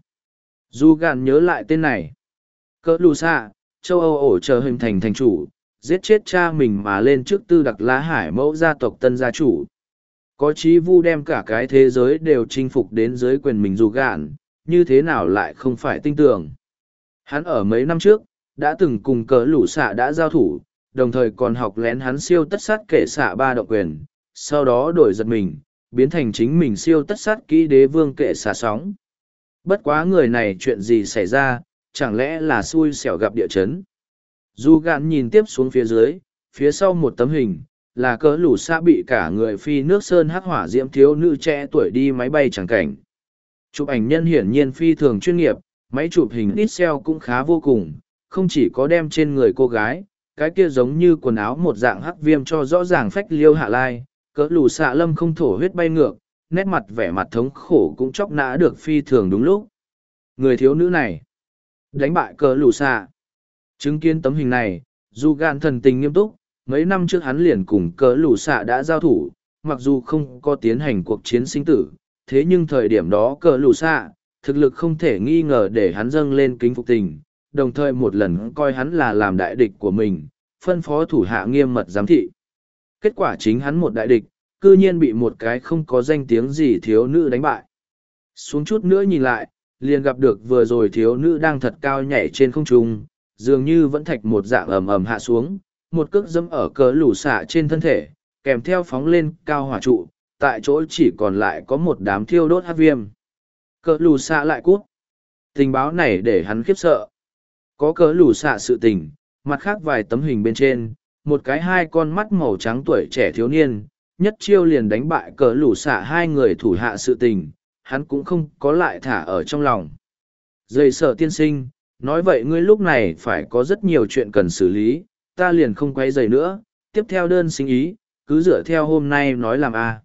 Dù gạn nhớ lại tên này. Cỡ lù xạ, châu Âu ổ chờ hình thành thành chủ, giết chết cha mình mà lên trước Tư Đặc Lá Hải mẫu gia tộc tân gia chủ. Có chí vu đem cả cái thế giới đều chinh phục đến dưới quyền mình dù gạn, như thế nào lại không phải tin tưởng. Hắn ở mấy năm trước, đã từng cùng cỡ lũ xạ đã giao thủ, đồng thời còn học lén hắn siêu tất sát kể xạ ba động quyền, sau đó đổi giật mình, biến thành chính mình siêu tất sát kỹ đế vương kệ xạ sóng. Bất quá người này chuyện gì xảy ra, chẳng lẽ là xui xẻo gặp địa chấn. Dù gạn nhìn tiếp xuống phía dưới, phía sau một tấm hình, là cỡ lũ xạ bị cả người phi nước sơn hắc hỏa diễm thiếu nữ trẻ tuổi đi máy bay chẳng cảnh. Chụp ảnh nhân hiển nhiên phi thường chuyên nghiệp, máy chụp hình Pixel cũng khá vô cùng, không chỉ có đem trên người cô gái, cái kia giống như quần áo một dạng hắc viêm cho rõ ràng phách liêu hạ lai, cỡ lù xạ lâm không thổ huyết bay ngược, nét mặt vẻ mặt thống khổ cũng chóc nã được phi thường đúng lúc. Người thiếu nữ này, đánh bại cỡ lù xạ. Chứng kiến tấm hình này, dù gan thần tình nghiêm túc, mấy năm trước hắn liền cùng cỡ lù xạ đã giao thủ, mặc dù không có tiến hành cuộc chiến sinh tử, thế nhưng thời điểm đó cỡ lù xạ, thực lực không thể nghi ngờ để hắn dâng lên kính phục tình, đồng thời một lần coi hắn là làm đại địch của mình, phân phó thủ hạ nghiêm mật giám thị. Kết quả chính hắn một đại địch, cư nhiên bị một cái không có danh tiếng gì thiếu nữ đánh bại. Xuống chút nữa nhìn lại, liền gặp được vừa rồi thiếu nữ đang thật cao nhảy trên không trung, dường như vẫn thạch một dạng ầm ầm hạ xuống, một cước dẫm ở cỡ lũ xạ trên thân thể, kèm theo phóng lên cao hỏa trụ, tại chỗ chỉ còn lại có một đám thiêu đốt hắc viêm. Cỡ lù xạ lại cút. Tình báo này để hắn khiếp sợ. Có cỡ lù xạ sự tình, mặt khác vài tấm hình bên trên, một cái hai con mắt màu trắng tuổi trẻ thiếu niên, nhất chiêu liền đánh bại cỡ lù xạ hai người thủ hạ sự tình, hắn cũng không có lại thả ở trong lòng. Dây sở tiên sinh, nói vậy ngươi lúc này phải có rất nhiều chuyện cần xử lý, ta liền không quay dày nữa, tiếp theo đơn xin ý, cứ dựa theo hôm nay nói làm a.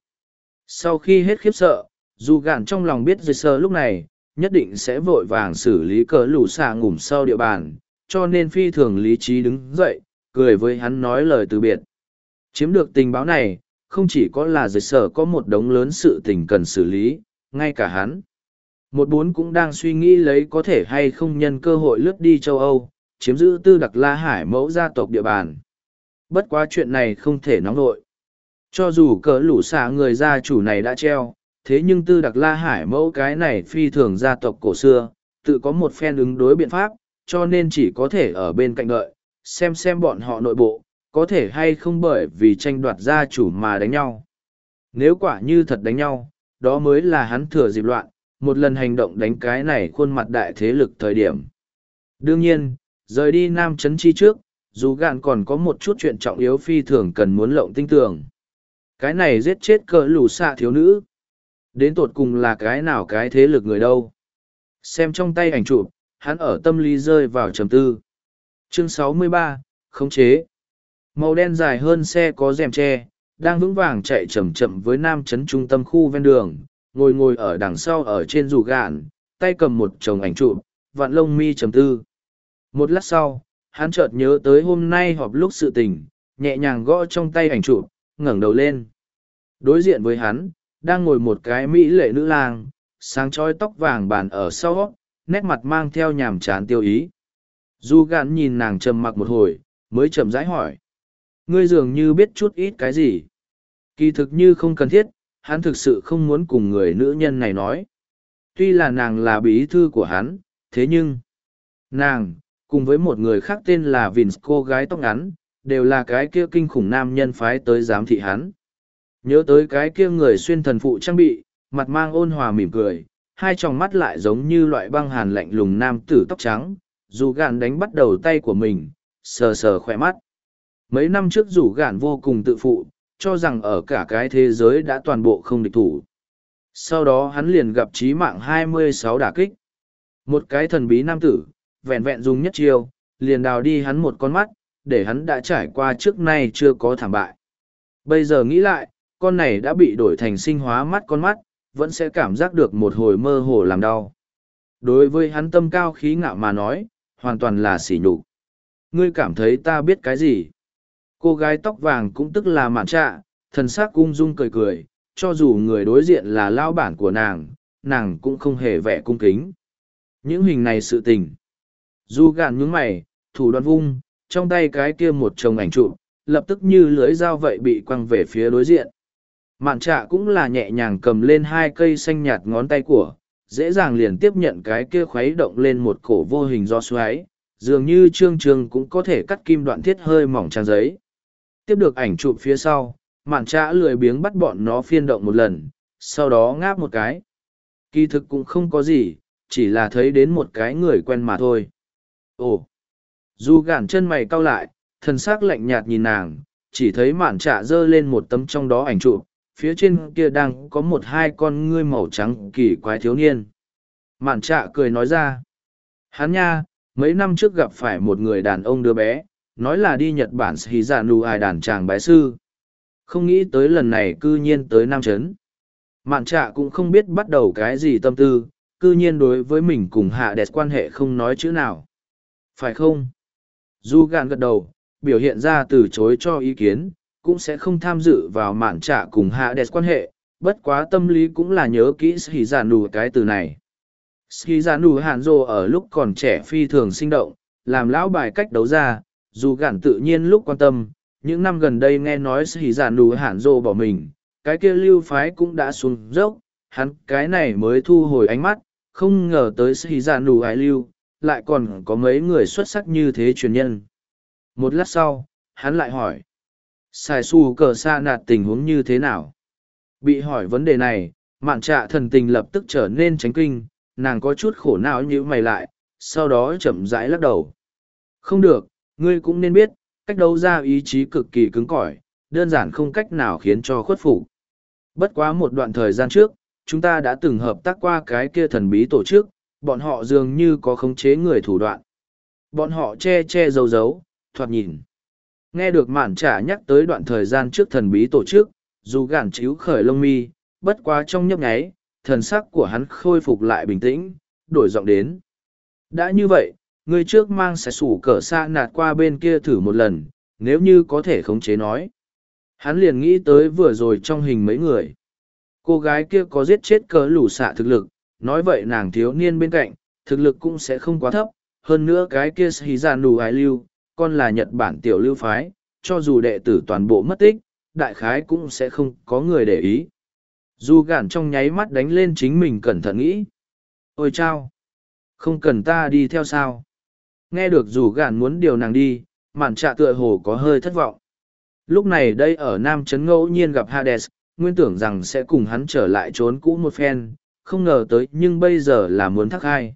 Sau khi hết khiếp sợ, dù gạn trong lòng biết dây sơ lúc này nhất định sẽ vội vàng xử lý cỡ lũ xạ ngủm sau địa bàn, cho nên phi thường lý trí đứng dậy, cười với hắn nói lời từ biệt. Chiếm được tình báo này, không chỉ có là dây sơ có một đống lớn sự tình cần xử lý, ngay cả hắn. Một bốn cũng đang suy nghĩ lấy có thể hay không nhân cơ hội lướt đi châu Âu, chiếm giữ Tư Đặc La Hải mẫu gia tộc địa bàn. Bất quá chuyện này không thể nóng nội. Cho dù cỡ lũ xạ người gia chủ này đã treo, thế nhưng Tư Đặc La Hải mẫu cái này phi thường gia tộc cổ xưa, tự có một phen ứng đối biện pháp, cho nên chỉ có thể ở bên cạnh đợi, xem bọn họ nội bộ, có thể hay không bởi vì tranh đoạt gia chủ mà đánh nhau. Nếu quả như thật đánh nhau, đó mới là hắn thừa dịp loạn, một lần hành động đánh cái này khuôn mặt đại thế lực thời điểm. Đương nhiên, rời đi Nam Trấn Chi trước, dù gạn còn có một chút chuyện trọng yếu phi thường cần muốn lộng tinh tường. Cái này giết chết cỡ lù xạ thiếu nữ. Đến tột cùng là cái nào cái thế lực người đâu. Xem trong tay ảnh chụp, hắn ở tâm lý rơi vào trầm tư. Chương 63, khống chế. Màu đen dài hơn xe có rèm tre, đang vững vàng chạy chậm chậm với Nam Trấn trung tâm khu ven đường, ngồi ở đằng sau ở trên dù gạn, tay cầm một chồng ảnh chụp, vạn lông mi trầm tư. Một lát sau, hắn chợt nhớ tới hôm nay họp lúc sự tình, nhẹ nhàng gõ trong tay ảnh chụp, ngẩng đầu lên. Đối diện với hắn, đang ngồi một cái mỹ lệ nữ lang, sáng trói tóc vàng bàn ở sau, nét mặt mang theo nhàm chán tiêu ý. Du gạn nhìn nàng trầm mặc một hồi, mới chậm rãi hỏi. Ngươi dường như biết chút ít cái gì. Kỳ thực như không cần thiết, hắn thực sự không muốn cùng người nữ nhân này nói. Tuy là nàng là bí thư của hắn, thế nhưng nàng, cùng với một người khác tên là Vince cô gái tóc ngắn, đều là cái kia kinh khủng nam nhân phái tới giám thị hắn. Nhớ tới cái kia người xuyên thần phụ trang bị, mặt mang ôn hòa mỉm cười, hai tròng mắt lại giống như loại băng hàn lạnh lùng nam tử tóc trắng, dù gạn đánh bắt đầu tay của mình, sờ sờ khỏe mắt. Mấy năm trước rủ gạn vô cùng tự phụ, cho rằng ở cả cái thế giới đã toàn bộ không địch thủ. Sau đó hắn liền gặp chí mạng 26 đả kích. Một cái thần bí nam tử, vẹn vẹn dùng nhất chiêu, liền đào đi hắn một con mắt, để hắn đã trải qua trước nay chưa có thảm bại. Bây giờ nghĩ lại, con này đã bị đổi thành sinh hóa mắt con mắt, vẫn sẽ cảm giác được một hồi mơ hồ làm đau. Đối với hắn tâm cao khí ngạo mà nói, hoàn toàn là sỉ nhục. Ngươi cảm thấy ta biết cái gì? Cô gái tóc vàng cũng tức là mạn trạ, thần sắc ung dung cười cười, cho dù người đối diện là lao bản của nàng cũng không hề vẻ cung kính. Những hình này sự tình. Du gạn nhướng mày, thủ đoạn vung, trong tay cái kia một chồng ảnh chụp, lập tức như lưới dao vậy bị quăng về phía đối diện. Mạn trạ cũng là nhẹ nhàng cầm lên hai cây xanh nhạt ngón tay của, dễ dàng liền tiếp nhận cái kia khuấy động lên một cổ vô hình do xoáy, dường như trương trường cũng có thể cắt kim đoạn thiết hơi mỏng trang giấy. Tiếp được ảnh chụp phía sau, mạn trạ lười biếng bắt bọn nó phiên động một lần, sau đó ngáp một cái. Kỳ thực cũng không có gì, chỉ là thấy đến một cái người quen mà thôi. Ồ! Du gạn chân mày cau lại, thần sắc lạnh nhạt nhìn nàng, chỉ thấy mạn trạ giơ lên một tấm trong đó ảnh chụp, phía trên kia đang có một hai con ngươi màu trắng kỳ quái thiếu niên. Mạn trạ cười nói ra. Hắn nha, mấy năm trước gặp phải một người đàn ông đứa bé, nói là đi Nhật Bản hí dạ nụ ai đàn tràng bái sư. Không nghĩ tới lần này cư nhiên tới Nam Trấn. Mạn trạ cũng không biết bắt đầu cái gì tâm tư, cư nhiên đối với mình cùng hạ đẹp quan hệ không nói chữ nào. Phải không? Du gạn gật đầu, biểu hiện ra từ chối cho ý kiến, cũng sẽ không tham dự vào mạn trạ cùng hạ đẹp quan hệ, bất quá tâm lý cũng là nhớ kỹ hí dạ nụ cái từ này. Hí dạ nụ hàn dô ở lúc còn trẻ phi thường sinh động, làm lão bài cách đấu ra, dù gạn tự nhiên lúc quan tâm, những năm gần đây nghe nói hí dạ nụ hàn dô bỏ mình, cái kia lưu phái cũng đã xuống dốc, hắn cái này mới thu hồi ánh mắt, không ngờ tới hí dạ nụ ái lưu, lại còn có mấy người xuất sắc như thế truyền nhân. Một lát sau, hắn lại hỏi, Sài Su Cờ Sa Nạt tình huống như thế nào? Bị hỏi vấn đề này, mạn trạ thần tình lập tức trở nên tránh kinh, nàng có chút khổ não nhíu mày lại, sau đó chậm rãi lắc đầu. Không được, ngươi cũng nên biết, cách đấu ra ý chí cực kỳ cứng cỏi, đơn giản không cách nào khiến cho khuất phục. Bất quá một đoạn thời gian trước, chúng ta đã từng hợp tác qua cái kia thần bí tổ chức, bọn họ dường như có khống chế người thủ đoạn. Bọn họ che giấu giấu, thoạt nhìn. Nghe được mạn trả nhắc tới đoạn thời gian trước thần bí tổ chức, dù gạn chíu khởi lông mi, bất quá trong nhấp nháy, thần sắc của hắn khôi phục lại bình tĩnh, đổi giọng đến. Đã như vậy, người trước mang sẽ sủ cỡ xa nạt qua bên kia thử một lần, nếu như có thể khống chế nói. Hắn liền nghĩ tới vừa rồi trong hình mấy người. Cô gái kia có giết chết cỡ lũ xạ thực lực, nói vậy nàng thiếu niên bên cạnh, thực lực cũng sẽ không quá thấp, hơn nữa cái kia hí dạ nụ ái lưu, con là Nhật Bản tiểu lưu phái, cho dù đệ tử toàn bộ mất tích, đại khái cũng sẽ không có người để ý. Dù gạn trong nháy mắt đánh lên chính mình cẩn thận nghĩ. Ôi chao! Không cần ta đi theo sao? Nghe được dù gạn muốn điều nàng đi, mạn trạ tựa hồ có hơi thất vọng. Lúc này đây ở Nam Trấn ngẫu nhiên gặp Hades, nguyên tưởng rằng sẽ cùng hắn trở lại trốn cũ một phen, không ngờ tới nhưng bây giờ là muốn thắc hai.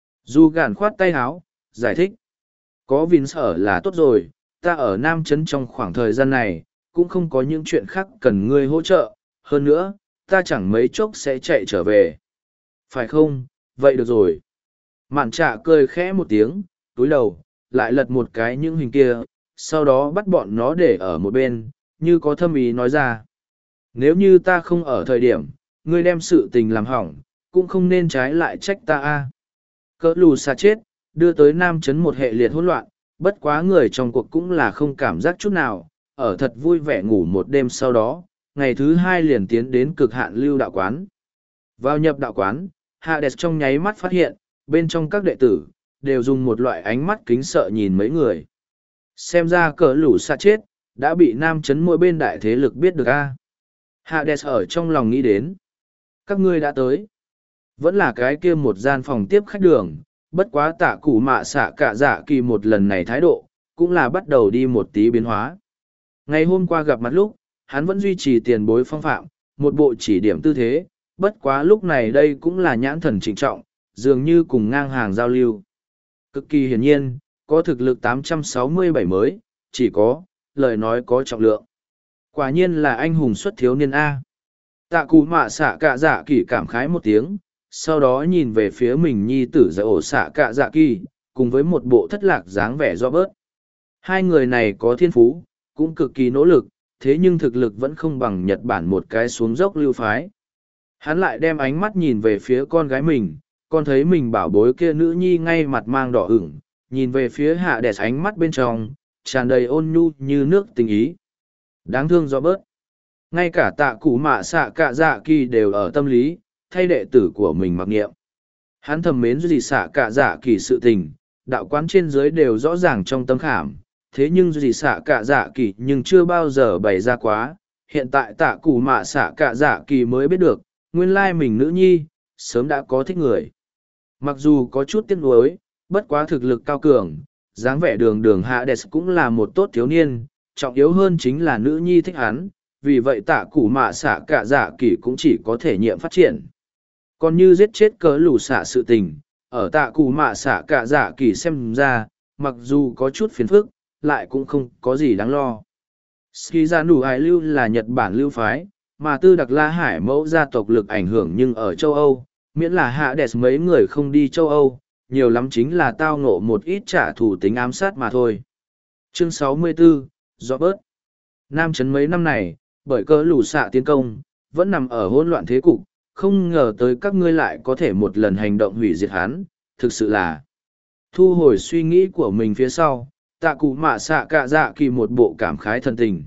Dù gạn khoát tay háo, giải thích. Có Vince ở là tốt rồi, ta ở Nam Trấn trong khoảng thời gian này, cũng không có những chuyện khác cần ngươi hỗ trợ, hơn nữa, ta chẳng mấy chốc sẽ chạy trở về. Phải không, vậy được rồi. Mạn trạ cười khẽ một tiếng, túi đầu, lại lật một cái những hình kia, sau đó bắt bọn nó để ở một bên, như có thâm ý nói ra. Nếu như ta không ở thời điểm, ngươi đem sự tình làm hỏng, cũng không nên trái lại trách ta a. Cỡ lù xa chết, đưa tới Nam Trấn một hệ liệt hỗn loạn, bất quá người trong cuộc cũng là không cảm giác chút nào, ở thật vui vẻ ngủ một đêm sau đó, ngày thứ hai liền tiến đến cực hạn lưu đạo quán. Vào nhập đạo quán, Hades trong nháy mắt phát hiện, bên trong các đệ tử, đều dùng một loại ánh mắt kính sợ nhìn mấy người. Xem ra cỡ lũ xa chết, đã bị Nam Trấn mỗi bên đại thế lực biết được a. Hades ở trong lòng nghĩ đến. Các ngươi đã tới. Vẫn là cái kia một gian phòng tiếp khách đường, bất quá tạ cụ mạ xạ cả dạ kỳ một lần này thái độ, cũng là bắt đầu đi một tí biến hóa. Ngày hôm qua gặp mặt lúc, hắn vẫn duy trì tiền bối phong phạm, một bộ chỉ điểm tư thế, bất quá lúc này đây cũng là nhãn thần trịnh trọng, dường như cùng ngang hàng giao lưu. Cực kỳ hiển nhiên, có thực lực 867 mới, chỉ có, lời nói có trọng lượng. Quả nhiên là anh hùng xuất thiếu niên A. Tạ cụ mạ xạ cả dạ kỳ cảm khái một tiếng, sau đó nhìn về phía mình nhi tử giải ổ xạ cả dạ kỳ, cùng với một bộ thất lạc dáng vẻ do bớt. Hai người này có thiên phú, cũng cực kỳ nỗ lực, thế nhưng thực lực vẫn không bằng Nhật Bản một cái xuống dốc lưu phái. Hắn lại đem ánh mắt nhìn về phía con gái mình, con thấy mình bảo bối kia nữ nhi ngay mặt mang đỏ ửng, nhìn về phía hạ đẹp ánh mắt bên trong, tràn đầy ôn nhu như nước tình ý. Đáng thương do bớt. Ngay cả tạ cụ mạ xạ cả dạ kỳ đều ở tâm lý, thay đệ tử của mình mặc nghiệm. Hắn thầm mến gì xạ cả dạ kỳ sự tình, đạo quán trên dưới đều rõ ràng trong tâm khảm, thế nhưng gì xạ cả dạ kỳ nhưng chưa bao giờ bày ra quá. Hiện tại tạ cụ mạ xạ cả dạ kỳ mới biết được, nguyên lai mình nữ nhi, sớm đã có thích người. Mặc dù có chút tiếc nuối, bất quá thực lực cao cường, dáng vẻ đường đường Hades cũng là một tốt thiếu niên, trọng yếu hơn chính là nữ nhi thích hắn, vì vậy tạ cụ mạ xạ cả dạ kỳ cũng chỉ có thể nhiệm phát triển. Còn như giết chết cớ lù xạ sự tình, ở tạ cụ mạ xạ cả dạ kỳ xem ra, mặc dù có chút phiền phức, lại cũng không có gì đáng lo. Ski ra nụ hải lưu là Nhật Bản lưu phái, mà tư đặc la hải mẫu gia tộc lực ảnh hưởng nhưng ở châu Âu, miễn là hạ đẹp mấy người không đi châu Âu, nhiều lắm chính là tao ngộ một ít trả thù tính ám sát mà thôi. Chương 64, Robert. Nam Trấn mấy năm này, bởi cớ lù xạ tiến công, vẫn nằm ở hỗn loạn thế cục, không ngờ tới các ngươi lại có thể một lần hành động hủy diệt hắn, thực sự là thu hồi suy nghĩ của mình phía sau, tạ cụ mạ xạ cả dạ kỳ một bộ cảm khái thân tình.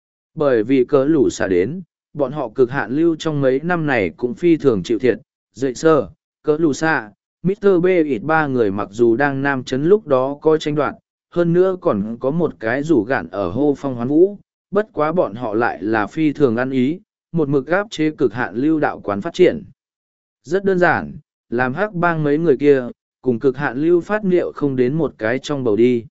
Bởi vì cớ lù xạ đến, bọn họ cực hạn lưu trong mấy năm này cũng phi thường chịu thiệt, dậy sơ, cớ lù xạ, Mr. B ít ba người mặc dù đang Nam Trấn lúc đó có tranh đoạt, hơn nữa còn có một cái rủ gạn ở hô phong hoán vũ, bất quá bọn họ lại là phi thường ăn ý, một mực áp chế cực hạn lưu đạo quán phát triển. Rất đơn giản, làm hắc bang mấy người kia, cùng cực hạn lưu phát liệu không đến một cái trong bầu đi.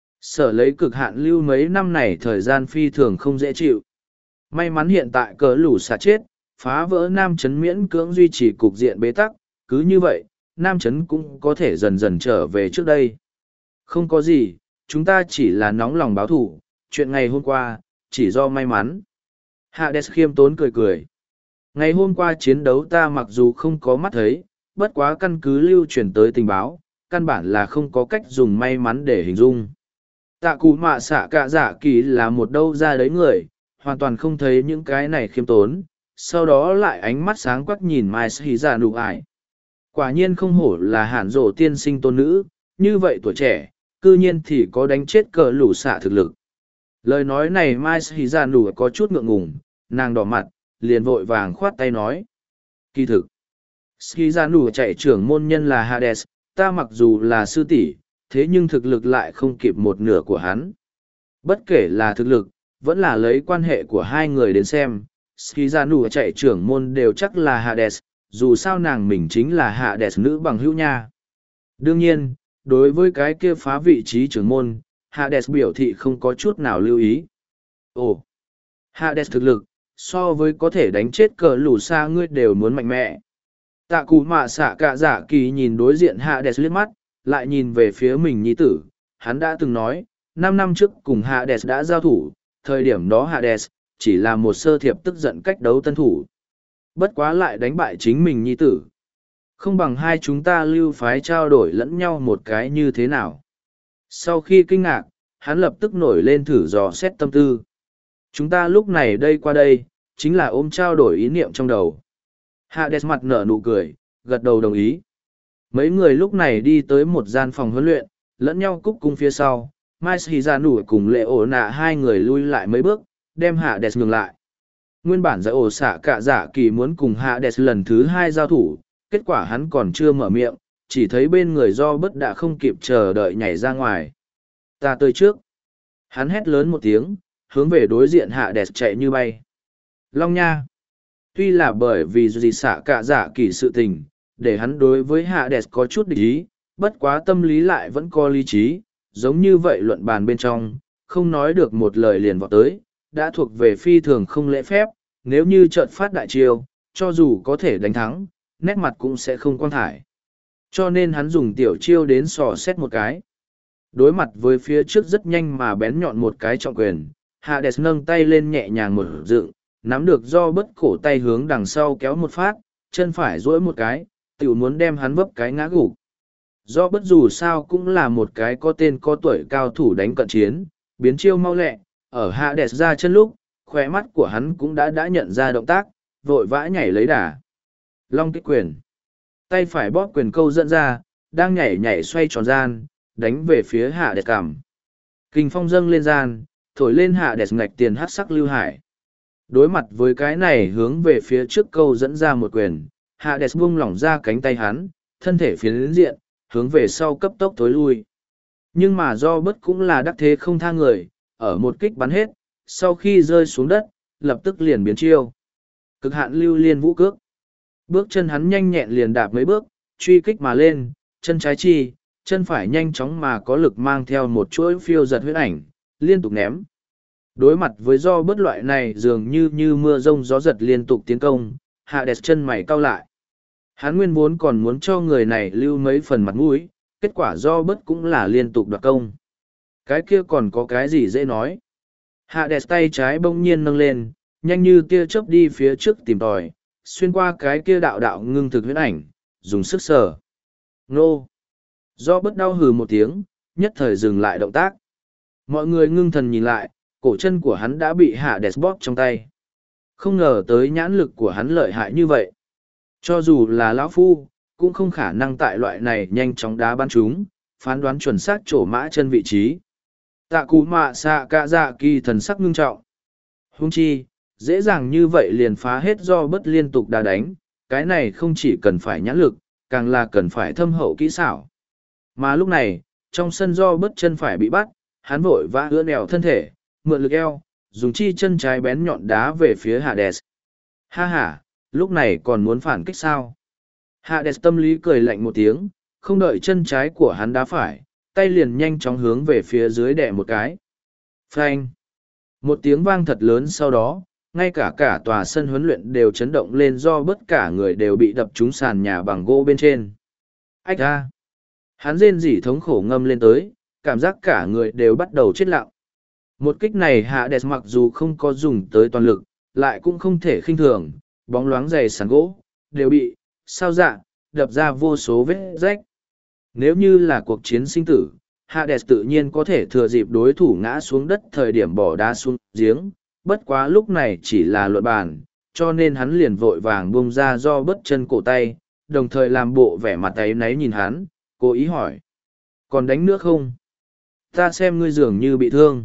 Sở lấy cực hạn lưu mấy năm này thời gian phi thường không dễ chịu. May mắn hiện tại cớ lũ xả chết, phá vỡ Nam Trấn miễn cưỡng duy trì cục diện bế tắc, cứ như vậy, Nam Trấn cũng có thể dần dần trở về trước đây. Không có gì, chúng ta chỉ là nóng lòng báo thủ, chuyện ngày hôm qua, chỉ do may mắn. Hades khiêm tốn cười cười. Ngày hôm qua chiến đấu ta mặc dù không có mắt thấy, bất quá căn cứ lưu truyền tới tình báo, căn bản là không có cách dùng may mắn để hình dung. Tạ cụ mạ xạ cả dạ kỳ là một đâu ra đấy người, hoàn toàn không thấy những cái này khiêm tốn, sau đó lại ánh mắt sáng quắc nhìn Mai Sĩ Giả nụ ải. Quả nhiên không hổ là hẳn rổ tiên sinh tôn nữ, như vậy tuổi trẻ, cư nhiên thì có đánh chết cờ lũ xạ thực lực. Lời nói này Mai Sĩ Giả nụ có chút ngượng ngùng, nàng đỏ mặt, liền vội vàng khoát tay nói. Kỳ thực, Sĩ Giả nụ chạy trưởng môn nhân là Hades, ta mặc dù là sư tỷ, thế nhưng thực lực lại không kịp một nửa của hắn. Bất kể là thực lực, vẫn là lấy quan hệ của hai người đến xem, Ski ra nụ chạy trưởng môn đều chắc là Hades, dù sao nàng mình chính là Hades nữ bằng hữu nha. Đương nhiên, đối với cái kia phá vị trí trưởng môn, Hades biểu thị không có chút nào lưu ý. Ồ, Hades thực lực, so với có thể đánh chết cờ lù xa ngươi đều muốn mạnh mẽ. Tạ cụ mạ xạ cả giả kỳ nhìn đối diện Hades liếc mắt, lại nhìn về phía mình nhi tử. Hắn đã từng nói, 5 năm trước cùng Hades đã giao thủ, thời điểm đó Hades chỉ là một sơ thiệp tức giận cách đấu tân thủ. Bất quá lại đánh bại chính mình nhi tử. Không bằng hai chúng ta lưu phái trao đổi lẫn nhau một cái như thế nào. Sau khi kinh ngạc, hắn lập tức nổi lên thử dò xét tâm tư. Chúng ta lúc này đây qua đây, chính là ôm trao đổi ý niệm trong đầu. Hades mặt nở nụ cười, gật đầu đồng ý. Mấy người lúc này đi tới một gian phòng huấn luyện, lẫn nhau cúc cung phía sau. Mai Shizanu cùng Lệ Ổ Nạ hai người lui lại mấy bước, đem Hades nhường lại. Nguyên bản giải ổ xạ cả giả kỳ muốn cùng Hades lần thứ 2 giao thủ, kết quả hắn còn chưa mở miệng, chỉ thấy bên người do bất đã không kịp chờ đợi nhảy ra ngoài. Ta tới trước. Hắn hét lớn một tiếng, hướng về đối diện Hades chạy như bay. Long nha. Tuy là bởi vì gì xạ cả giả kỳ sự tình, để hắn đối với Hades có chút địch ý, bất quá tâm lý lại vẫn có lý trí, giống như vậy luận bàn bên trong, không nói được một lời liền vọt tới, đã thuộc về phi thường không lễ phép, nếu như chợt phát đại chiêu, cho dù có thể đánh thắng, nét mặt cũng sẽ không quang thải. Cho nên hắn dùng tiểu chiêu đến sò xét một cái. Đối mặt với phía trước rất nhanh mà bén nhọn một cái trọng quyền, Hades nâng tay lên nhẹ nhàng một dựng, nắm được do bất cổ tay hướng đằng sau kéo một phát, chân phải duỗi một cái, tiểu muốn đem hắn vấp cái ngã gục. Do bất dù sao cũng là một cái có tên có tuổi cao thủ đánh cận chiến, biến chiêu mau lẹ, ở Hades ra chân lúc, khóe mắt của hắn cũng đã nhận ra động tác, vội vã nhảy lấy đà. Long kích quyền. Tay phải bóp quyền câu dẫn ra, đang nhảy xoay tròn gian, đánh về phía Hades cằm. Kình phong dâng lên gian, thổi lên Hades ngạch tiền hắc sắc lưu hải. Đối mặt với cái này hướng về phía trước câu dẫn ra một quyền, Hades buông lỏng ra cánh tay hắn, thân thể phiến diện, hướng về sau cấp tốc tối lui. Nhưng mà do bất cũng là đắc thế không tha người, ở một kích bắn hết, sau khi rơi xuống đất, lập tức liền biến chiêu. Cực hạn lưu liên vũ cước. Bước chân hắn nhanh nhẹn liền đạp mấy bước, truy kích mà lên, chân trái chi, chân phải nhanh chóng mà có lực mang theo một chuỗi phiêu giật huyết ảnh, liên tục ném. Đối mặt với do bất loại này dường như mưa rông gió giật liên tục tiến công, Hades chân mày cau lại. Hắn nguyên vốn còn muốn cho người này lưu mấy phần mặt mũi, kết quả do bất cũng là liên tục đoạt công. Cái kia còn có cái gì dễ nói. Hades tay trái bỗng nhiên nâng lên, nhanh như tia chớp đi phía trước tìm tòi, xuyên qua cái kia đạo đạo ngưng thực huyết ảnh, dùng sức sờ. Nô! Do bất đau hừ một tiếng, nhất thời dừng lại động tác. Mọi người ngưng thần nhìn lại, cổ chân của hắn đã bị Hades bóp trong tay. Không ngờ tới nhãn lực của hắn lợi hại như vậy. Cho dù là lão phu, cũng không khả năng tại loại này nhanh chóng đá bắn chúng, phán đoán chuẩn xác chỗ mã chân vị trí. Tạ cụ mạ xạ cả dạ kỳ thần sắc ngưng trọng. Huống chi, dễ dàng như vậy liền phá hết do bất liên tục đá đánh, cái này không chỉ cần phải nhãn lực, càng là cần phải thâm hậu kỹ xảo. Mà lúc này, trong sân do bất chân phải bị bắt, hắn vội vã ưỡn nèo thân thể, mượn lực eo, dùng chi chân trái bén nhọn đá về phía Hades. Ha ha, lúc này còn muốn phản kích sao? Hades tâm lý cười lạnh một tiếng, không đợi chân trái của hắn đá phải, tay liền nhanh chóng hướng về phía dưới đè một cái. Phanh! Một tiếng vang thật lớn sau đó, ngay cả tòa sân huấn luyện đều chấn động lên do bất cả người đều bị đập trúng sàn nhà bằng gỗ bên trên. Ách ra! Hắn rên rỉ thống khổ ngâm lên tới, cảm giác cả người đều bắt đầu chết lặng. Một kích này Hades mặc dù không có dùng tới toàn lực, lại cũng không thể khinh thường, bóng loáng dày sàn gỗ, đều bị, sao dạ, đập ra vô số vết rách. Nếu như là cuộc chiến sinh tử, Hades tự nhiên có thể thừa dịp đối thủ ngã xuống đất thời điểm bỏ đá xuống giếng, bất quá lúc này chỉ là luận bàn, cho nên hắn liền vội vàng buông ra do bất chân cổ tay, đồng thời làm bộ vẻ mặt áy náy nhìn hắn, cố ý hỏi. Còn đánh nữa không? Ta xem ngươi dường như bị thương.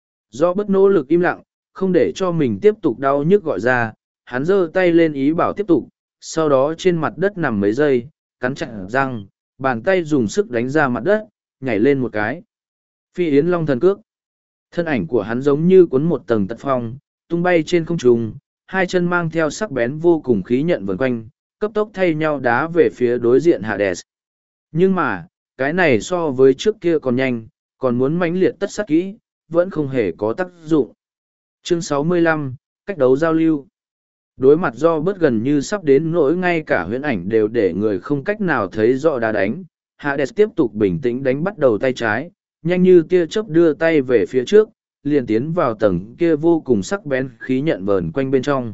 Do bất nỗ lực im lặng, không để cho mình tiếp tục đau nhức gọi ra, hắn giơ tay lên ý bảo tiếp tục, sau đó trên mặt đất nằm mấy giây, cắn chặt răng, bàn tay dùng sức đánh ra mặt đất, nhảy lên một cái. Phi yến long thần cước. Thân ảnh của hắn giống như cuốn một tầng tật phong, tung bay trên không trung, hai chân mang theo sắc bén vô cùng khí nhận vần quanh, cấp tốc thay nhau đá về phía đối diện Hades. Nhưng mà, cái này so với trước kia còn nhanh, còn muốn mãnh liệt tất sát kỹ, vẫn không hề có tác dụng. Chương 65, cách đấu giao lưu. Đối mặt do bớt gần như sắp đến nỗi ngay cả huyễn ảnh đều để người không cách nào thấy rõ đá đánh, Hades tiếp tục bình tĩnh đánh bắt đầu tay trái, nhanh như tia chớp đưa tay về phía trước, liền tiến vào tầng kia vô cùng sắc bén khí nhận vờn quanh bên trong.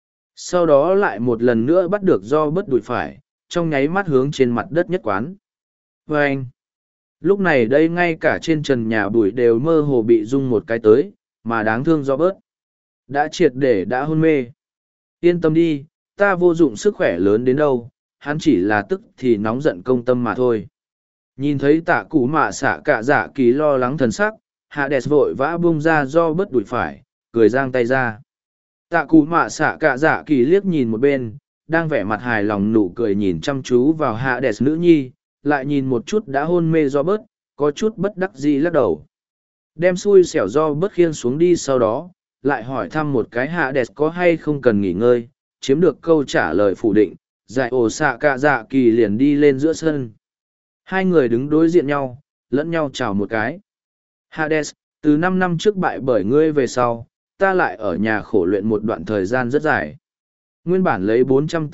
Sau đó lại một lần nữa bắt được do bớt đùi phải, trong nháy mắt hướng trên mặt đất nhất quán. Và anh, lúc này đây ngay cả trên trần nhà bụi đều mơ hồ bị rung một cái tới, mà đáng thương do bớt. Đã triệt để đã hôn mê. Yên tâm đi, ta vô dụng sức khỏe lớn đến đâu, hắn chỉ là tức thì nóng giận công tâm mà thôi. Nhìn thấy tạ cụ mạ xạ cả dạ kỳ lo lắng thần sắc, Hades vội vã bung ra do bớt đùi phải, cười giang tay ra. Tạ cụ mạ xạ cả dạ kỳ liếc nhìn một bên, đang vẻ mặt hài lòng nụ cười nhìn chăm chú vào Hades nữ nhi, lại nhìn một chút đã hôn mê do bớt, có chút bất đắc dĩ lắc đầu. Đem xui xẻo do bớt khiêng xuống đi sau đó, lại hỏi thăm một cái Hades có hay không cần nghỉ ngơi, chiếm được câu trả lời phủ định, giải ổ xạ cả dạ kỳ liền đi lên giữa sân. Hai người đứng đối diện nhau, lẫn nhau chào một cái. Hades, từ 5 năm trước bại bởi ngươi về sau, ta lại ở nhà khổ luyện một đoạn thời gian rất dài. Nguyên bản lấy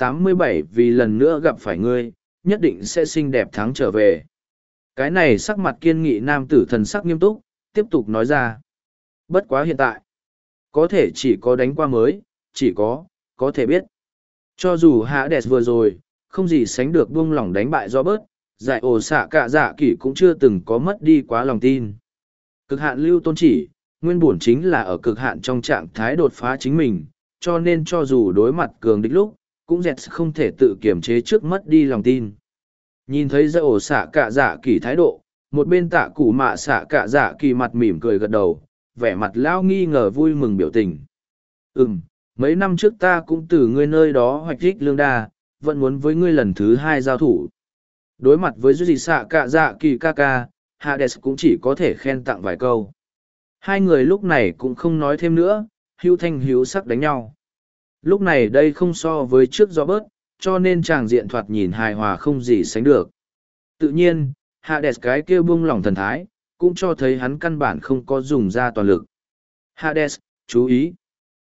487 vì lần nữa gặp phải ngươi, nhất định sẽ xinh đẹp thắng trở về. Cái này sắc mặt kiên nghị nam tử thần sắc nghiêm túc, tiếp tục nói ra. Bất quá hiện tại, có thể chỉ có đánh qua mới, chỉ có thể biết. Cho dù Hades vừa rồi, không gì sánh được buông lỏng đánh bại do bớt, giải ổ xạ cả dạ kỷ cũng chưa từng có mất đi quá lòng tin. Cực hạn lưu tôn chỉ, nguyên bổn chính là ở cực hạn trong trạng thái đột phá chính mình, cho nên cho dù đối mặt cường địch lúc, cũng dẹt không thể tự kiềm chế trước mất đi lòng tin. Nhìn thấy giải ổ xạ cả dạ kỷ thái độ, một bên tạ cụ mạ xạ cả dạ kỳ mặt mỉm cười gật đầu, vẻ mặt lao nghi ngờ vui mừng biểu tình. Mấy năm trước ta cũng từ ngươi nơi đó hoạch đích lương đa, vẫn muốn với ngươi lần thứ 2 giao thủ. Đối mặt với Duy xạ cả dạ kỳ ca ca, Hades cũng chỉ có thể khen tặng vài câu. Hai người lúc này cũng không nói thêm nữa, hữu thanh hữu sắc đánh nhau. Lúc này đây không so với trước do bớt, cho nên chàng diện thoạt nhìn hài hòa không gì sánh được. Tự nhiên, Hades cái kia buông lỏng thần thái, cũng cho thấy hắn căn bản không có dùng ra toàn lực. Hades, chú ý!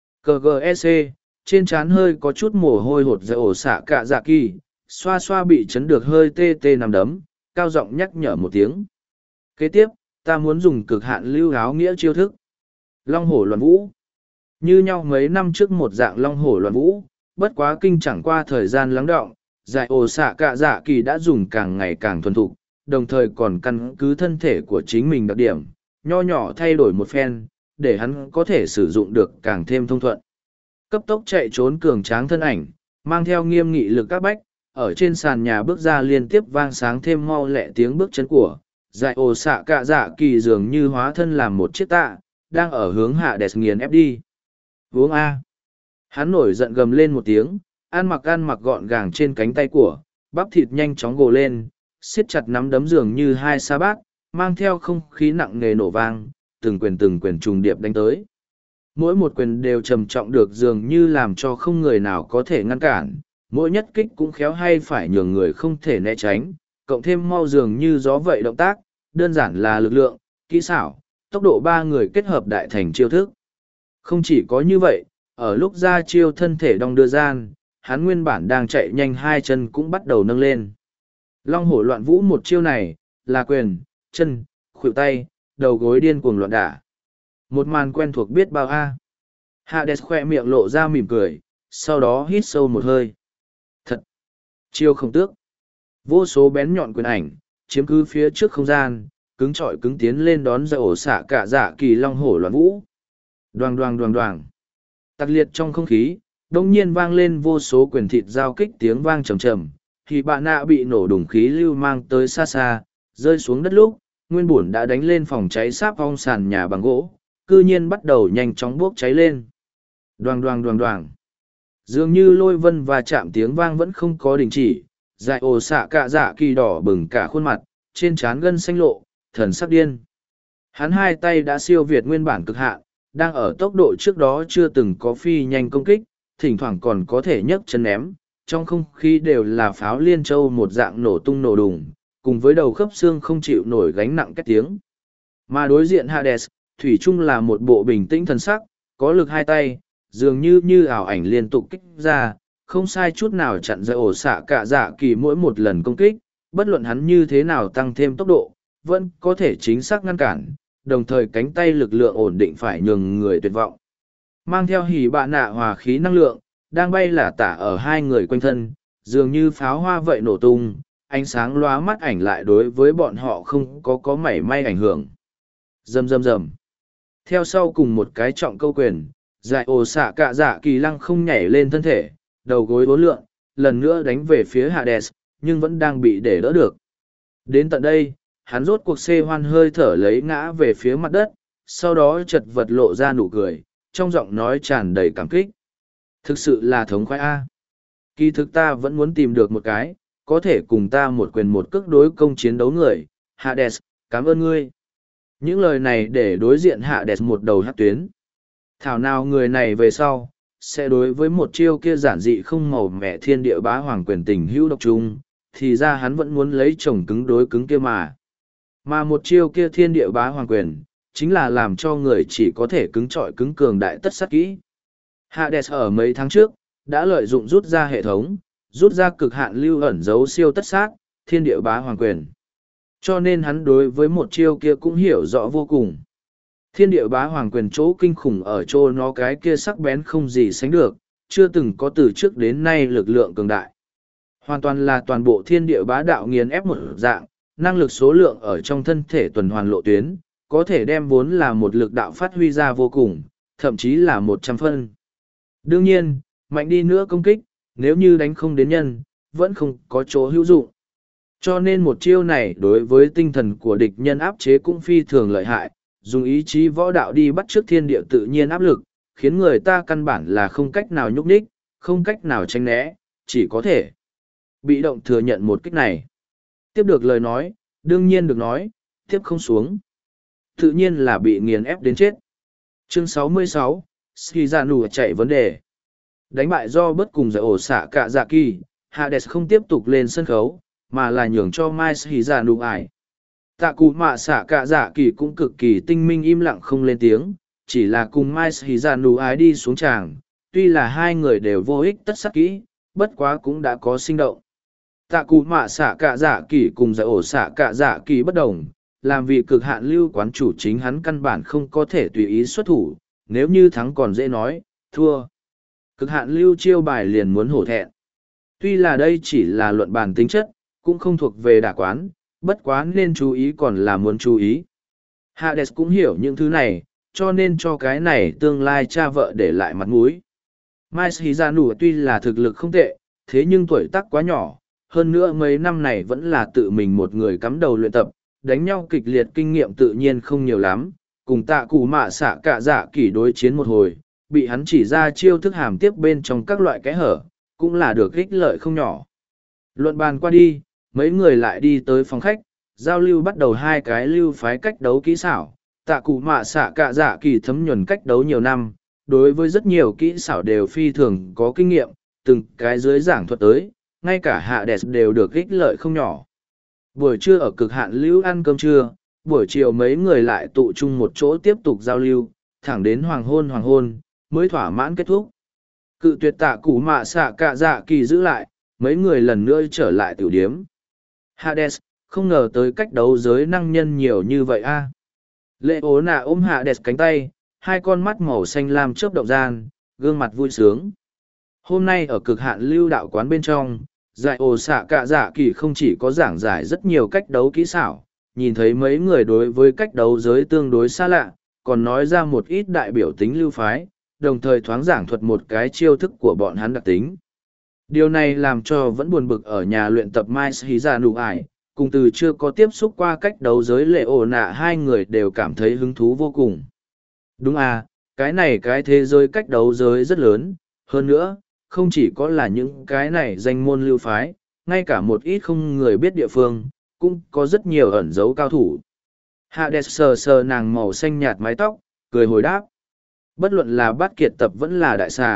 KGEC, trên trán hơi có chút mồ hôi hột ra ổ xạ cả dạ kỳ, xoa xoa bị chấn được hơi tê tê nằm đấm, cao giọng nhắc nhở một tiếng. Kế tiếp, ta muốn dùng cực hạn lưu áo nghĩa chiêu thức. Long hổ loạn vũ. Như nhau mấy năm trước một dạng long hổ loạn vũ, bất quá kinh chẳng qua thời gian lắng đọng, giải ổ xạ cả dạ kỳ đã dùng càng ngày càng thuần thục, đồng thời còn căn cứ thân thể của chính mình đặc điểm, nho nhỏ thay đổi một phen, để hắn có thể sử dụng được càng thêm thông thuận. Cấp tốc chạy trốn cường tráng thân ảnh, mang theo nghiêm nghị lực các bách, ở trên sàn nhà bước ra liên tiếp vang sáng thêm mau lẹ tiếng bước chân của, giải ổ xạ cả dạ kỳ dường như hóa thân làm một chiếc tạ, đang ở hướng Hades nghiền ép đi. Uống A. Hắn nổi giận gầm lên một tiếng, ăn mặc gọn gàng trên cánh tay của, bắp thịt nhanh chóng gồ lên, siết chặt nắm đấm dường như hai sa bát, mang theo không khí nặng nề nổ vang, từng quyền trùng điệp đánh tới. Mỗi một quyền đều trầm trọng được dường như làm cho không người nào có thể ngăn cản, mỗi nhất kích cũng khéo hay phải nhường người không thể né tránh, cộng thêm mau dường như gió vậy động tác, đơn giản là lực lượng, kỹ xảo, tốc độ ba người kết hợp đại thành chiêu thức. Không chỉ có như vậy, ở lúc ra chiêu thân thể đong đưa gian, hắn nguyên bản đang chạy nhanh hai chân cũng bắt đầu nâng lên. Long hổ loạn vũ một chiêu này, là quyền, chân, khuỷu tay, đầu gối điên cuồng loạn đả. Một màn quen thuộc biết bao a. Hades khoe miệng lộ ra mỉm cười, sau đó hít sâu một hơi. Thật! Chiêu không tước. Vô số bén nhọn quyền ảnh, chiếm cứ phía trước không gian, cứng trọi cứng tiến lên đón ra ổ xạ cả dạ kỳ long hổ loạn vũ. Đoàng đoàng đoàng đoàng. Tạc liệt trong không khí, đông nhiên vang lên vô số quyền thịt giao kích tiếng vang trầm trầm, thì bạn nạ bị nổ đùng khí lưu mang tới xa xa, rơi xuống đất lúc, nguyên bổn đã đánh lên phòng cháy sáp ong sàn nhà bằng gỗ, cư nhiên bắt đầu nhanh chóng bốc cháy lên. Đoàng đoàng đoàng đoàng. Dường như lôi vân và chạm tiếng vang vẫn không có đình chỉ, dại ồ xạ cả dạ kỳ đỏ bừng cả khuôn mặt, trên trán gân xanh lộ, thần sắc điên. Hắn hai tay đã siêu việt nguyên bản cực hạn, đang ở tốc độ trước đó chưa từng có phi nhanh công kích, thỉnh thoảng còn có thể nhấc chân ném, trong không khí đều là pháo liên châu một dạng nổ tung nổ đùng, cùng với đầu khớp xương không chịu nổi gánh nặng két tiếng. Mà đối diện Hades, thủy chung là một bộ bình tĩnh thần sắc, có lực hai tay, dường như ảo ảnh liên tục kích ra, không sai chút nào chặn dây ổ xạ cả dạ kỳ mỗi một lần công kích, bất luận hắn như thế nào tăng thêm tốc độ, vẫn có thể chính xác ngăn cản, đồng thời cánh tay lực lượng ổn định phải nhường người tuyệt vọng. Mang theo hỉ bạ nạ hòa khí năng lượng, đang bay lả tả ở hai người quanh thân, dường như pháo hoa vậy nổ tung, ánh sáng lóa mắt ảnh lại đối với bọn họ không có mảy may ảnh hưởng. Rầm rầm rầm. Theo sau cùng một cái trọng câu quyền, dại ổ xạ cả dạ kỳ lăng không nhảy lên thân thể, đầu gối uốn lượn, lần nữa đánh về phía Hades, nhưng vẫn đang bị để đỡ được. Đến tận đây, hắn rốt cuộc xê hoan hơi thở lấy ngã về phía mặt đất, sau đó chật vật lộ ra nụ cười, trong giọng nói tràn đầy cảm kích. Thực sự là thống khoái A. Kỳ thực ta vẫn muốn tìm được một cái, có thể cùng ta một quyền một cước đối công chiến đấu người. Hades, cảm ơn ngươi. Những lời này để đối diện Hades một đầu hát tuyến. Thảo nào người này về sau, sẽ đối với một chiêu kia giản dị không màu mẹ thiên địa bá hoàng quyền tình hữu độc trung, thì ra hắn vẫn muốn lấy chồng cứng đối cứng kia mà. Mà một chiêu kia thiên địa bá hoàng quyền, chính là làm cho người chỉ có thể cứng trọi cứng cường đại tất sát kỹ. Hades ở mấy tháng trước, đã lợi dụng rút ra hệ thống, rút ra cực hạn lưu ẩn dấu siêu tất sát, thiên địa bá hoàng quyền. Cho nên hắn đối với một chiêu kia cũng hiểu rõ vô cùng. Thiên địa bá hoàng quyền chỗ kinh khủng ở chỗ nó cái kia sắc bén không gì sánh được, chưa từng có từ trước đến nay lực lượng cường đại. Hoàn toàn là toàn bộ thiên địa bá đạo nghiền ép một dạng, năng lực số lượng ở trong thân thể tuần hoàn lộ tuyến, có thể đem vốn là một lực đạo phát huy ra vô cùng, thậm chí là 100 phân. Đương nhiên, mạnh đi nữa công kích, nếu như đánh không đến nhân, vẫn không có chỗ hữu dụng. Cho nên một chiêu này đối với tinh thần của địch nhân áp chế cũng phi thường lợi hại, dùng ý chí võ đạo đi bắt chước thiên địa tự nhiên áp lực, khiến người ta căn bản là không cách nào nhúc nhích, không cách nào tránh né, chỉ có thể bị động thừa nhận một kích này. Tiếp được lời nói, đương nhiên được nói, tiếp không xuống. Tự nhiên là bị nghiền ép đến chết. Chương 66, Shizanu chạy vấn đề. Đánh bại do bất cùng giải ổ xạ cả dạ kỳ, Hades không tiếp tục lên sân khấu, mà là nhường cho Mai Shizanu ải. Tạ cụ mạ xạ cả dạ kỳ cũng cực kỳ tinh minh im lặng không lên tiếng, chỉ là cùng Mai Shizanu ái đi xuống tràng, tuy là hai người đều vô ích tất sắc kỹ, bất quá cũng đã có sinh động. Tạ cụ mạ xạ cả dạ kỳ cùng giải ổ xạ cả dạ kỳ bất đồng, làm vì cực hạn lưu quán chủ chính hắn căn bản không có thể tùy ý xuất thủ, nếu như thắng còn dễ nói, thua. Cực hạn lưu chiêu bài liền muốn hổ thẹn. Tuy là đây chỉ là luận bàn tính chất, cũng không thuộc về đả quán, bất quá nên chú ý còn là muốn chú ý. Hades cũng hiểu những thứ này, cho nên cho cái này tương lai cha vợ để lại mặt mũi. Mai Shizanu tuy là thực lực không tệ, thế nhưng tuổi tác quá nhỏ, hơn nữa mấy năm này vẫn là tự mình một người cắm đầu luyện tập, đánh nhau kịch liệt kinh nghiệm tự nhiên không nhiều lắm, cùng tạ cụ mạ xạ cả dạ kỳ đối chiến một hồi, bị hắn chỉ ra chiêu thức hàm tiếp bên trong các loại kẽ hở, cũng là được ích lợi không nhỏ. Luận bàn qua đi, mấy người lại đi tới phòng khách, giao lưu bắt đầu hai cái lưu phái cách đấu kỹ xảo, tạ cụ mạ xạ cả dạ kỳ thấm nhuần cách đấu nhiều năm, đối với rất nhiều kỹ xảo đều phi thường có kinh nghiệm, từng cái dưới giảng thuật tới, ngay cả Hades đều được ích lợi không nhỏ. Buổi trưa ở cực hạn lưu ăn cơm trưa, buổi chiều mấy người lại tụ chung một chỗ tiếp tục giao lưu, thẳng đến hoàng hôn, mới thỏa mãn kết thúc. Cự tuyệt tạ cụ mạ xạ cả dạ kỳ giữ lại, mấy người lần nữa trở lại tiểu điếm. Hades, không ngờ tới cách đấu giới năng nhân nhiều như vậy a. Lệ ố nạ ôm Hades cánh tay, hai con mắt màu xanh lam chớp động gian, gương mặt vui sướng. Hôm nay ở cực hạn lưu đạo quán bên trong, giải ổ xạ cả dạ kỳ không chỉ có giảng giải rất nhiều cách đấu kỹ xảo, nhìn thấy mấy người đối với cách đấu giới tương đối xa lạ, còn nói ra một ít đại biểu tính lưu phái, đồng thời thoáng giảng thuật một cái chiêu thức của bọn hắn đặc tính. Điều này làm cho vẫn buồn bực ở nhà luyện tập Mai Shizanu ải, cùng từ chưa có tiếp xúc qua cách đấu giới lệ ổ nạ hai người đều cảm thấy hứng thú vô cùng. Đúng à, cái này cái thế giới cách đấu giới rất lớn, hơn nữa, không chỉ có là những cái này danh môn lưu phái, ngay cả một ít không người biết địa phương, cũng có rất nhiều ẩn dấu cao thủ. Hades sờ sờ nàng màu xanh nhạt mái tóc, cười hồi đáp. Bất luận là bát kiệt tập vẫn là đại xà,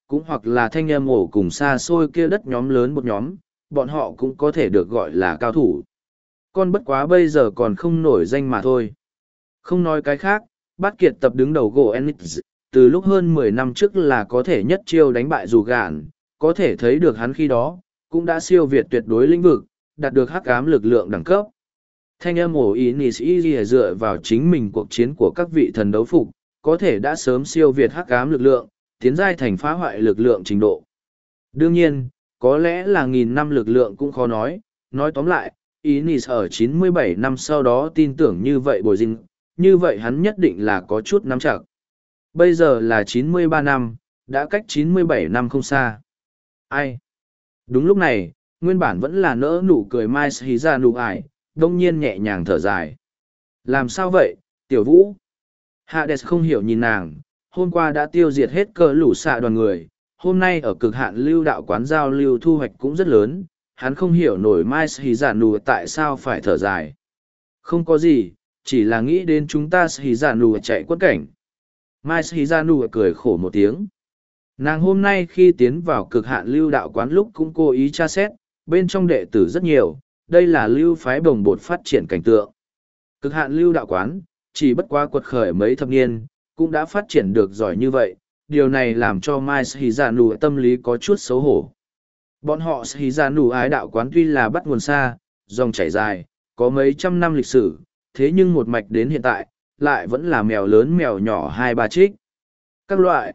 cũng hoặc là thanh âm ổ cùng xa xôi kia đất nhóm lớn một nhóm, bọn họ cũng có thể được gọi là cao thủ. Con bất quá bây giờ còn không nổi danh mà thôi. Không nói cái khác, Bát Kiệt tập đứng đầu gỗ Enix, từ lúc hơn 10 năm trước là có thể nhất chiêu đánh bại dù gạn, có thể thấy được hắn khi đó, cũng đã siêu việt tuyệt đối lĩnh vực, đạt được hắc ám lực lượng đẳng cấp. Thanh âm ổ Inisi dựa vào chính mình cuộc chiến của các vị thần đấu phục, có thể đã sớm siêu việt hắc ám lực lượng, tiến giai thành phá hoại lực lượng trình độ. Đương nhiên, có lẽ là 1000 năm lực lượng cũng khó nói tóm lại, Inis ở 97 năm sau đó tin tưởng như vậy bồi dinh, như vậy hắn nhất định là có chút nắm chặt. Bây giờ là 93 năm, đã cách 97 năm không xa. Ai? Đúng lúc này, nguyên bản vẫn là nỡ nụ cười Mai Hí ra nụ ải, đông nhiên nhẹ nhàng thở dài. Làm sao vậy, tiểu vũ? Hades không hiểu nhìn nàng, hôm qua đã tiêu diệt hết cờ lũ xạ đoàn người, hôm nay ở cực hạn lưu đạo quán giao lưu thu hoạch cũng rất lớn, hắn không hiểu nổi Mai Hí giả nụ tại sao phải thở dài. Không có gì, chỉ là nghĩ đến chúng ta Hí giả nụ chạy quất cảnh. Mai Hí giả nụ cười khổ một tiếng. Nàng hôm nay khi tiến vào cực hạn lưu đạo quán lúc cũng cố ý tra xét, bên trong đệ tử rất nhiều, đây là lưu phái bồng bột phát triển cảnh tượng. Cực hạn lưu đạo quán, chỉ bất quá quật khởi mấy thập niên, cũng đã phát triển được giỏi như vậy, điều này làm cho Mai Shizanu tâm lý có chút xấu hổ. Bọn họ Shizanu ái đạo quán tuy là bắt nguồn xa, dòng chảy dài, có mấy trăm năm lịch sử, thế nhưng một mạch đến hiện tại, lại vẫn là mèo lớn mèo nhỏ hai ba trích. Các loại,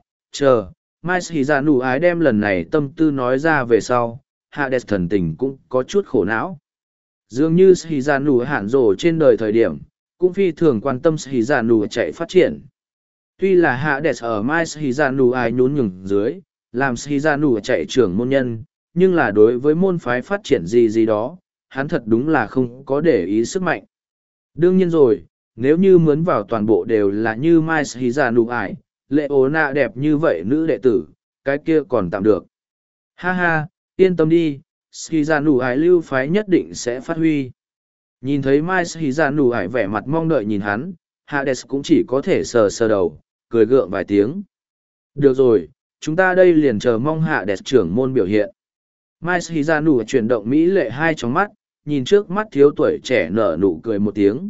Mai Shizanu ái đem lần này tâm tư nói ra về sau, Hades thần tình cũng có chút khổ não. Dường như Shizanu hạn rồ trên đời thời điểm, cũng phi thường quan tâm Shizanu chạy phát triển. Tuy là Hades ở Mai Shizanu ái nhún nhường dưới, làm Shizanu chạy trưởng môn nhân, nhưng là đối với môn phái phát triển gì đó, hắn thật đúng là không có để ý sức mạnh. Đương nhiên rồi, nếu như mướn vào toàn bộ đều là như Mai Shizanu ái, lệ ố nạ đẹp như vậy nữ đệ tử, cái kia còn tạm được. Ha ha, yên tâm đi, Shizanu ái lưu phái nhất định sẽ phát huy. Nhìn thấy Mai Shizanu ái vẻ mặt mong đợi nhìn hắn, Hades cũng chỉ có thể sờ sờ đầu, cười gượng vài tiếng. Được rồi, chúng ta đây liền chờ mong Hades trưởng môn biểu hiện. Mai Shizanu chuyển động mỹ lệ hai tròng mắt, nhìn trước mắt thiếu tuổi trẻ nở nụ cười một tiếng.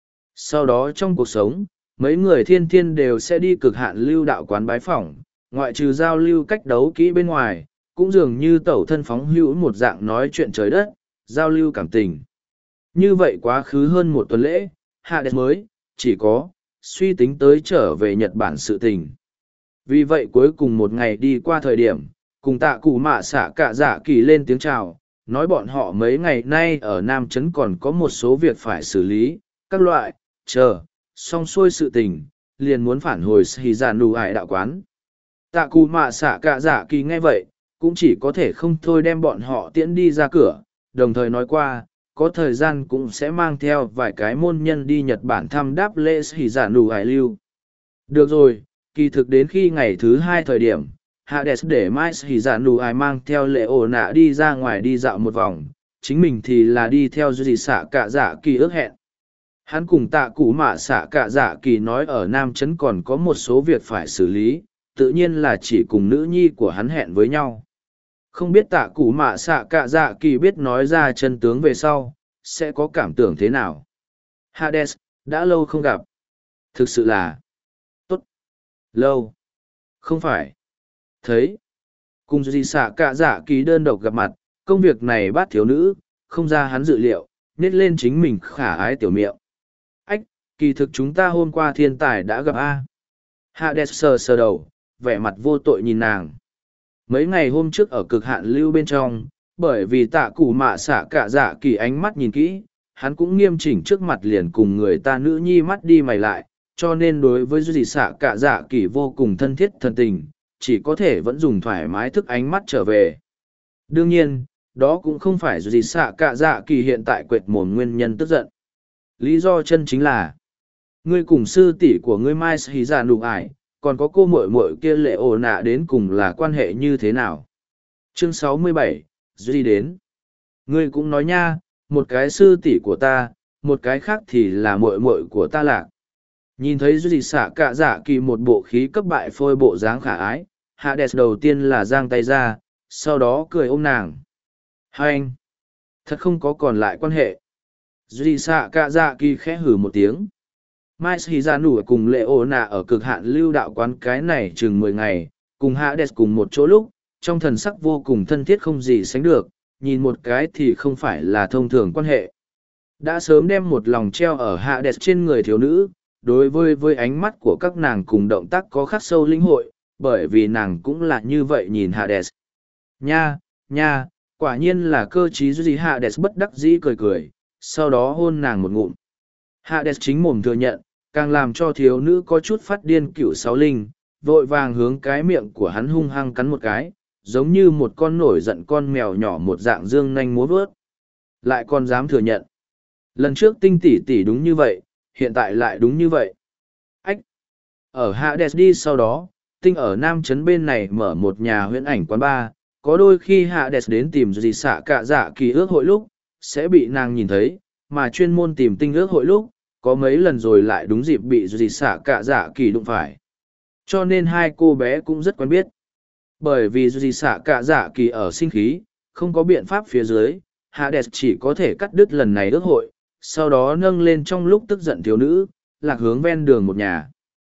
Sau đó trong cuộc sống, mấy người thiên thiên đều sẽ đi cực hạn lưu đạo quán bái phỏng, ngoại trừ giao lưu cách đấu kỹ bên ngoài, cũng dường như tẩu thân phóng hữu một dạng nói chuyện trời đất, giao lưu cảm tình. Như vậy quá khứ hơn một tuần lễ, Hades mới, chỉ có, suy tính tới trở về Nhật Bản sự tình. Vì vậy cuối cùng một ngày đi qua thời điểm, cùng tạ cụ mạ xả cả dạ kỳ lên tiếng chào, nói bọn họ mấy ngày nay ở Nam Trấn còn có một số việc phải xử lý, các loại, xong xuôi sự tình, liền muốn phản hồi Shizanu ải đạo quán. Tạ cụ mạ xả cả dạ kỳ nghe vậy, cũng chỉ có thể không thôi đem bọn họ tiễn đi ra cửa, đồng thời nói qua, có thời gian cũng sẽ mang theo vài cái môn nhân đi Nhật Bản thăm đáp lễ Shizanu ải lưu. Được rồi, kỳ thực đến khi ngày thứ 2 thời điểm, Hades để Mai Shizanu ải mang theo lễ ổ nạ đi ra ngoài đi dạo một vòng, chính mình thì là đi theo dì xạ cả dạ kỳ ước hẹn. Hắn cùng tạ cụ mạ xạ cả dạ kỳ nói ở Nam Trấn còn có một số việc phải xử lý, tự nhiên là chỉ cùng nữ nhi của hắn hẹn với nhau. Không biết tạ cụ mạ xạ cả dạ kỳ biết nói ra chân tướng về sau, sẽ có cảm tưởng thế nào. Hades, đã lâu không gặp. Thực sự là tốt. Lâu. Không phải. Thấy. Cùng dì xạ cả dạ kỳ đơn độc gặp mặt, công việc này bắt thiếu nữ, không ra hắn dự liệu, nết lên chính mình khả ái tiểu miệng. Ách, kỳ thực chúng ta hôm qua thiên tài đã gặp A. Hades sờ sờ đầu, vẻ mặt vô tội nhìn nàng. Mấy ngày hôm trước ở cực hạn lưu bên trong, bởi vì tạ cụ mạ xả cả dạ kỳ ánh mắt nhìn kỹ, hắn cũng nghiêm chỉnh trước mặt liền cùng người ta nữ nhi mắt đi mày lại, cho nên đối với dì xả cả dạ kỳ vô cùng thân thiết thân tình, chỉ có thể vẫn dùng thoải mái thức ánh mắt trở về. Đương nhiên, đó cũng không phải dì xả cả dạ kỳ hiện tại quệt mồm nguyên nhân tức giận. Lý do chân chính là, ngươi cùng sư tỷ của ngươi Mai Hí Dạ Nụ ải, còn có cô muội muội kia lệ ổ nạ đến cùng là quan hệ như thế nào? Chương 67, Duy đến. Ngươi cũng nói nha, một cái sư tỷ của ta, một cái khác thì là muội muội của ta lạc. Nhìn thấy Duy xả cả dạ kỳ một bộ khí cấp bại phôi bộ dáng khả ái, Hades đầu tiên là giang tay ra, sau đó cười ôm nàng. Hai anh! Thật không có còn lại quan hệ. Duy xạ cả dạ kỳ khẽ hử một tiếng. Mai Sĩ Gia Nủ cùng Lệ Ô Nạ ở cực hạn lưu đạo quán cái này chừng 10 ngày, cùng Hades cùng một chỗ lúc, trong thần sắc vô cùng thân thiết không gì sánh được, nhìn một cái thì không phải là thông thường quan hệ. Đã sớm đem một lòng treo ở Hades trên người thiếu nữ, đối với ánh mắt của các nàng cùng động tác có khắc sâu linh hội, bởi vì nàng cũng là như vậy nhìn Hades. Nha, quả nhiên là cơ trí gì. Hades bất đắc dĩ cười cười, sau đó hôn nàng một ngụm. Hades chính mồm thừa nhận, càng làm cho thiếu nữ có chút phát điên cửu sáu linh, vội vàng hướng cái miệng của hắn hung hăng cắn một cái, giống như một con nổi giận con mèo nhỏ một dạng dương nanh múa vớt. Lại còn dám thừa nhận. Lần trước tinh tỷ tỷ đúng như vậy, hiện tại lại đúng như vậy. Ách! Ở Hades đi sau đó, tinh ở Nam Trấn bên này mở một nhà huyễn ảnh quán bar, có đôi khi Hades đến tìm gì xạ cả dạ kỳ ước hội lúc, sẽ bị nàng nhìn thấy, mà chuyên môn tìm tinh ước hội lúc, có mấy lần rồi lại đúng dịp bị gì xạ cả dạ kỳ đụng phải. Cho nên hai cô bé cũng rất quen biết. Bởi vì gì xạ cả dạ kỳ ở sinh khí, không có biện pháp phía dưới, Hades chỉ có thể cắt đứt lần này ước hội, sau đó nâng lên trong lúc tức giận thiếu nữ, lạc hướng ven đường một nhà.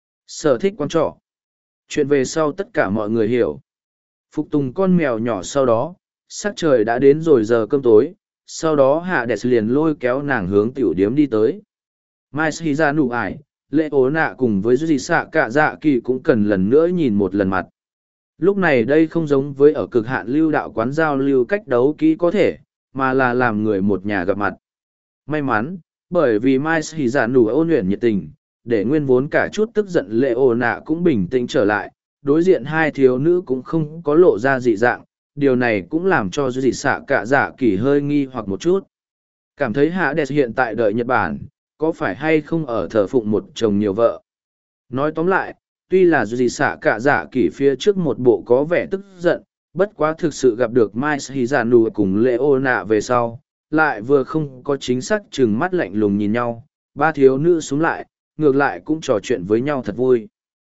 Sở thích quán trọ. Chuyện về sau tất cả mọi người hiểu. Phục tùng con mèo nhỏ sau đó, sắc trời đã đến rồi giờ cơm tối, sau đó Hades liền lôi kéo nàng hướng tiểu điếm đi tới. Mai Sĩ Gia Nụ ải, Lệ Ố Nạ cùng với Duy Xạ Cả Dạ Kỳ cũng cần lần nữa nhìn một lần mặt. Lúc này đây không giống với ở cực hạn lưu đạo quán giao lưu cách đấu kỹ có thể, mà là làm người một nhà gặp mặt. May mắn, bởi vì Mai Sĩ Gia Nụ ôn luyện nhiệt tình, để nguyên vốn cả chút tức giận Lệ Ố Nạ cũng bình tĩnh trở lại, đối diện hai thiếu nữ cũng không có lộ ra dị dạng, điều này cũng làm cho Duy Xạ Cả Dạ Kỳ hơi nghi hoặc một chút. Cảm thấy Hades hiện tại đợi Nhật Bản, có phải hay không ở thờ phụng một chồng nhiều vợ. Nói tóm lại, tuy là Duy Xạ Cả Dạ Kỳ phía trước một bộ có vẻ tức giận, bất quá thực sự gặp được Mai Sĩ Gia Nụ cùng Lệ Ô Nạ về sau, lại vừa không có chính xác chừng mắt lạnh lùng nhìn nhau, ba thiếu nữ xuống lại, ngược lại cũng trò chuyện với nhau thật vui.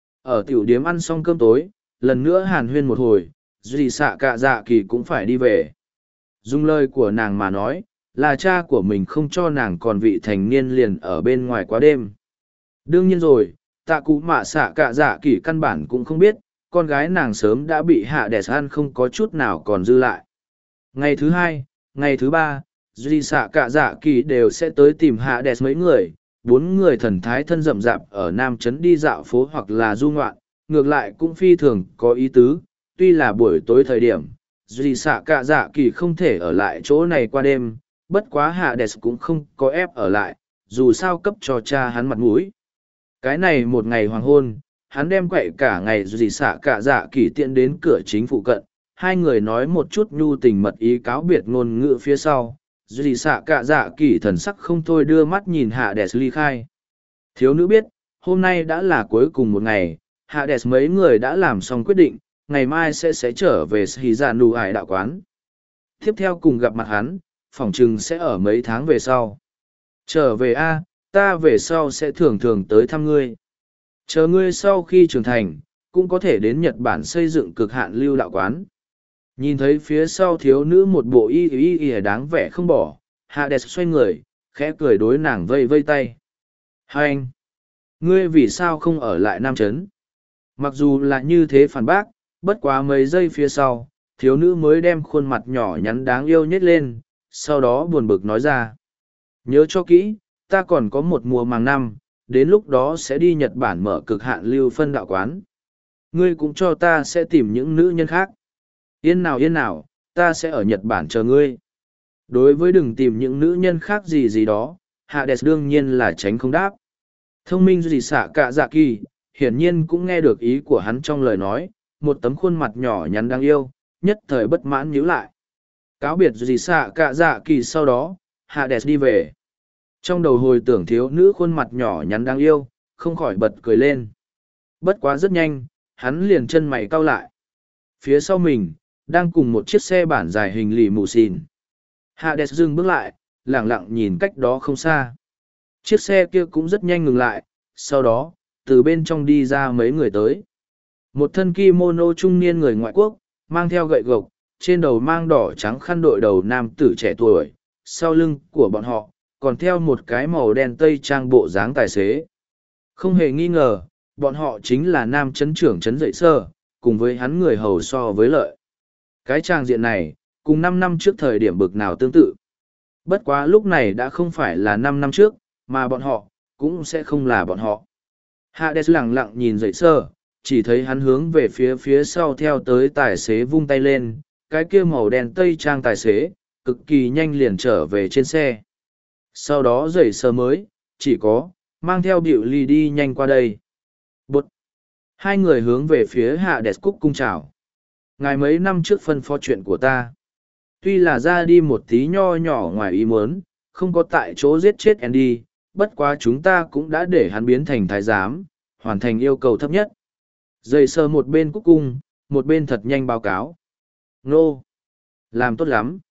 Ở tiểu điếm ăn xong cơm tối, lần nữa hàn huyên một hồi, Duy Xạ Cả Dạ Kỳ cũng phải đi về. Dùng lời của nàng mà nói, là cha của mình không cho nàng còn vị thành niên liền ở bên ngoài quá đêm. Đương nhiên rồi, tạ cụ mạ xạ cả dạ kỳ căn bản cũng không biết, con gái nàng sớm đã bị Hades ăn không có chút nào còn dư lại. Ngày thứ hai, ngày thứ ba, Duy xạ cả dạ kỳ đều sẽ tới tìm Hades mấy người, 4 người thần thái thân rậm rạp ở Nam Trấn đi dạo phố hoặc là du ngoạn, ngược lại cũng phi thường có ý tứ, tuy là buổi tối thời điểm. Duy xạ cả dạ kỳ không thể ở lại chỗ này qua đêm, bất quá Hades cũng không có ép ở lại, dù sao cấp cho cha hắn mặt mũi. Cái này một ngày hoàng hôn, hắn đem quậy cả ngày Duy xạ cả dạ kỳ tiện đến cửa chính phụ cận, hai người nói một chút nhu tình mật ý cáo biệt ngôn ngữ phía sau. Duy xạ cả dạ kỳ thần sắc không thôi đưa mắt nhìn Hades ly khai. Thiếu nữ biết, hôm nay đã là cuối cùng một ngày, Hades mấy người đã làm xong quyết định, ngày mai sẽ trở về Sĩ Gia Nụ Ải đạo quán. Tiếp theo cùng gặp mặt hắn, phỏng chừng sẽ ở mấy tháng về sau. Trở về a, ta về sau sẽ thường thường tới thăm ngươi. Chờ ngươi sau khi trưởng thành, cũng có thể đến Nhật Bản xây dựng cực hạn lưu đạo quán. Nhìn thấy phía sau thiếu nữ một bộ y đáng vẻ không bỏ, Hades xoay người, khẽ cười đối nàng vây vây tay. Hai anh! Ngươi vì sao không ở lại Nam Trấn? Mặc dù là như thế phản bác, bất quá mấy giây phía sau, thiếu nữ mới đem khuôn mặt nhỏ nhắn đáng yêu nhét lên, sau đó buồn bực nói ra. Nhớ cho kỹ, ta còn có một mùa màng năm, đến lúc đó sẽ đi Nhật Bản mở cực hạn lưu phân đạo quán. Ngươi cũng cho ta sẽ tìm những nữ nhân khác. Yên nào, ta sẽ ở Nhật Bản chờ ngươi. Đối với đừng tìm những nữ nhân khác gì đó, Hades đương nhiên là tránh không đáp. Thông minh gì xạ cả dạ kỳ, hiển nhiên cũng nghe được ý của hắn trong lời nói, một tấm khuôn mặt nhỏ nhắn đáng yêu, nhất thời bất mãn nhíu lại. Cáo biệt gì xạ cả dạ kỳ sau đó, Hades đi về. Trong đầu hồi tưởng thiếu nữ khuôn mặt nhỏ nhắn đáng yêu, không khỏi bật cười lên. Bất quá rất nhanh, hắn liền chân mày cau lại. Phía sau mình, đang cùng một chiếc xe bản dài hình lì mù xìn. Hades dừng bước lại, lẳng lặng nhìn cách đó không xa. Chiếc xe kia cũng rất nhanh ngừng lại, sau đó, từ bên trong đi ra mấy người tới. Một thân kimono trung niên người ngoại quốc, mang theo gậy gộc, trên đầu mang đỏ trắng khăn đội đầu nam tử trẻ tuổi, sau lưng của bọn họ, còn theo một cái màu đen tây trang bộ dáng tài xế. Không hề nghi ngờ, bọn họ chính là nam chấn trưởng chấn dậy sơ, cùng với hắn người hầu so với lợi. Cái trang diện này, cùng 5 năm trước thời điểm bực nào tương tự. Bất quá lúc này đã không phải là 5 năm trước, mà bọn họ, cũng sẽ không là bọn họ. Hades lặng lặng nhìn dậy sơ, chỉ thấy hắn hướng về phía sau theo tới tài xế vung tay lên, cái kia màu đen tây trang tài xế, cực kỳ nhanh liền trở về trên xe. Sau đó dậy sơ mới, chỉ có, mang theo biểu ly đi nhanh qua đây. Bụt! Hai người hướng về phía Hades cúc cung chào. Ngài mấy năm trước phân phó chuyện của ta. Tuy là ra đi một tí nho nhỏ ngoài ý muốn, không có tại chỗ giết chết Andy, bất quá chúng ta cũng đã để hắn biến thành thái giám, hoàn thành yêu cầu thấp nhất. Dây sơ một bên cúc cung, một bên thật nhanh báo cáo. Nô! Làm tốt lắm.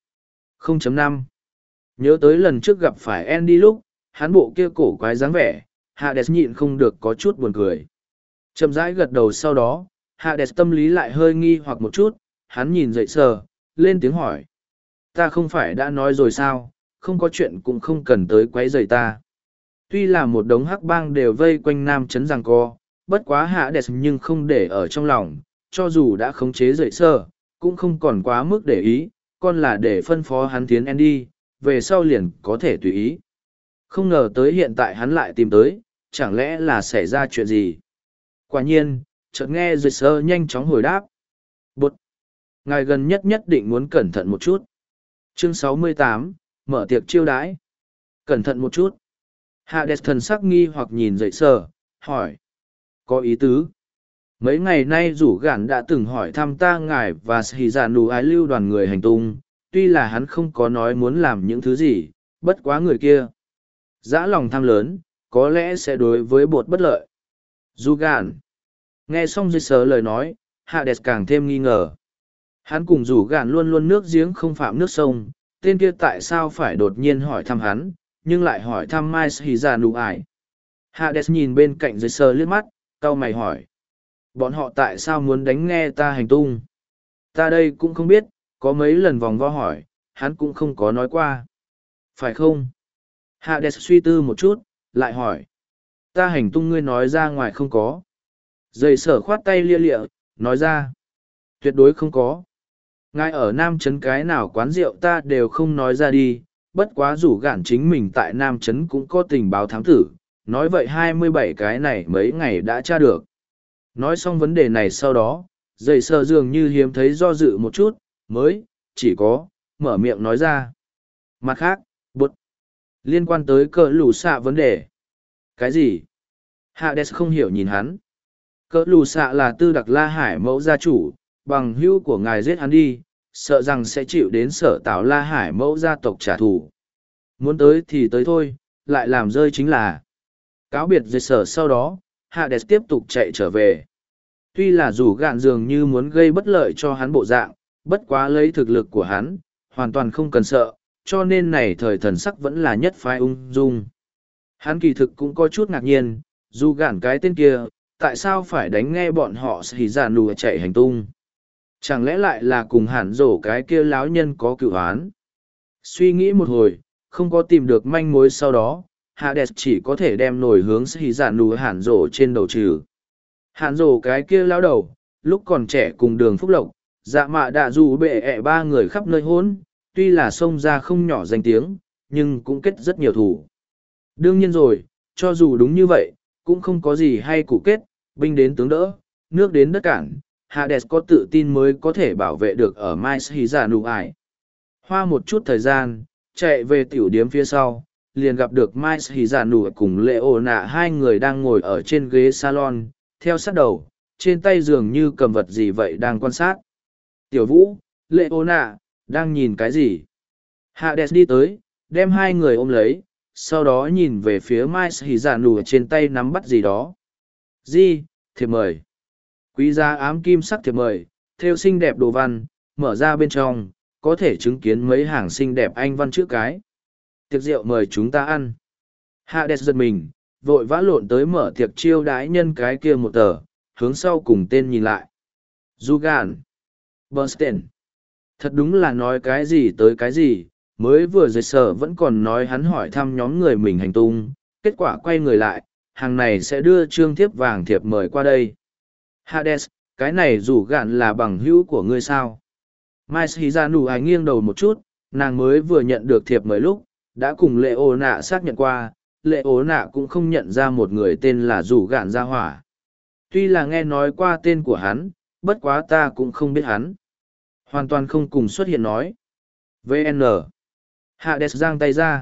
0.5. Nhớ tới lần trước gặp phải Andy lúc, hắn bộ kia cổ quái dáng vẻ, Hades nhịn không được có chút buồn cười. Chậm rãi gật đầu sau đó, Hades tâm lý lại hơi nghi hoặc một chút, hắn nhìn dậy sờ, lên tiếng hỏi. Ta không phải đã nói rồi sao, không có chuyện cũng không cần tới quấy rầy ta. Tuy là một đống hắc bang đều vây quanh nam chấn giằng co, bất quá Hades nhưng không để ở trong lòng, cho dù đã khống chế dậy sờ, cũng không còn quá mức để ý, còn là để phân phó hắn tiến Andy, về sau liền có thể tùy ý. Không ngờ tới hiện tại hắn lại tìm tới, chẳng lẽ là xảy ra chuyện gì? Quả nhiên, chợt nghe dậy sờ nhanh chóng hồi đáp. Bụt! Ngài gần nhất định muốn cẩn thận một chút. Chương 68, mở tiệc chiêu đãi. Cẩn thận một chút. Hades thần sắc nghi hoặc nhìn dậy sờ, hỏi. Có ý tứ. Mấy ngày nay rủ gản đã từng hỏi thăm ta ngài và sĩ giả nụ ái lưu đoàn người hành tung, tuy là hắn không có nói muốn làm những thứ gì, bất quá người kia. Dã lòng tham lớn, có lẽ sẽ đối với bột bất lợi. Rủ gản. Nghe xong dậy sờ lời nói, Hades càng thêm nghi ngờ. Hắn cùng rủ gạn luôn luôn nước giếng không phạm nước sông, tên kia tại sao phải đột nhiên hỏi thăm hắn, nhưng lại hỏi thăm Mai Sĩ Già Nụ Ải. Hades nhìn bên cạnh dưới sờ liếc mắt, cau mày hỏi. Bọn họ tại sao muốn đánh nghe ta hành tung? Ta đây cũng không biết, có mấy lần vòng vo hỏi, hắn cũng không có nói qua. Phải không? Hades suy tư một chút, lại hỏi. Ta hành tung ngươi nói ra ngoài không có. Dây sở khoát tay lia lịa, nói ra. Tuyệt đối không có. Ngài ở Nam Trấn cái nào quán rượu ta đều không nói ra đi, bất quá rủ gạn chính mình tại Nam Trấn cũng có tình báo thám tử, nói vậy 27 cái này mấy ngày đã tra được. Nói xong vấn đề này sau đó, dậy sờ dường như hiếm thấy do dự một chút, mới, chỉ có, mở miệng nói ra. Mặt khác, bụt, liên quan tới cỡ lù xạ vấn đề. Cái gì? Hades không hiểu nhìn hắn. Cỡ lù xạ là Tư Đặc La Hải mẫu gia chủ, bằng hữu của ngài giết hắn đi, sợ rằng sẽ chịu đến sở tảo La Hải mẫu gia tộc trả thù. Muốn tới thì tới thôi, lại làm rơi chính là. Cáo biệt dây sở sau đó, Hades tiếp tục chạy trở về. Tuy là rủ gạn dường như muốn gây bất lợi cho hắn bộ dạng, bất quá lấy thực lực của hắn, hoàn toàn không cần sợ, cho nên này thời thần sắc vẫn là nhất phái ung dung. Hắn kỳ thực cũng có chút ngạc nhiên, dù gạn cái tên kia, tại sao phải đánh nghe bọn họ xì giả nù chạy hành tung. Chẳng lẽ lại là cùng hẳn rổ cái kia láo nhân có cựu án. Suy nghĩ một hồi, không có tìm được manh mối sau đó, Hades chỉ có thể đem nổi hướng xì giả nù hẳn rổ trên đầu trừ. Hẳn rổ cái kia láo đầu, lúc còn trẻ cùng đường phúc lộc, dạ mạ đã dù bệ ẹ ba người khắp nơi hôn, tuy là xông ra không nhỏ danh tiếng, nhưng cũng kết rất nhiều thủ. Đương nhiên rồi, cho dù đúng như vậy, cũng không có gì hay cụ kết, binh đến tướng đỡ, nước đến đất cản, Hades có tự tin mới có thể bảo vệ được ở Mai Sĩ Giả Nụ Ải. Hoa một chút thời gian, chạy về tiểu điếm phía sau, liền gặp được Mai Sĩ Giả Nụ cùng Leona hai người đang ngồi ở trên ghế salon, theo sát đầu, trên tay dường như cầm vật gì vậy đang quan sát. Tiểu Vũ, Leona, đang nhìn cái gì? Hades đi tới, đem hai người ôm lấy, sau đó nhìn về phía Mai Sĩ Giả Nụ trên tay nắm bắt gì đó. Gì, thiệp mời. Quý giá ám kim sắc thiệp mời, thêu xinh đẹp đồ văn, mở ra bên trong, có thể chứng kiến mấy hàng xinh đẹp anh văn chữ cái. Tiệc rượu mời chúng ta ăn. Hades giật mình, vội vã lộn tới mở tiệc chiêu đãi nhân cái kia một tờ, hướng sau cùng tên nhìn lại. Dugan. Bernstein. Thật đúng là nói cái gì tới cái gì, mới vừa rồi sở vẫn còn nói hắn hỏi thăm nhóm người mình hành tung, kết quả quay người lại, hàng này sẽ đưa trương thiếp vàng thiệp mời qua đây. Hades, cái này rủ gạn là bằng hữu của ngươi sao? Mai Shizanu ai nghiêng đầu một chút, nàng mới vừa nhận được thiệp mời lúc, đã cùng lệ ố nạ xác nhận qua, lệ ố nạ cũng không nhận ra một người tên là rủ gạn gia hỏa. Tuy là nghe nói qua tên của hắn, bất quá ta cũng không biết hắn. Hoàn toàn không cùng xuất hiện nói. VN. Hades giang tay ra.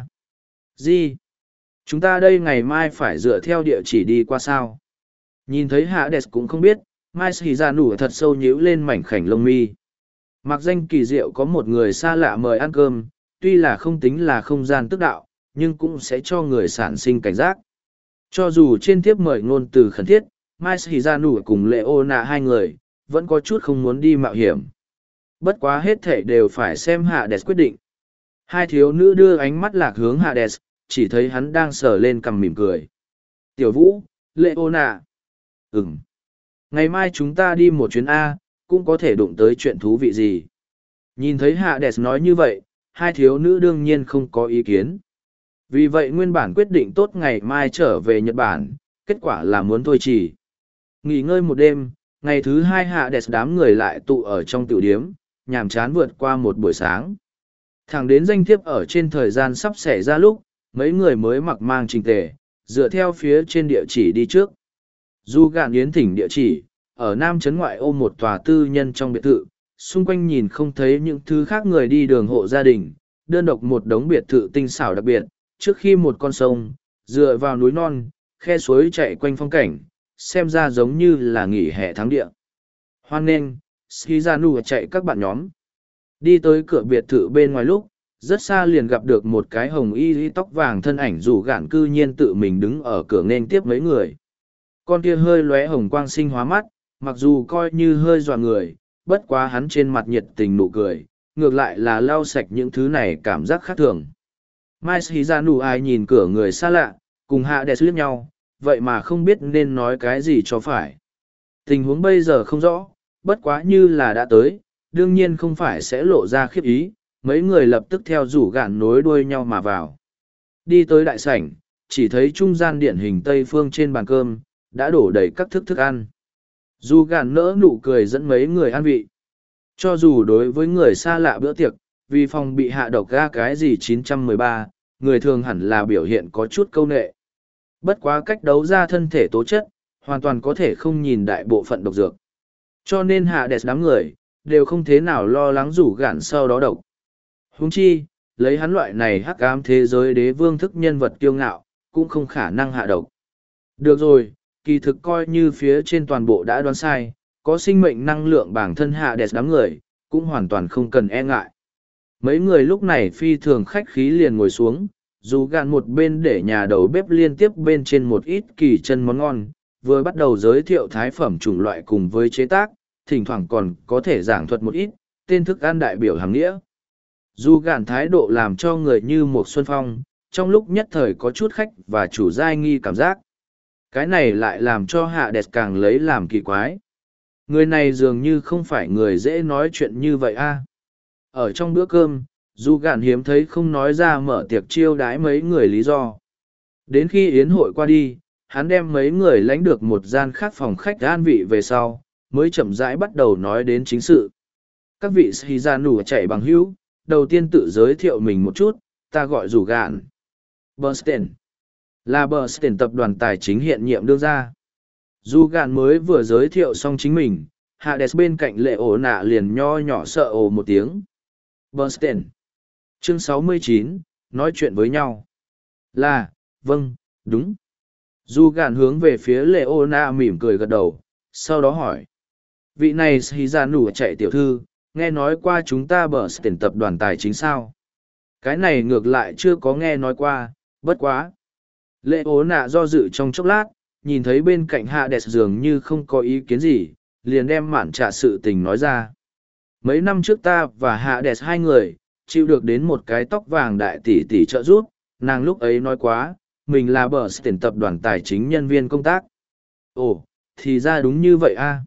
Gì? Chúng ta đây ngày mai phải dựa theo địa chỉ đi qua sao? Nhìn thấy Hades cũng không biết, Mai Shizanu thật sâu nhíu lên mảnh khảnh lông mi. Mặc danh kỳ diệu có một người xa lạ mời ăn cơm, tuy là không tính là không gian tức đạo, nhưng cũng sẽ cho người sản sinh cảnh giác. Cho dù trên tiếp mời ngôn từ khẩn thiết, Mai Shizanu cùng Leona hai người, vẫn có chút không muốn đi mạo hiểm. Bất quá hết thể đều phải xem Hades quyết định. Hai thiếu nữ đưa ánh mắt lạc hướng Hades, chỉ thấy hắn đang sờ lên cằm mỉm cười. Tiểu Vũ, Leona. Ừm. Ngày mai chúng ta đi một chuyến A, cũng có thể đụng tới chuyện thú vị gì. Nhìn thấy Hades nói như vậy, hai thiếu nữ đương nhiên không có ý kiến. Vì vậy nguyên bản quyết định tốt ngày mai trở về Nhật Bản, kết quả là muốn thôi chỉ. Nghỉ ngơi một đêm, ngày thứ hai Hades đám người lại tụ ở trong tiểu điếm, nhàm chán vượt qua một buổi sáng. Thẳng đến danh thiếp ở trên thời gian sắp xảy ra lúc, mấy người mới mặc mang chỉnh tề, dựa theo phía trên địa chỉ đi trước. Du Gạn Yến thỉnh địa chỉ, ở Nam Trấn ngoại ô một tòa tư nhân trong biệt thự, xung quanh nhìn không thấy những thứ khác người đi đường hộ gia đình, đơn độc một đống biệt thự tinh xảo đặc biệt, trước khi một con sông, dựa vào núi non, khe suối chạy quanh phong cảnh, xem ra giống như là nghỉ hè tháng địa. Hoan nghênh, Shizanu chạy các bạn nhóm. Đi tới cửa biệt thự bên ngoài lúc, rất xa liền gặp được một cái hồng y tóc vàng thân ảnh rủ gạn cư nhiên tự mình đứng ở cửa nên tiếp mấy người. Con kia hơi lóe hồng quang sinh hóa mắt, mặc dù coi như hơi dọa người, bất quá hắn trên mặt nhiệt tình nụ cười, ngược lại là lau sạch những thứ này cảm giác khác thường. Mai Shizanu ai nhìn cửa người xa lạ, cùng Hades liếc nhau, vậy mà không biết nên nói cái gì cho phải. Tình huống bây giờ không rõ, bất quá như là đã tới, đương nhiên không phải sẽ lộ ra khiếp ý, mấy người lập tức theo rủ gạn nối đuôi nhau mà vào. Đi tới đại sảnh, chỉ thấy trung gian điển hình Tây phương trên bàn cơm, đã đổ đầy các thức ăn. Dù gạn nỡ nụ cười dẫn mấy người ăn vị. Cho dù đối với người xa lạ bữa tiệc, vì phòng bị hạ độc ga cái gì 913, người thường hẳn là biểu hiện có chút câu nệ. Bất quá cách đấu ra thân thể tố chất, hoàn toàn có thể không nhìn đại bộ phận độc dược. Cho nên hạ đẹp đám người, đều không thế nào lo lắng rủ gạn sau đó độc. Huống chi, lấy hắn loại này hắc ám thế giới đế vương thức nhân vật kiêu ngạo, cũng không khả năng hạ độc. Được rồi, kỳ thực coi như phía trên toàn bộ đã đoán sai, có sinh mệnh năng lượng bản thân hạ đẹp đám người, cũng hoàn toàn không cần e ngại. Mấy người lúc này phi thường khách khí liền ngồi xuống, dù gạn một bên để nhà đầu bếp liên tiếp bên trên một ít kỳ chân món ngon, vừa bắt đầu giới thiệu thái phẩm chủng loại cùng với chế tác, thỉnh thoảng còn có thể giảng thuật một ít, tên thức ăn đại biểu hàng nghĩa. Dù gạn thái độ làm cho người như một xuân phong, trong lúc nhất thời có chút khách và chủ giai nghi cảm giác. Cái này lại làm cho hạ đẹp càng lấy làm kỳ quái. Người này dường như không phải người dễ nói chuyện như vậy a. Ở trong bữa cơm, dù gạn hiếm thấy không nói ra mở tiệc chiêu đái mấy người lý do. Đến khi yến hội qua đi, hắn đem mấy người lãnh được một gian khác phòng khách an vị về sau, mới chậm rãi bắt đầu nói đến chính sự. Các vị Shizanu chạy bằng hữu, đầu tiên tự giới thiệu mình một chút, ta gọi rủ gạn. Bernstein. Là Bernstein tập đoàn tài chính hiện nhiệm đương ra. Dù gạn mới vừa giới thiệu xong chính mình, Hades bên cạnh lệ ổ nạ liền nho nhỏ sợ ồ một tiếng. Bernstein. Chương 69, nói chuyện với nhau. Là, vâng, đúng. Dù gạn hướng về phía lệ ổ nạ mỉm cười gật đầu, sau đó hỏi. Vị này Shizanu chạy tiểu thư, nghe nói qua chúng ta Bernstein tập đoàn tài chính sao? Cái này ngược lại chưa có nghe nói qua, bất quá. Lệ ố nạ do dự trong chốc lát, nhìn thấy bên cạnh Hades dường như không có ý kiến gì, liền đem mạn trạ sự tình nói ra. Mấy năm trước ta và Hades hai người, chịu được đến một cái tóc vàng đại tỷ tỷ trợ giúp, nàng lúc ấy nói quá, mình là Bernstein tập đoàn tài chính nhân viên công tác. Ồ, thì ra đúng như vậy a.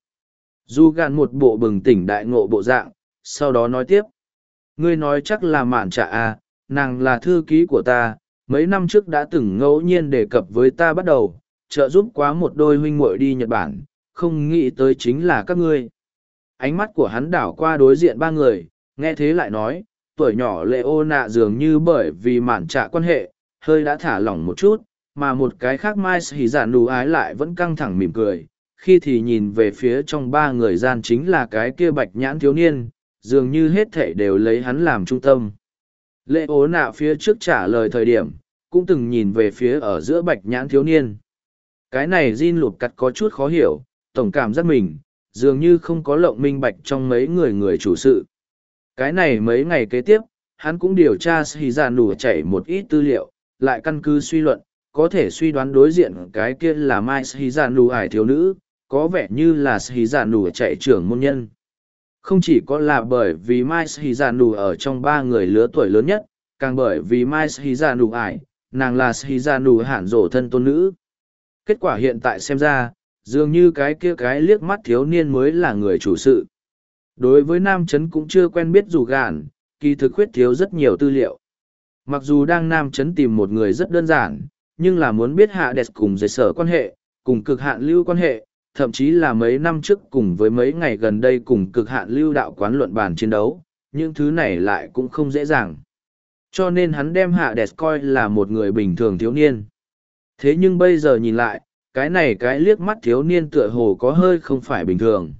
Du gạn một bộ bừng tỉnh đại ngộ bộ dạng, sau đó nói tiếp. Ngươi nói chắc là mạn trạ a, nàng là thư ký của ta, mấy năm trước đã từng ngẫu nhiên đề cập với ta bắt đầu, trợ giúp quá một đôi huynh muội đi Nhật Bản, không nghĩ tới chính là các ngươi. Ánh mắt của hắn đảo qua đối diện ba người, nghe thế lại nói, tuổi nhỏ lệ ô nạ dường như bởi vì mạn trạ quan hệ, hơi đã thả lỏng một chút, mà một cái khác mai hỉ dạ nụ ái lại vẫn căng thẳng mỉm cười, khi thì nhìn về phía trong ba người gian chính là cái kia bạch nhãn thiếu niên, dường như hết thảy đều lấy hắn làm trung tâm. Lệ ố nạ phía trước trả lời thời điểm, cũng từng nhìn về phía ở giữa bạch nhãn thiếu niên. Cái này Jin lụt cắt có chút khó hiểu, tổng cảm giác mình, dường như không có lộng minh bạch trong mấy người chủ sự. Cái này mấy ngày kế tiếp, hắn cũng điều tra Hỉ Dạ Nủ chảy một ít tư liệu, lại căn cứ suy luận, có thể suy đoán đối diện cái kia là Mai Hỉ Dạ Nủ ải thiếu nữ, có vẻ như là Hỉ Dạ Nủ chạy trưởng môn nhân. Không chỉ có là bởi vì Mai Hỉ Dạ Nủ ở trong ba người lứa tuổi lớn nhất, càng bởi vì Mai Hỉ Dạ Nủ ải, nàng là Hỉ Dạ Nủ hẳn rổ thân tôn nữ. Kết quả hiện tại xem ra, dường như cái kia cái liếc mắt thiếu niên mới là người chủ sự. Đối với Nam Trấn cũng chưa quen biết dù gạn, kỳ thực khuyết thiếu rất nhiều tư liệu. Mặc dù đang Nam Trấn tìm một người rất đơn giản, nhưng là muốn biết hạ đẹp cùng dây sở quan hệ, cùng cực hạn lưu quan hệ, thậm chí là mấy năm trước cùng với mấy ngày gần đây cùng cực hạn lưu đạo quán luận bàn chiến đấu, những thứ này lại cũng không dễ dàng. Cho nên hắn đem hạ đẹp coi là một người bình thường thiếu niên. Thế nhưng bây giờ nhìn lại, cái này cái liếc mắt thiếu niên tựa hồ có hơi không phải bình thường.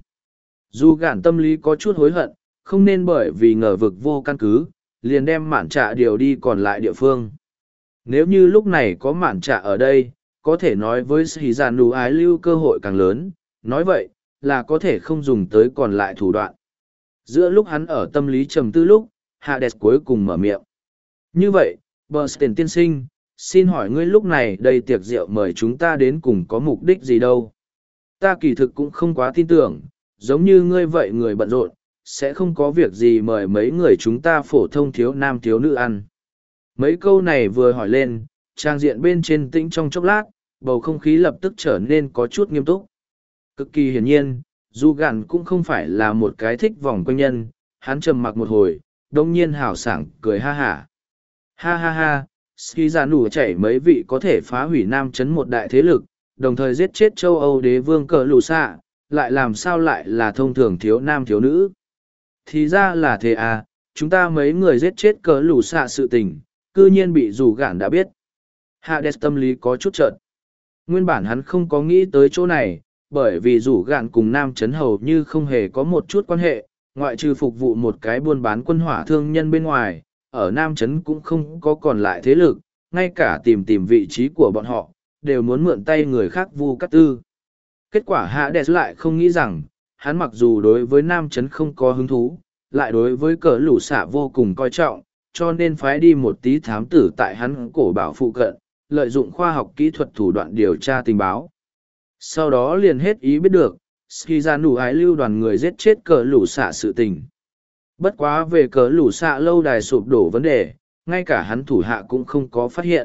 Dù gạn tâm lý có chút hối hận, không nên bởi vì ngờ vực vô căn cứ, liền đem mạn trạ điều đi còn lại địa phương. Nếu như lúc này có mạn trạ ở đây, có thể nói với Hỉ Dạ Nủ ái lưu cơ hội càng lớn, nói vậy, là có thể không dùng tới còn lại thủ đoạn. Giữa lúc hắn ở tâm lý trầm tư lúc, Hades cuối cùng mở miệng. Như vậy, Bernstein tiên sinh, xin hỏi ngươi lúc này đây tiệc rượu mời chúng ta đến cùng có mục đích gì đâu? Ta kỳ thực cũng không quá tin tưởng, giống như ngươi vậy người bận rộn, sẽ không có việc gì mời mấy người chúng ta phổ thông thiếu nam thiếu nữ ăn. Mấy câu này vừa hỏi lên, trang diện bên trên tĩnh trong chốc lát, bầu không khí lập tức trở nên có chút nghiêm túc. Cực kỳ hiển nhiên, Du Gạn cũng không phải là một cái thích vòng quanh nhân, hắn trầm mặc một hồi, đông nhiên hào sảng cười ha hả. Ha ha ha, Ski Dạ Nủ chảy mấy vị có thể phá hủy Nam Trấn một đại thế lực, đồng thời giết chết châu Âu đế vương cờ lù xạ, lại làm sao lại là thông thường thiếu nam thiếu nữ. Thì ra là thế à, chúng ta mấy người giết chết cờ lù xạ sự tình, cư nhiên bị Dù Gạn đã biết. Hades tâm lý có chút trợn. Nguyên bản hắn không có nghĩ tới chỗ này, bởi vì Dù Gạn cùng Nam Trấn hầu như không hề có một chút quan hệ, ngoại trừ phục vụ một cái buôn bán quân hỏa thương nhân bên ngoài, ở Nam Trấn cũng không có còn lại thế lực, ngay cả tìm vị trí của bọn họ, đều muốn mượn tay người khác vu cát tư. Kết quả Hades lại không nghĩ rằng, hắn mặc dù đối với Nam Trấn không có hứng thú, lại đối với cờ lũ xạ vô cùng coi trọng, cho nên phái đi một tí thám tử tại hắn cổ bảo phụ cận, lợi dụng khoa học kỹ thuật thủ đoạn điều tra tình báo. Sau đó liền hết ý biết được, Ski Dạ Nủ ái lưu đoàn người giết chết cờ lũ xạ sự tình. Bất quá về cờ lũ xạ lâu đài sụp đổ vấn đề, ngay cả hắn thủ hạ cũng không có phát hiện.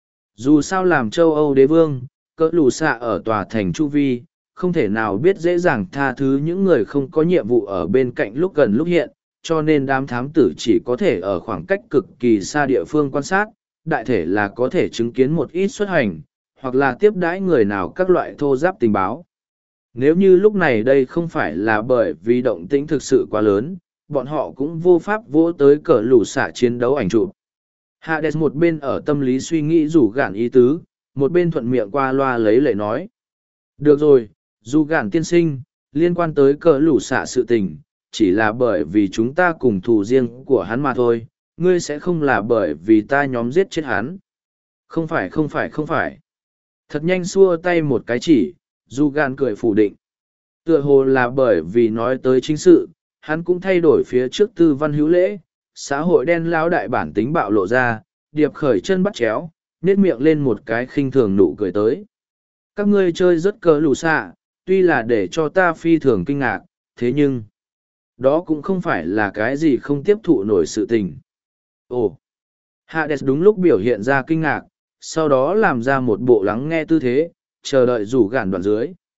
Dù sao làm châu Âu đế vương, cờ lũ xạ ở tòa thành Chu Vi, không thể nào biết dễ dàng tha thứ những người không có nhiệm vụ ở bên cạnh lúc gần lúc hiện, cho nên đám thám tử chỉ có thể ở khoảng cách cực kỳ xa địa phương quan sát, đại thể là có thể chứng kiến một ít xuất hành, hoặc là tiếp đãi người nào các loại thô giáp tình báo. Nếu như lúc này đây không phải là bởi vì động tĩnh thực sự quá lớn, bọn họ cũng vô pháp vỗ tới cờ lũ xạ chiến đấu ảnh chụp. Hades một bên ở tâm lý suy nghĩ rủ gạn ý tứ, một bên thuận miệng qua loa lấy lệ nói. Được rồi, dù gạn tiên sinh, liên quan tới cờ lũ xạ sự tình, chỉ là bởi vì chúng ta cùng thù riêng của hắn mà thôi, ngươi sẽ không là bởi vì ta nhóm giết chết hắn. Không phải. Thật nhanh xua tay một cái chỉ, dù gạn cười phủ định. Tựa hồ là bởi vì nói tới chính sự, hắn cũng thay đổi phía trước tư văn hữu lễ, xã hội đen lao đại bản tính bạo lộ ra, điệp khởi chân bắt chéo, nết miệng lên một cái khinh thường nụ cười tới. Các ngươi chơi rất cờ lù xạ, tuy là để cho ta phi thường kinh ngạc, thế nhưng, đó cũng không phải là cái gì không tiếp thụ nổi sự tình. Ồ, Hades đúng lúc biểu hiện ra kinh ngạc, sau đó làm ra một bộ lắng nghe tư thế, chờ đợi rủ gạn đoạn dưới.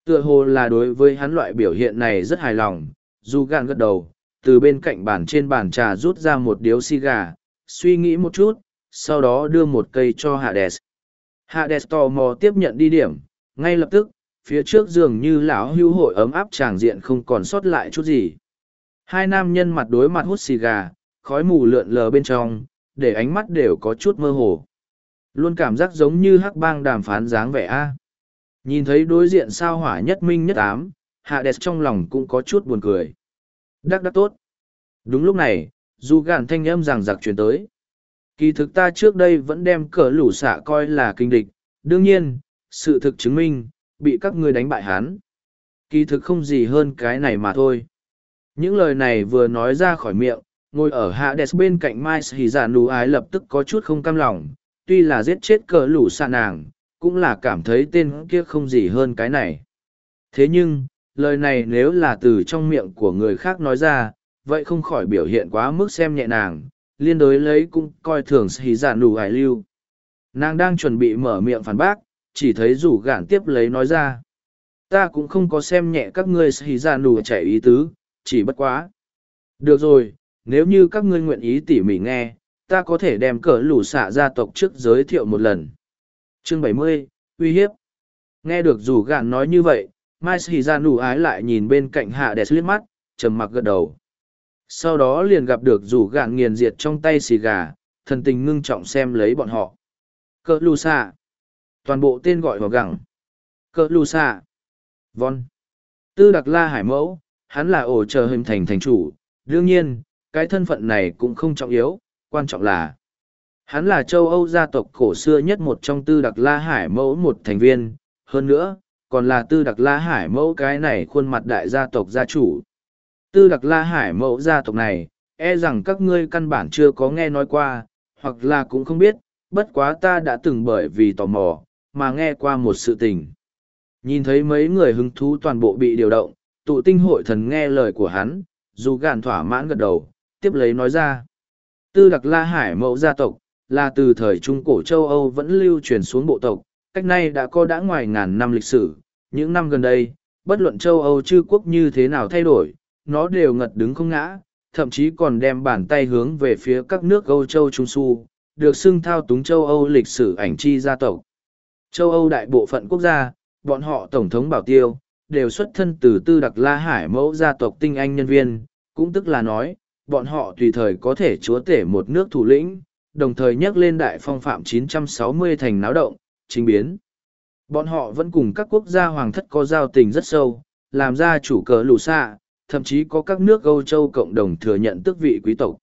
Tựa hồ là đối với hắn loại biểu hiện này rất hài lòng, dù gạn gật đầu, từ bên cạnh bàn trên bàn trà rút ra một điếu xì gà, suy nghĩ một chút, sau đó đưa một cây cho Hades. Hades tò mò tiếp nhận đi điểm, ngay lập tức, phía trước giường như lão hưu hội ấm áp tràng diện không còn sót lại chút gì. Hai nam nhân mặt đối mặt hút xì gà, khói mù lượn lờ bên trong, để ánh mắt đều có chút mơ hồ. Luôn cảm giác giống như hắc bang đàm phán dáng vẻ a. Nhìn thấy đối diện sao hỏa nhất minh nhất ám, Hades trong lòng cũng có chút buồn cười. Đắc tốt. Đúng lúc này, dù gạn thanh âm ràng giặc chuyển tới. Kỳ thực ta trước đây vẫn đem cờ lũ xạ coi là kinh địch, đương nhiên, sự thực chứng minh, bị các ngươi đánh bại hắn. Kỳ thực không gì hơn cái này mà thôi. Những lời này vừa nói ra khỏi miệng, ngồi ở Hades bên cạnh Mai Hỉ Dạ Nú Ái lập tức có chút không cam lòng, tuy là giết chết cờ lũ xạ nàng, cũng là cảm thấy tên kia không gì hơn cái này. Thế nhưng, lời này nếu là từ trong miệng của người khác nói ra, vậy không khỏi biểu hiện quá mức xem nhẹ nàng, liên đối lấy cũng coi thường Hỉ Dạ Nú Ái lưu. Nàng đang chuẩn bị mở miệng phản bác, chỉ thấy rủ gạn tiếp lấy nói ra. Ta cũng không có xem nhẹ các ngươi Hỉ Dạ Nú chảy ý tứ, chỉ bất quá. Được rồi, nếu như các ngươi nguyện ý tỉ mỉ nghe, ta có thể đem cờ lũ xạ gia tộc trước giới thiệu một lần. Chương 70, uy hiếp. Nghe được rủ gạn nói như vậy, Mai Hỉ Dạ Nú Ái lại nhìn bên cạnh Hades liếc mắt, trầm mặc gật đầu. Sau đó liền gặp được rủ gạn nghiền diệt trong tay xì gà, thần tình ngưng trọng xem lấy bọn họ. Cờ lũ xạ. Toàn bộ tên gọi vào gẳng. Cờ lũ xạ. Von. Tư Đặc La Hải Mẫu, hắn là ổ chờ hình thành thành chủ. Đương nhiên, cái thân phận này cũng không trọng yếu, quan trọng là hắn là châu Âu gia tộc cổ xưa nhất một trong Tư Đặc La Hải Mẫu một thành viên, hơn nữa, còn là Tư Đặc La Hải Mẫu cái này khuôn mặt đại gia tộc gia chủ. Tư Đặc La Hải Mẫu gia tộc này, e rằng các ngươi căn bản chưa có nghe nói qua, hoặc là cũng không biết, bất quá ta đã từng bởi vì tò mò, mà nghe qua một sự tình. Nhìn thấy mấy người hứng thú toàn bộ bị điều động, tụ tinh hội thần nghe lời của hắn, dù gạn thỏa mãn gật đầu, tiếp lấy nói ra. Tư Đặc La Hải Mẫu gia tộc, là từ thời Trung Cổ châu Âu vẫn lưu truyền xuống bộ tộc, cách nay đã ngoài ngàn năm lịch sử. Những năm gần đây, bất luận châu Âu chư quốc như thế nào thay đổi, nó đều ngật đứng không ngã, thậm chí còn đem bàn tay hướng về phía các nước Âu châu Trung Su, được xưng thao túng châu Âu lịch sử ảnh chi gia tộc. Châu Âu đại bộ phận quốc gia, bọn họ tổng thống bảo tiêu, đều xuất thân từ Tư Đặc La Hải Mẫu gia tộc tinh anh nhân viên, cũng tức là nói, bọn họ tùy thời có thể chúa tể một nước thủ lĩnh, đồng thời nhắc lên đại phong phạm 960 thành náo động, chính biến. Bọn họ vẫn cùng các quốc gia hoàng thất có giao tình rất sâu, làm ra chủ cờ lũ xạ, thậm chí có các nước Âu Châu cộng đồng thừa nhận tước vị quý tộc.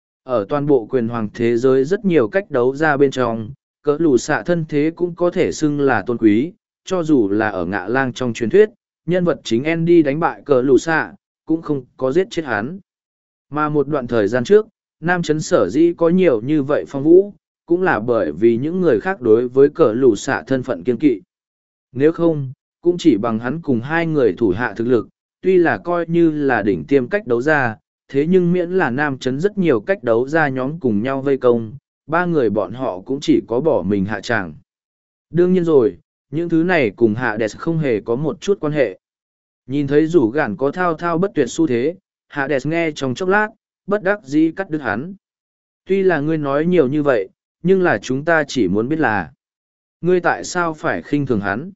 Ở toàn bộ quyền hoàng thế giới rất nhiều cách đấu ra bên trong, cờ lũ xạ thân thế cũng có thể xưng là tôn quý, cho dù là ở ngạ lang trong truyền thuyết, nhân vật chính Andy đánh bại cờ lũ xạ, cũng không có giết chết hắn. Mà một đoạn thời gian trước, Nam Trấn sở dĩ có nhiều như vậy phong vũ, cũng là bởi vì những người khác đối với cờ lũ xạ thân phận kiên kỵ. Nếu không, cũng chỉ bằng hắn cùng hai người thủ hạ thực lực, tuy là coi như là đỉnh tiêm cách đấu ra, thế nhưng miễn là Nam Trấn rất nhiều cách đấu ra nhóm cùng nhau vây công, ba người bọn họ cũng chỉ có bỏ mình hạ tràng. Đương nhiên rồi, những thứ này cùng Hades không hề có một chút quan hệ. Nhìn thấy rủ gạn có thao thao bất tuyệt xu thế, Hades nghe trong chốc lát, bất đắc dĩ cắt đứt hắn. Tuy là ngươi nói nhiều như vậy, nhưng là chúng ta chỉ muốn biết là ngươi tại sao phải khinh thường hắn.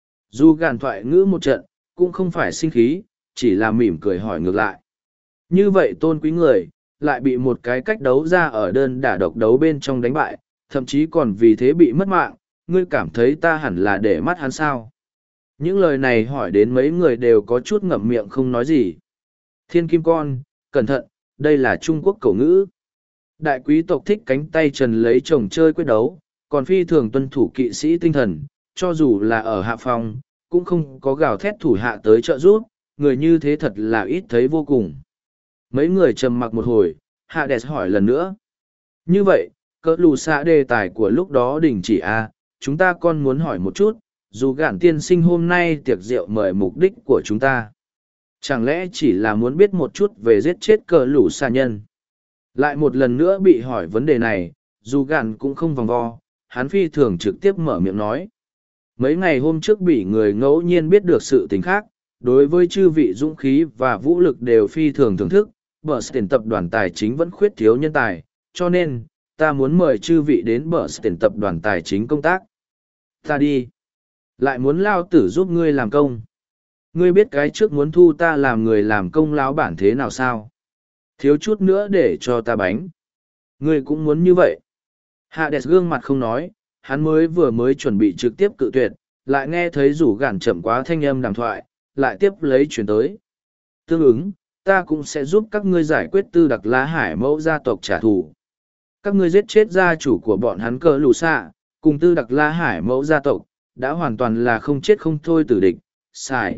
Dù gạn thoại ngữ một trận, cũng không phải sinh khí, chỉ là mỉm cười hỏi ngược lại. Như vậy tôn quý người, lại bị một cái cách đấu ra ở đơn đả độc đấu bên trong đánh bại, thậm chí còn vì thế bị mất mạng, ngươi cảm thấy ta hẳn là để mắt hắn sao? Những lời này hỏi đến mấy người đều có chút ngậm miệng không nói gì. Thiên kim con, cẩn thận, đây là Trung Quốc cổ ngữ. Đại quý tộc thích cánh tay trần lấy chồng chơi quyết đấu, còn phi thường tuân thủ kỵ sĩ tinh thần, cho dù là ở hạ phòng, cũng không có gào thét thủ hạ tới trợ giúp, người như thế thật là ít thấy vô cùng. Mấy người trầm mặc một hồi, Hades hỏi lần nữa. Như vậy, cỡ lù xạ đề tài của lúc đó đình chỉ chúng ta còn muốn hỏi một chút, dù gạn tiên sinh hôm nay tiệc rượu mời mục đích của chúng ta. Chẳng lẽ chỉ là muốn biết một chút về giết chết cỡ lù xạ nhân? Lại một lần nữa bị hỏi vấn đề này, dù gạn cũng không vòng vo, hắn phi thường trực tiếp mở miệng nói. Mấy ngày hôm trước bị người ngẫu nhiên biết được sự tình khác, đối với chư vị dũng khí và vũ lực đều phi thường thưởng thức, bờ tiền tập đoàn tài chính vẫn khuyết thiếu nhân tài, cho nên, ta muốn mời chư vị đến bờ tiền tập đoàn tài chính công tác. Ta đi. Lại muốn lao tử giúp ngươi làm công. Ngươi biết cái trước muốn thu ta làm người làm công lão bản thế nào sao? Thiếu chút nữa để cho ta bánh. Ngươi cũng muốn như vậy. Hades gương mặt không nói, hắn vừa mới chuẩn bị trực tiếp cự tuyệt, lại nghe thấy rủ gản chậm quá thanh âm đàm thoại, lại tiếp lấy chuyển tới. Tương ứng, ta cũng sẽ giúp các ngươi giải quyết Tư Đặc Lá Hải mẫu gia tộc trả thù. Các ngươi giết chết gia chủ của bọn hắn cờ lù xạ, cùng Tư Đặc La Hải mẫu gia tộc, đã hoàn toàn là không chết không thôi tử địch, sai.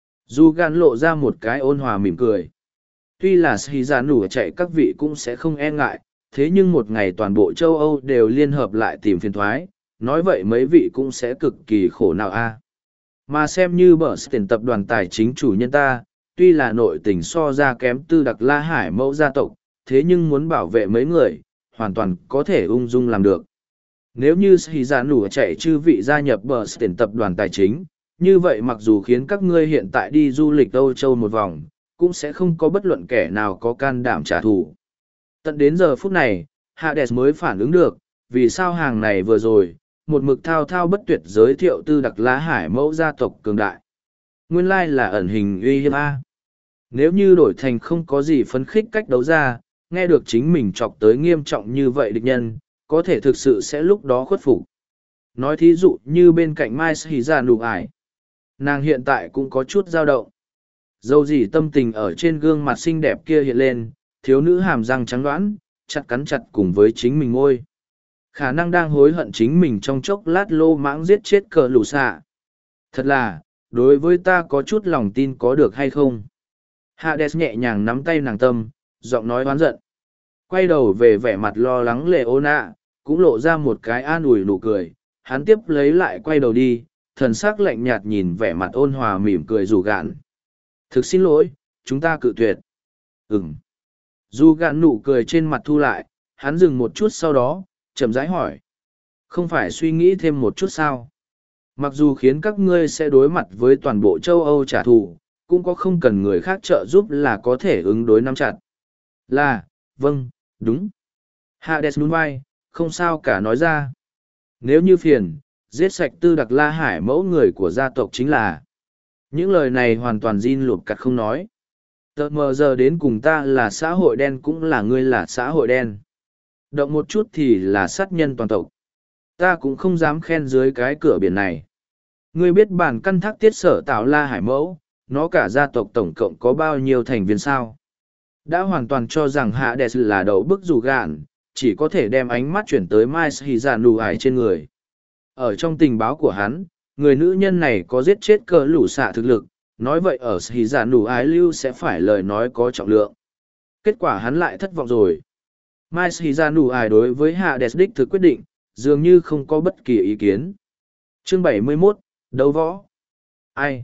Dù gan lộ ra một cái ôn hòa mỉm cười. Tuy là sĩ giả nủ chạy các vị cũng sẽ không e ngại, thế nhưng một ngày toàn bộ châu Âu đều liên hợp lại tìm phiền thoái, nói vậy mấy vị cũng sẽ cực kỳ khổ nào a. Mà xem như bờ tiền tập đoàn tài chính chủ nhân ta, tuy là nội tình so ra kém Tư Đặc La Hải mẫu gia tộc, thế nhưng muốn bảo vệ mấy người, hoàn toàn có thể ung dung làm được. Nếu như sĩ giả nủ chạy chư vị gia nhập bờ tiền tập đoàn tài chính, như vậy mặc dù khiến các ngươi hiện tại đi du lịch Âu Châu một vòng, cũng sẽ không có bất luận kẻ nào có can đảm trả thù. Tận đến giờ phút này, Hades mới phản ứng được, vì sao hàng này vừa rồi, một mực thao thao bất tuyệt giới thiệu Tư Đặc Lá Hải mẫu gia tộc cường đại. Nguyên lai là ẩn hình uy hiếp A. Nếu như đổi thành không có gì phấn khích cách đấu ra, nghe được chính mình chọc tới nghiêm trọng như vậy địch nhân, có thể thực sự sẽ lúc đó khuất phục. Nói thí dụ như bên cạnh Mai Sĩ Gia Nụ Ải. Nàng hiện tại cũng có chút dao động. Dâu gì tâm tình ở trên gương mặt xinh đẹp kia hiện lên, thiếu nữ hàm răng trắng đoán, chặt cắn chặt cùng với chính mình ngôi. Khả năng đang hối hận chính mình trong chốc lát lô mãng giết chết cờ lù xạ. Thật là, đối với ta có chút lòng tin có được hay không? Hades nhẹ nhàng nắm tay nàng tâm, giọng nói oán giận. Quay đầu về vẻ mặt lo lắng Leona, cũng lộ ra một cái an ủi nụ cười, hắn tiếp lấy lại quay đầu đi, thần sắc lạnh nhạt nhìn vẻ mặt ôn hòa mỉm cười rủ gạn. Thực xin lỗi, chúng ta cự tuyệt. Dù gạn nụ cười trên mặt thu lại, hắn dừng một chút sau đó, chậm rãi hỏi. Không phải suy nghĩ thêm một chút sao? Mặc dù khiến các ngươi sẽ đối mặt với toàn bộ châu Âu trả thù, cũng có không cần người khác trợ giúp là có thể ứng đối nắm chặt. Là, vâng, đúng. Hades nhún vai, không sao cả nói ra. Nếu như phiền, giết sạch Tư Đặc La Hải mẫu người của gia tộc chính là. Những lời này hoàn toàn Jin lụt cặt không nói. Tờ mờ giờ đến cùng ta là xã hội đen cũng là ngươi là xã hội đen. Động một chút thì là sát nhân toàn tộc. Ta cũng không dám khen dưới cái cửa biển này. Ngươi biết bản căn thác tiết sở tạo La Hải mẫu, nó cả gia tộc tổng cộng có bao nhiêu thành viên sao? Đã hoàn toàn cho rằng Hades là đầu bức rủ gạn, chỉ có thể đem ánh mắt chuyển tới Mai Sĩ Giả Nụ Ải trên người. Ở trong tình báo của hắn, người nữ nhân này có giết chết cờ lũ xạ thực lực, nói vậy ở Sĩ Giả Nụ Ái lưu sẽ phải lời nói có trọng lượng. Kết quả hắn lại thất vọng rồi. Mai Sĩ Giả Nụ Ái đối với Hades đích thực quyết định, dường như không có bất kỳ ý kiến. Chương 71, đấu võ. Ai?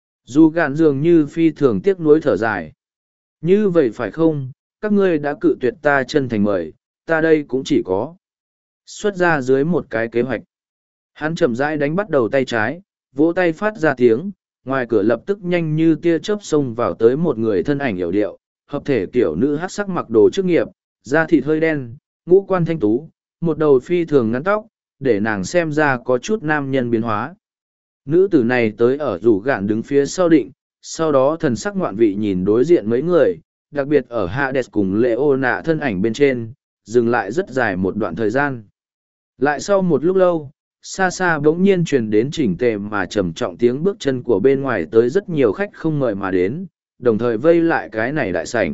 Dù gạn dường như phi thường tiếc nuối thở dài. Như vậy phải không, các ngươi đã cự tuyệt ta chân thành mời, ta đây cũng chỉ có xuất ra dưới một cái kế hoạch. Hắn chậm rãi đánh bắt đầu tay trái, vỗ tay phát ra tiếng, ngoài cửa lập tức nhanh như tia chớp xông vào tới một người thân ảnh hiểu điệu, hợp thể kiểu nữ hắc sắc mặc đồ chức nghiệp, da thịt hơi đen, ngũ quan thanh tú, một đầu phi thường ngắn tóc, để nàng xem ra có chút nam nhân biến hóa. Nữ tử này tới ở rủ gạn đứng phía sau định, sau đó thần sắc ngoạn vị nhìn đối diện mấy người, đặc biệt ở Hades cùng Leona thân ảnh bên trên, dừng lại rất dài một đoạn thời gian. Lại sau một lúc lâu, xa xa bỗng nhiên truyền đến chỉnh tề mà trầm trọng tiếng bước chân của bên ngoài tới rất nhiều khách không mời mà đến, đồng thời vây lại cái này đại sảnh.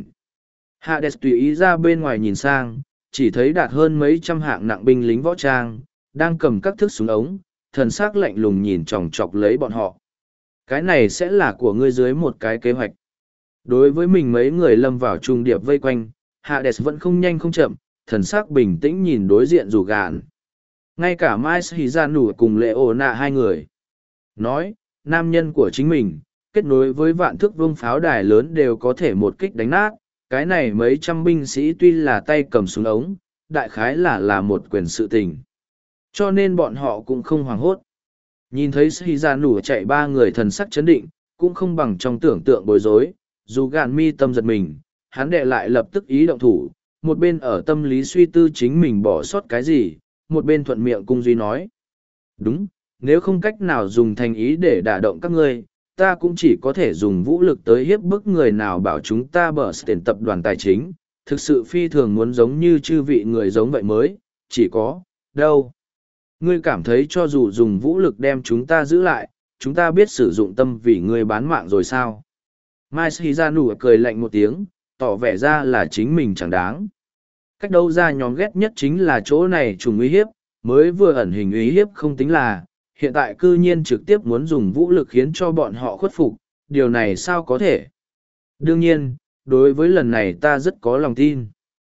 Hades tùy ý ra bên ngoài nhìn sang, chỉ thấy đạt hơn mấy trăm hạng nặng binh lính võ trang, đang cầm các thước súng ống, thần sắc lạnh lùng nhìn chòng chọc lấy bọn họ. Cái này sẽ là của ngươi dưới một cái kế hoạch. Đối với mình mấy người lâm vào trung điệp vây quanh, Hades vẫn không nhanh không chậm, thần sắc bình tĩnh nhìn đối diện rủ gạn. Ngay cả Mai Sĩ Gia Nụ cùng Leona hai người. Nói, nam nhân của chính mình, kết nối với vạn thước vương pháo đài lớn đều có thể một kích đánh nát. Cái này mấy trăm binh sĩ tuy là tay cầm súng ống, đại khái là một quyền sự tình. Cho nên bọn họ cũng không hoảng hốt. Nhìn thấy sĩ ra nủ chạy ba người thần sắc chấn định, cũng không bằng trong tưởng tượng bối rối, dù gạn mi tâm giật mình, hắn đệ lại lập tức ý động thủ, một bên ở tâm lý suy tư chính mình bỏ sót cái gì, một bên thuận miệng cung duy nói. Đúng, nếu không cách nào dùng thành ý để đả động các ngươi, ta cũng chỉ có thể dùng vũ lực tới hiếp bức người nào bảo chúng ta bở tiền tập đoàn tài chính, thực sự phi thường muốn giống như chư vị người giống vậy mới, chỉ có, đâu. Ngươi cảm thấy cho dù dùng vũ lực đem chúng ta giữ lại, chúng ta biết sử dụng tâm vì ngươi bán mạng rồi sao? Mai Shizanu cười lạnh một tiếng, tỏ vẻ ra là chính mình chẳng đáng. Cách đâu ra nhóm ghét nhất chính là chỗ này trùng uy hiếp, mới vừa ẩn hình uy hiếp không tính là, hiện tại cư nhiên trực tiếp muốn dùng vũ lực khiến cho bọn họ khuất phục, điều này sao có thể? Đương nhiên, đối với lần này ta rất có lòng tin.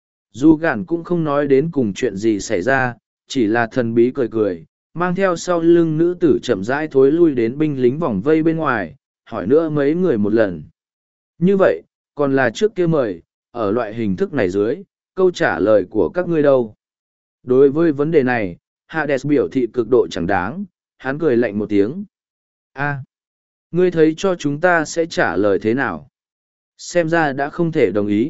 Dù gản cũng không nói đến cùng chuyện gì xảy ra, chỉ là thần bí cười cười, mang theo sau lưng nữ tử chậm rãi thối lui đến binh lính vòng vây bên ngoài, hỏi nữa mấy người một lần. Như vậy, còn là trước kia mời, ở loại hình thức này dưới, câu trả lời của các ngươi đâu? Đối với vấn đề này, Hades biểu thị cực độ chẳng đáng, hắn cười lạnh một tiếng. A, ngươi thấy cho chúng ta sẽ trả lời thế nào? Xem ra đã không thể đồng ý.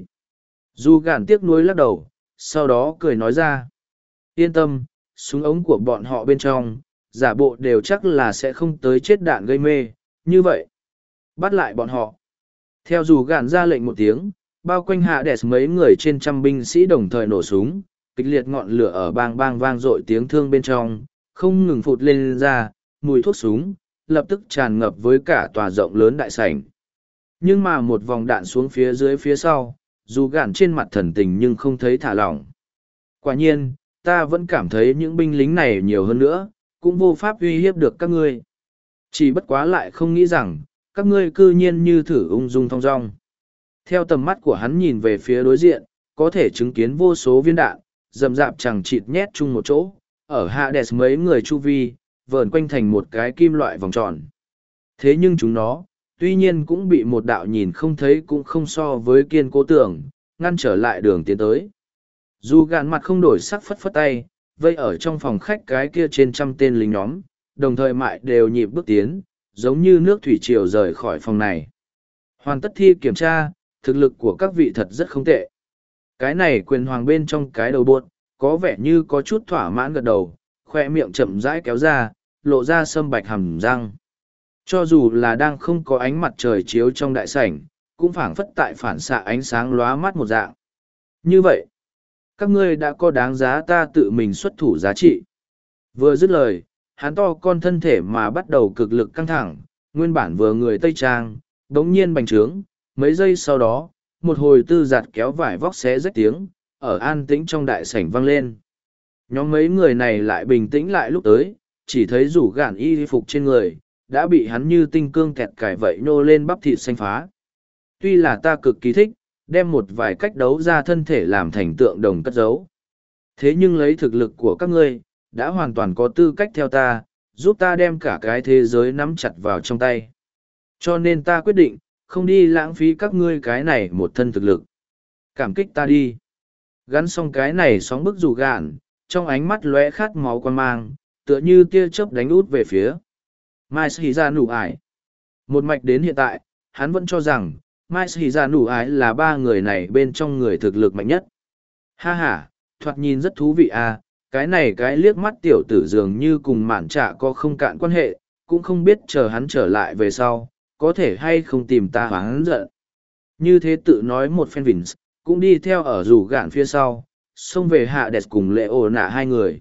Dù gản tiếc nuối lắc đầu, sau đó cười nói ra. Yên tâm, súng ống của bọn họ bên trong, giả bộ đều chắc là sẽ không tới chết đạn gây mê, như vậy. Bắt lại bọn họ. Theo dù gản ra lệnh một tiếng, bao quanh Hades mấy người trên trăm binh sĩ đồng thời nổ súng, kịch liệt ngọn lửa ở bang bang vang dội tiếng thương bên trong, không ngừng phụt lên ra, mùi thuốc súng, lập tức tràn ngập với cả tòa rộng lớn đại sảnh. Nhưng mà một vòng đạn xuống phía dưới phía sau, dù gạn trên mặt thần tình nhưng không thấy thả lỏng. Quả nhiên, ta vẫn cảm thấy những binh lính này nhiều hơn nữa, cũng vô pháp uy hiếp được các ngươi. Chỉ bất quá lại không nghĩ rằng, các ngươi cư nhiên như thử ung dung thong dong. Theo tầm mắt của hắn nhìn về phía đối diện, có thể chứng kiến vô số viên đạn, rầm rạp chẳng chịt nhét chung một chỗ, ở Hades mấy người chu vi, vờn quanh thành một cái kim loại vòng tròn. Thế nhưng chúng nó, tuy nhiên cũng bị một đạo nhìn không thấy cũng không so với kiên cố tưởng, ngăn trở lại đường tiến tới. Dù gạn mặt không đổi sắc phất phất tay, vây ở trong phòng khách cái kia trên trăm tên lính nhóm, đồng thời mại đều nhịp bước tiến, giống như nước thủy triều rời khỏi phòng này. Hoàn tất thi kiểm tra, thực lực của các vị thật rất không tệ. Cái này quyền hoàng bên trong cái đầu buộc, có vẻ như có chút thỏa mãn gật đầu, khoe miệng chậm rãi kéo ra, lộ ra sâm bạch hàm răng. Cho dù là đang không có ánh mặt trời chiếu trong đại sảnh, cũng phảng phất tại phản xạ ánh sáng lóa mắt một dạng. Như vậy, các ngươi đã có đáng giá ta tự mình xuất thủ giá trị. Vừa dứt lời, hắn to con thân thể mà bắt đầu cực lực căng thẳng, nguyên bản vừa người Tây Trang, đống nhiên bành trướng, mấy giây sau đó, một hồi tư giặt kéo vải vóc xé rách tiếng, ở an tĩnh trong đại sảnh vang lên. Nhóm mấy người này lại bình tĩnh lại lúc tới, chỉ thấy rủ gạn y phục trên người, đã bị hắn như tinh cương kẹt cải vậy nô lên bắp thịt xanh phá. Tuy là ta cực kỳ thích, đem một vài cách đấu ra thân thể làm thành tượng đồng cất giấu. Thế nhưng lấy thực lực của các ngươi, đã hoàn toàn có tư cách theo ta, giúp ta đem cả cái thế giới nắm chặt vào trong tay. Cho nên ta quyết định, không đi lãng phí các ngươi cái này một thân thực lực. Cảm kích ta đi. Gắn xong cái này sóng bức rủ gạn, trong ánh mắt lóe khát máu quan mang, tựa như tia chớp đánh út về phía. Mai Sĩ Gia Nụ Ải. Một mạch đến hiện tại, hắn vẫn cho rằng, Mai Sĩ Gia Nụ Ải là ba người này bên trong người thực lực mạnh nhất. Ha ha, thoạt nhìn rất thú vị à, cái này cái liếc mắt tiểu tử dường như cùng mạn trạ có không cạn quan hệ, cũng không biết chờ hắn trở lại về sau, có thể hay không tìm ta hắn giận. Như thế tự nói một phen Vince, cũng đi theo ở rủ gạn phía sau, xông về hạ đẹp cùng lệ ổ nạ hai người.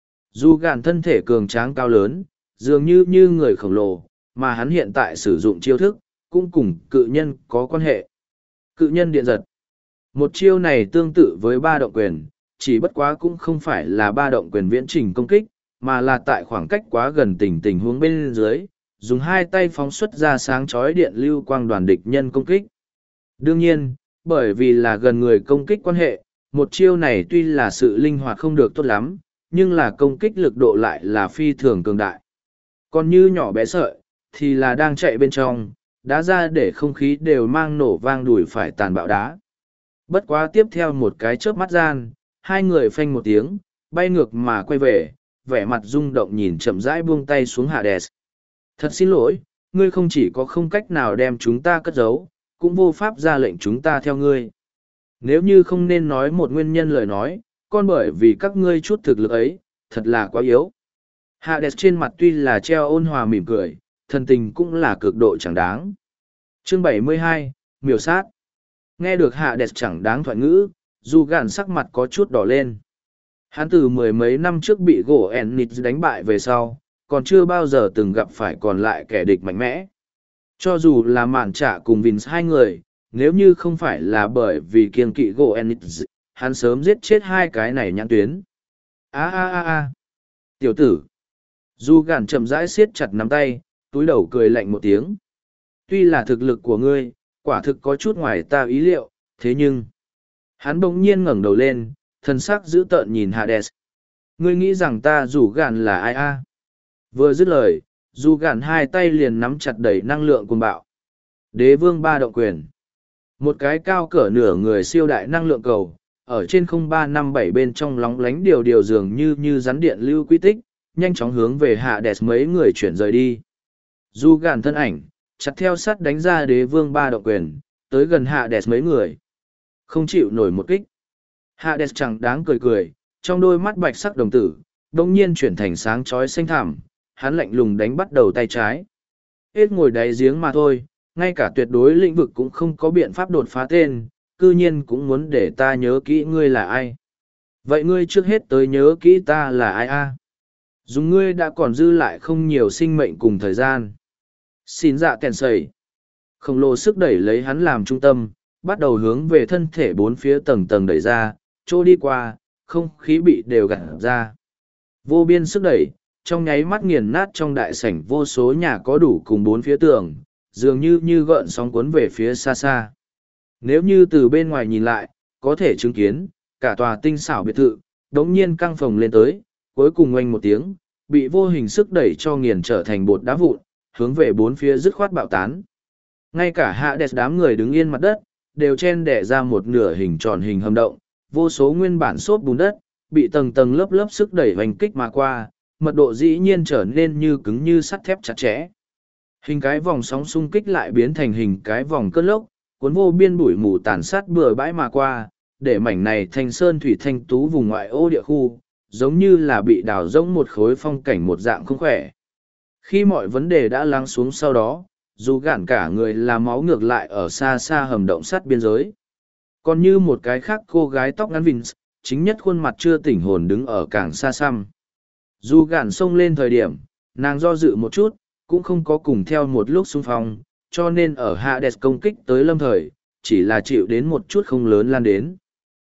Dù gạn thân thể cường tráng cao lớn, dường như người khổng lồ, mà hắn hiện tại sử dụng chiêu thức, cũng cùng cự nhân có quan hệ. Cự nhân điện giật. Một chiêu này tương tự với ba động quyền, chỉ bất quá cũng không phải là ba động quyền viễn trình công kích, mà là tại khoảng cách quá gần tình huống bên dưới, dùng hai tay phóng xuất ra sáng chói điện lưu quang đoàn địch nhân công kích. Đương nhiên, bởi vì là gần người công kích quan hệ, một chiêu này tuy là sự linh hoạt không được tốt lắm, nhưng là công kích lực độ lại là phi thường cường đại. Còn như nhỏ bé sợi, thì là đang chạy bên trong, đá ra để không khí đều mang nổ vang đùi phải tàn bạo đá. Bất quá tiếp theo một cái chớp mắt gian, hai người phanh một tiếng, bay ngược mà quay về, vẻ mặt rung động nhìn chậm rãi buông tay xuống Hades. Thật xin lỗi, ngươi không chỉ có không cách nào đem chúng ta cất giấu, cũng vô pháp ra lệnh chúng ta theo ngươi. Nếu như không nên nói một nguyên nhân lời nói, con bởi vì các ngươi chút thực lực ấy, thật là quá yếu. Hades trên mặt tuy là treo ôn hòa mỉm cười, thần tình cũng là cực độ chẳng đáng. Chương 72, miểu sát. Nghe được Hades chẳng đáng thoại ngữ, dù gàn sắc mặt có chút đỏ lên. Hắn từ mười mấy năm trước bị gỗ Ennis đánh bại về sau, còn chưa bao giờ từng gặp phải còn lại kẻ địch mạnh mẽ. Cho dù là mạn trả cùng Vince hai người, nếu như không phải là bởi vì kiêng kỵ gỗ Ennis, hắn sớm giết chết hai cái này nhãn tuyến. Tiểu tử. Dù gàn chậm rãi siết chặt nắm tay, túi đầu cười lạnh một tiếng. Tuy là thực lực của ngươi, quả thực có chút ngoài ta ý liệu, thế nhưng... Hắn bỗng nhiên ngẩng đầu lên, thân sắc dữ tợn nhìn Hades. Ngươi nghĩ rằng ta rủ gàn là ai a? Vừa dứt lời, dù gàn hai tay liền nắm chặt đầy năng lượng cuồng bạo. Đế vương ba động quyền. Một cái cao cỡ nửa người siêu đại năng lượng cầu, ở trên 0357 bên trong lóng lánh điều dường như rắn điện lưu quy tích, nhanh chóng hướng về Hades mấy người chuyển rời đi. Dù gàn thân ảnh, chặt theo sắt đánh ra đế vương ba động quyền, tới gần Hades mấy người. Không chịu nổi một kích. Hades chẳng đáng cười, trong đôi mắt bạch sắc đồng tử, đông nhiên chuyển thành sáng chói xanh thẳm, hắn lạnh lùng đánh bắt đầu tay trái. Hết ngồi đáy giếng mà thôi, ngay cả tuyệt đối lĩnh vực cũng không có biện pháp đột phá tên, cư nhiên cũng muốn để ta nhớ kỹ ngươi là ai. Vậy ngươi trước hết tới nhớ kỹ ta là ai a? Dùng ngươi đã còn dư lại không nhiều sinh mệnh cùng thời gian. Xin dạ kèn sầy. Khổng lồ sức đẩy lấy hắn làm trung tâm, bắt đầu hướng về thân thể bốn phía tầng tầng đẩy ra, chỗ đi qua, không khí bị đều gạt ra. Vô biên sức đẩy, trong nháy mắt nghiền nát trong đại sảnh vô số nhà có đủ cùng bốn phía tường, dường như gợn sóng cuốn về phía xa xa. Nếu như từ bên ngoài nhìn lại, có thể chứng kiến, cả tòa tinh xảo biệt thự, đống nhiên căng phồng lên tới, cuối cùng oanh một tiếng, bị vô hình sức đẩy cho nghiền trở thành bột đá vụn, hướng về bốn phía dứt khoát bạo tán. Ngay cả Hades đám người đứng yên mặt đất, đều chen đẻ ra một nửa hình tròn hình hầm động, vô số nguyên bản xốp bùn đất, bị tầng tầng lớp lớp sức đẩy hoành kích mà qua, mật độ dĩ nhiên trở nên như cứng như sắt thép chặt chẽ. Hình cái vòng sóng xung kích lại biến thành hình cái vòng cơn lốc, cuốn vô biên bụi mù tàn sát bừa bãi mà qua, để mảnh này thành sơn thủy thanh tú vùng ngoại ô địa khu, giống như là bị đào rỗng một khối phong cảnh một dạng không khỏe. Khi mọi vấn đề đã lắng xuống sau đó, dù gạn cả người là máu ngược lại ở xa xa hầm động sắt biên giới. Còn như một cái khác cô gái tóc ngắn Vince, chính nhất khuôn mặt chưa tỉnh hồn đứng ở càng xa xăm. Dù gạn xông lên thời điểm, nàng do dự một chút, cũng không có cùng theo một lúc xung phong, cho nên ở Hades công kích tới lâm thời, chỉ là chịu đến một chút không lớn lan đến.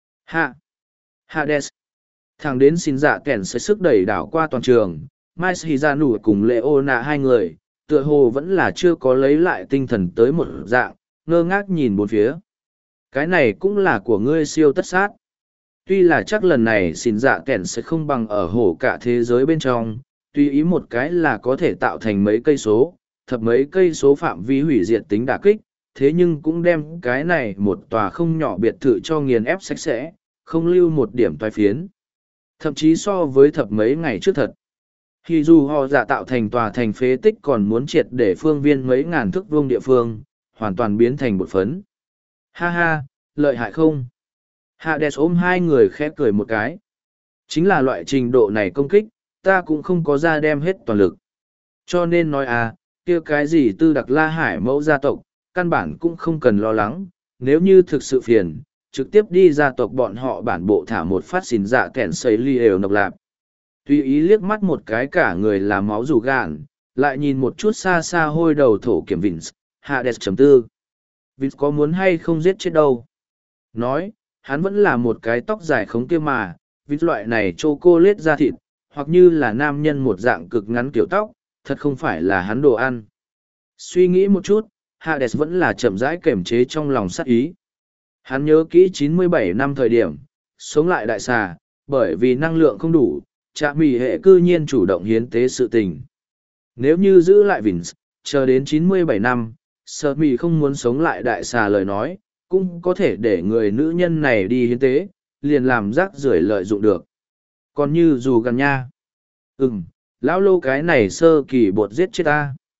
Hades. Thẳng đến xin dạ kẻn sẽ sức đẩy đảo qua toàn trường, Mai Shizanu cùng Leona hai người, tựa hồ vẫn là chưa có lấy lại tinh thần tới một dạng, ngơ ngác nhìn bốn phía. Cái này cũng là của ngươi siêu tất sát. Tuy là chắc lần này xin dạ kẻn sẽ không bằng ở hổ cả thế giới bên trong, tùy ý một cái là có thể tạo thành mấy cây số, thập mấy cây số phạm vi hủy diệt tính đả kích, thế nhưng cũng đem cái này một tòa không nhỏ biệt thự cho nghiền ép sạch sẽ, không lưu một điểm toái phiến. Thậm chí so với thập mấy ngày trước thật. Khi dù họ giả tạo thành tòa thành phế tích còn muốn triệt để phương viên mấy ngàn thước vuông địa phương, hoàn toàn biến thành bột phấn. Ha ha, lợi hại không? Hades ôm hai người khẽ cười một cái. Chính là loại trình độ này công kích, ta cũng không có ra đem hết toàn lực. Cho nên nói kia cái gì Tư Đặc La Hải mẫu gia tộc, căn bản cũng không cần lo lắng, nếu như thực sự phiền, trực tiếp đi gia tộc bọn họ bản bộ thả một phát xỉn dạ kẻn xây ly đều nộc lạp. Tùy ý liếc mắt một cái cả người là máu rủ gạn, lại nhìn một chút xa xa hôi đầu thổ kiểm Vince, Hades chấm tư. Vince có muốn hay không giết chết đâu. Nói, hắn vẫn là một cái tóc dài khống kia mà, Vince loại này chocolate da thịt, hoặc như là nam nhân một dạng cực ngắn kiểu tóc, thật không phải là hắn đồ ăn. Suy nghĩ một chút, Hades vẫn là chậm rãi kềm chế trong lòng sát ý. Hắn nhớ kỹ 97 năm thời điểm, sống lại đại xà, bởi vì năng lượng không đủ, Trạ Mỉ hệ cư nhiên chủ động hiến tế sự tình. Nếu như giữ lại Vince, chờ đến 97 năm, Sợ Mỉ không muốn sống lại đại xà lời nói, cũng có thể để người nữ nhân này đi hiến tế, liền làm rác rưởi lợi dụng được. Còn như dù gần nha. Lão lô cái này sơ kỳ bột giết chết ta.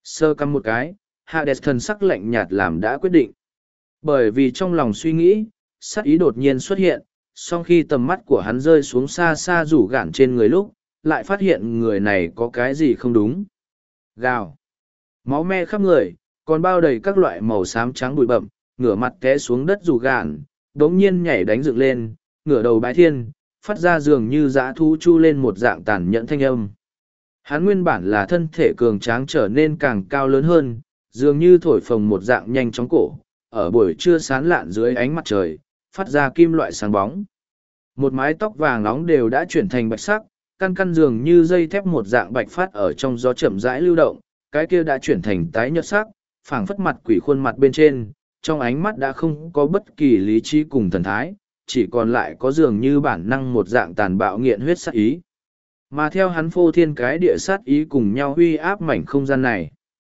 Sơ căm một cái, Hades thần sắc lạnh nhạt làm đã quyết định. Bởi vì trong lòng suy nghĩ, sát ý đột nhiên xuất hiện, sau khi tầm mắt của hắn rơi xuống xa xa rủ gạn trên người lúc, lại phát hiện người này có cái gì không đúng. Gào. Máu me khắp người, còn bao đầy các loại màu xám trắng bụi bậm, ngửa mặt té xuống đất rủ gạn, đống nhiên nhảy đánh dựng lên, ngửa đầu bái thiên, phát ra dường như dã thú chu lên một dạng tàn nhẫn thanh âm. Hắn nguyên bản là thân thể cường tráng trở nên càng cao lớn hơn, dường như thổi phồng một dạng nhanh chóng cổ, ở buổi trưa sán lạn dưới ánh mặt trời, phát ra kim loại sáng bóng. Một mái tóc vàng nóng đều đã chuyển thành bạch sắc, căn căn dường như dây thép một dạng bạch phát ở trong gió chậm rãi lưu động, cái kia đã chuyển thành tái nhợt sắc, phảng phất mặt quỷ khuôn mặt bên trên, trong ánh mắt đã không có bất kỳ lý trí cùng thần thái, chỉ còn lại có dường như bản năng một dạng tàn bạo nghiện huyết sát ý. Mà theo hắn phô thiên cái địa sát ý cùng nhau huy áp mảnh không gian này,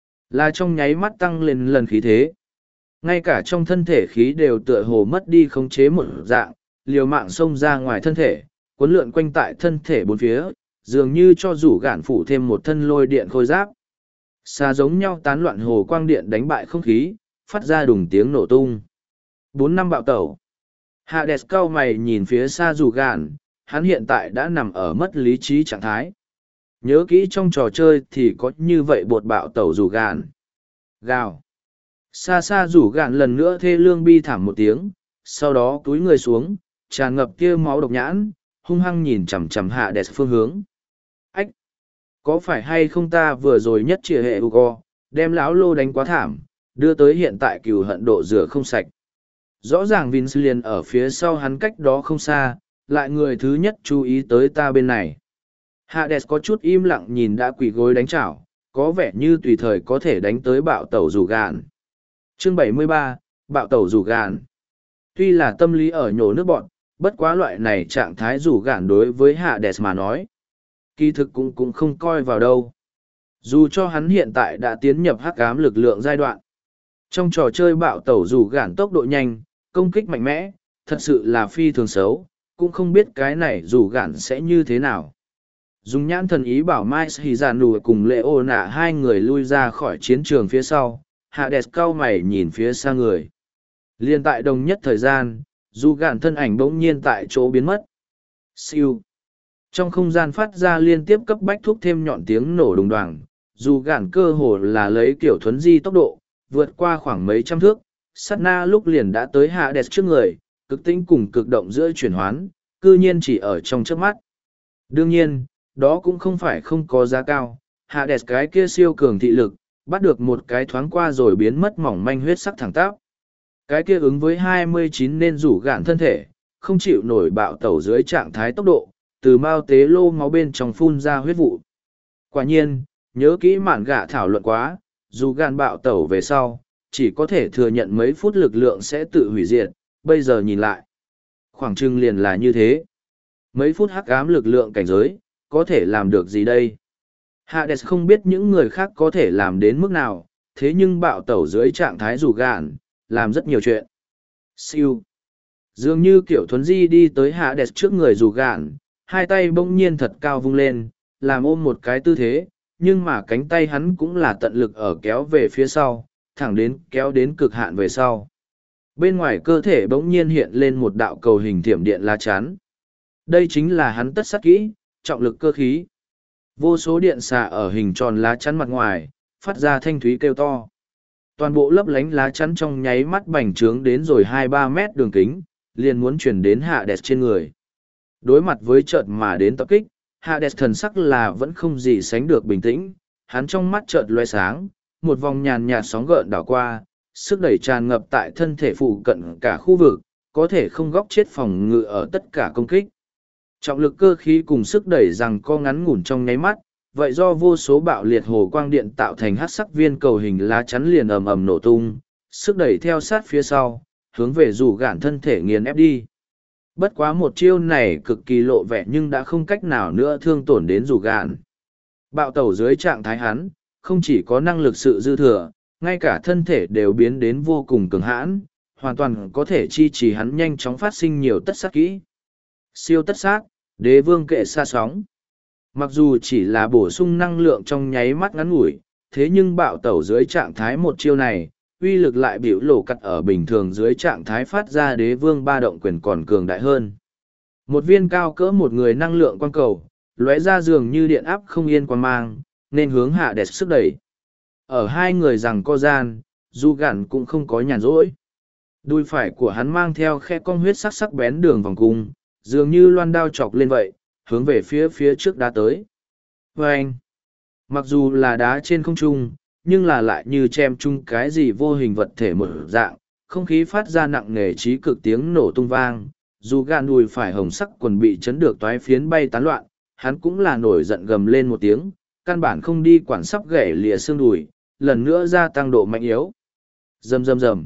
là trong nháy mắt tăng lên lần khí thế. Ngay cả trong thân thể khí đều tựa hồ mất đi khống chế một dạng, liều mạng xông ra ngoài thân thể, cuốn lượn quanh tại thân thể bốn phía, dường như cho rủ gạn phủ thêm một thân lôi điện khôi giáp. Xa giống nhau tán loạn hồ quang điện đánh bại không khí, phát ra đùng tiếng nổ tung. 4 năm bạo tẩu. Hades cau mày nhìn phía xa rủ gạn, hắn hiện tại đã nằm ở mất lý trí trạng thái. Nhớ kỹ trong trò chơi thì có như vậy bột bạo tẩu rủ gạn. Gào. Xa xa rủ gạn lần nữa thê lương bi thảm một tiếng, sau đó túi người xuống, tràn ngập kia máu độc nhãn, hung hăng nhìn chằm chằm Hades phương hướng. Ách! Có phải hay không ta vừa rồi nhất trìa hệ Hugo, đem lão lô đánh quá thảm, đưa tới hiện tại cừu hận độ rửa không sạch. Rõ ràng Vince liền ở phía sau hắn cách đó không xa, lại người thứ nhất chú ý tới ta bên này. Hades có chút im lặng nhìn đã quỳ gối đánh chảo, có vẻ như tùy thời có thể đánh tới bạo tẩu rủ gạn. Chương 73, bạo tẩu rủ gạn. Tuy là tâm lý ở nhổ nước bọn, bất quá loại này trạng thái rủ gạn đối với Hades mà nói. Kỳ thực cũng không coi vào đâu. Dù cho hắn hiện tại đã tiến nhập hắc ám lực lượng giai đoạn. Trong trò chơi bạo tẩu rủ gạn tốc độ nhanh, công kích mạnh mẽ, thật sự là phi thường xấu, cũng không biết cái này rủ gạn sẽ như thế nào. Dùng nhãn thần ý bảo Mai Hizanu cùng Leona hai người lui ra khỏi chiến trường phía sau, Hades cau mày nhìn phía xa người. Liên tại đồng nhất thời gian, rủ gạn thân ảnh bỗng nhiên tại chỗ biến mất. Siêu. Trong không gian phát ra liên tiếp cấp bách thúc thêm nhọn tiếng nổ đùng đoàng, dù gạn cơ hồ là lấy kiểu thuấn di tốc độ, vượt qua khoảng mấy trăm thước, sát na lúc liền đã tới Hades trước người, cực tĩnh cùng cực động giữa chuyển hoán, cư nhiên chỉ ở trong trước mắt. Đương nhiên, đó cũng không phải không có giá cao, Hades cái kia siêu cường thị lực, bắt được một cái thoáng qua rồi biến mất mỏng manh huyết sắc thẳng tắp. Cái kia ứng với 29 nên rủ gạn thân thể, không chịu nổi bạo tẩu dưới trạng thái tốc độ, từ mao tế lô máu bên trong phun ra huyết vụ. Quả nhiên, nhớ kỹ mạn gạ thảo luận quá, dù gan bạo tẩu về sau, chỉ có thể thừa nhận mấy phút lực lượng sẽ tự hủy diệt, bây giờ nhìn lại. Khoảng chừng liền là như thế. Mấy phút hắc ám lực lượng cảnh giới, có thể làm được gì đây? Hades không biết những người khác có thể làm đến mức nào, thế nhưng bạo tẩu dưới trạng thái rủ gạn, làm rất nhiều chuyện. Siêu. Dường như kiểu thuấn di đi tới Hades trước người rủ gạn, hai tay bỗng nhiên thật cao vung lên, làm ôm một cái tư thế, nhưng mà cánh tay hắn cũng là tận lực ở kéo về phía sau, thẳng đến kéo đến cực hạn về sau. Bên ngoài cơ thể bỗng nhiên hiện lên một đạo cầu hình thiểm điện lá chắn. Đây chính là hắn tất sát kỹ, trọng lực cơ khí. Vô số điện xạ ở hình tròn lá chắn mặt ngoài, phát ra thanh thúy kêu to. Toàn bộ lấp lánh lá chắn trong nháy mắt bành trướng đến rồi 2-3 mét đường kính, liền muốn chuyển đến Hades trên người. Đối mặt với chợt mà đến tập kích, Hades thần sắc là vẫn không gì sánh được bình tĩnh, hắn trong mắt chợt loe sáng, một vòng nhàn nhạt sóng gợn đảo qua, sức đẩy tràn ngập tại thân thể phụ cận cả khu vực, có thể không góc chết phòng ngự ở tất cả công kích. Trọng lực cơ khí cùng sức đẩy rằng co ngắn ngủn trong nháy mắt, vậy do vô số bạo liệt hồ quang điện tạo thành hắc sắc viên cầu hình lá chắn liền ầm ầm nổ tung, sức đẩy theo sát phía sau, hướng về rủ gạn thân thể nghiền ép đi. Bất quá một chiêu này cực kỳ lộ vẻ nhưng đã không cách nào nữa thương tổn đến rủ gạn. Bạo tẩu dưới trạng thái hắn, không chỉ có năng lực sự dư thừa, ngay cả thân thể đều biến đến vô cùng cường hãn, hoàn toàn có thể chi trì hắn nhanh chóng phát sinh nhiều tất sát kỹ. Siêu tất sát, đế vương kệ xa sóng. Mặc dù chỉ là bổ sung năng lượng trong nháy mắt ngắn ngủi, thế nhưng bạo tẩu dưới trạng thái một chiêu này, uy lực lại biểu lộ cắt ở bình thường dưới trạng thái phát ra đế vương ba động quyền còn cường đại hơn. Một viên cao cỡ một người năng lượng quang cầu, lóe ra dường như điện áp không yên quang mang, nên hướng hạ đẹp sức đẩy. Ở hai người rằng co gian, dù gạn cũng không có nhàn rỗi. Đùi phải của hắn mang theo khe cong huyết sắc sắc bén đường vòng cung, dường như loan đao chọc lên vậy, hướng về phía trước đá tới. Vâng! Mặc dù là đá trên không trung, nhưng là lại như chém chung cái gì vô hình vật thể một dạng, không khí phát ra nặng nề trí cực tiếng nổ tung vang. Dù gạn đùi phải hồng sắc quần bị chấn được toái phiến bay tán loạn, hắn cũng là nổi giận gầm lên một tiếng, căn bản không đi quản sắp gãy lìa xương đùi, lần nữa gia tăng độ mạnh yếu. Rầm rầm rầm.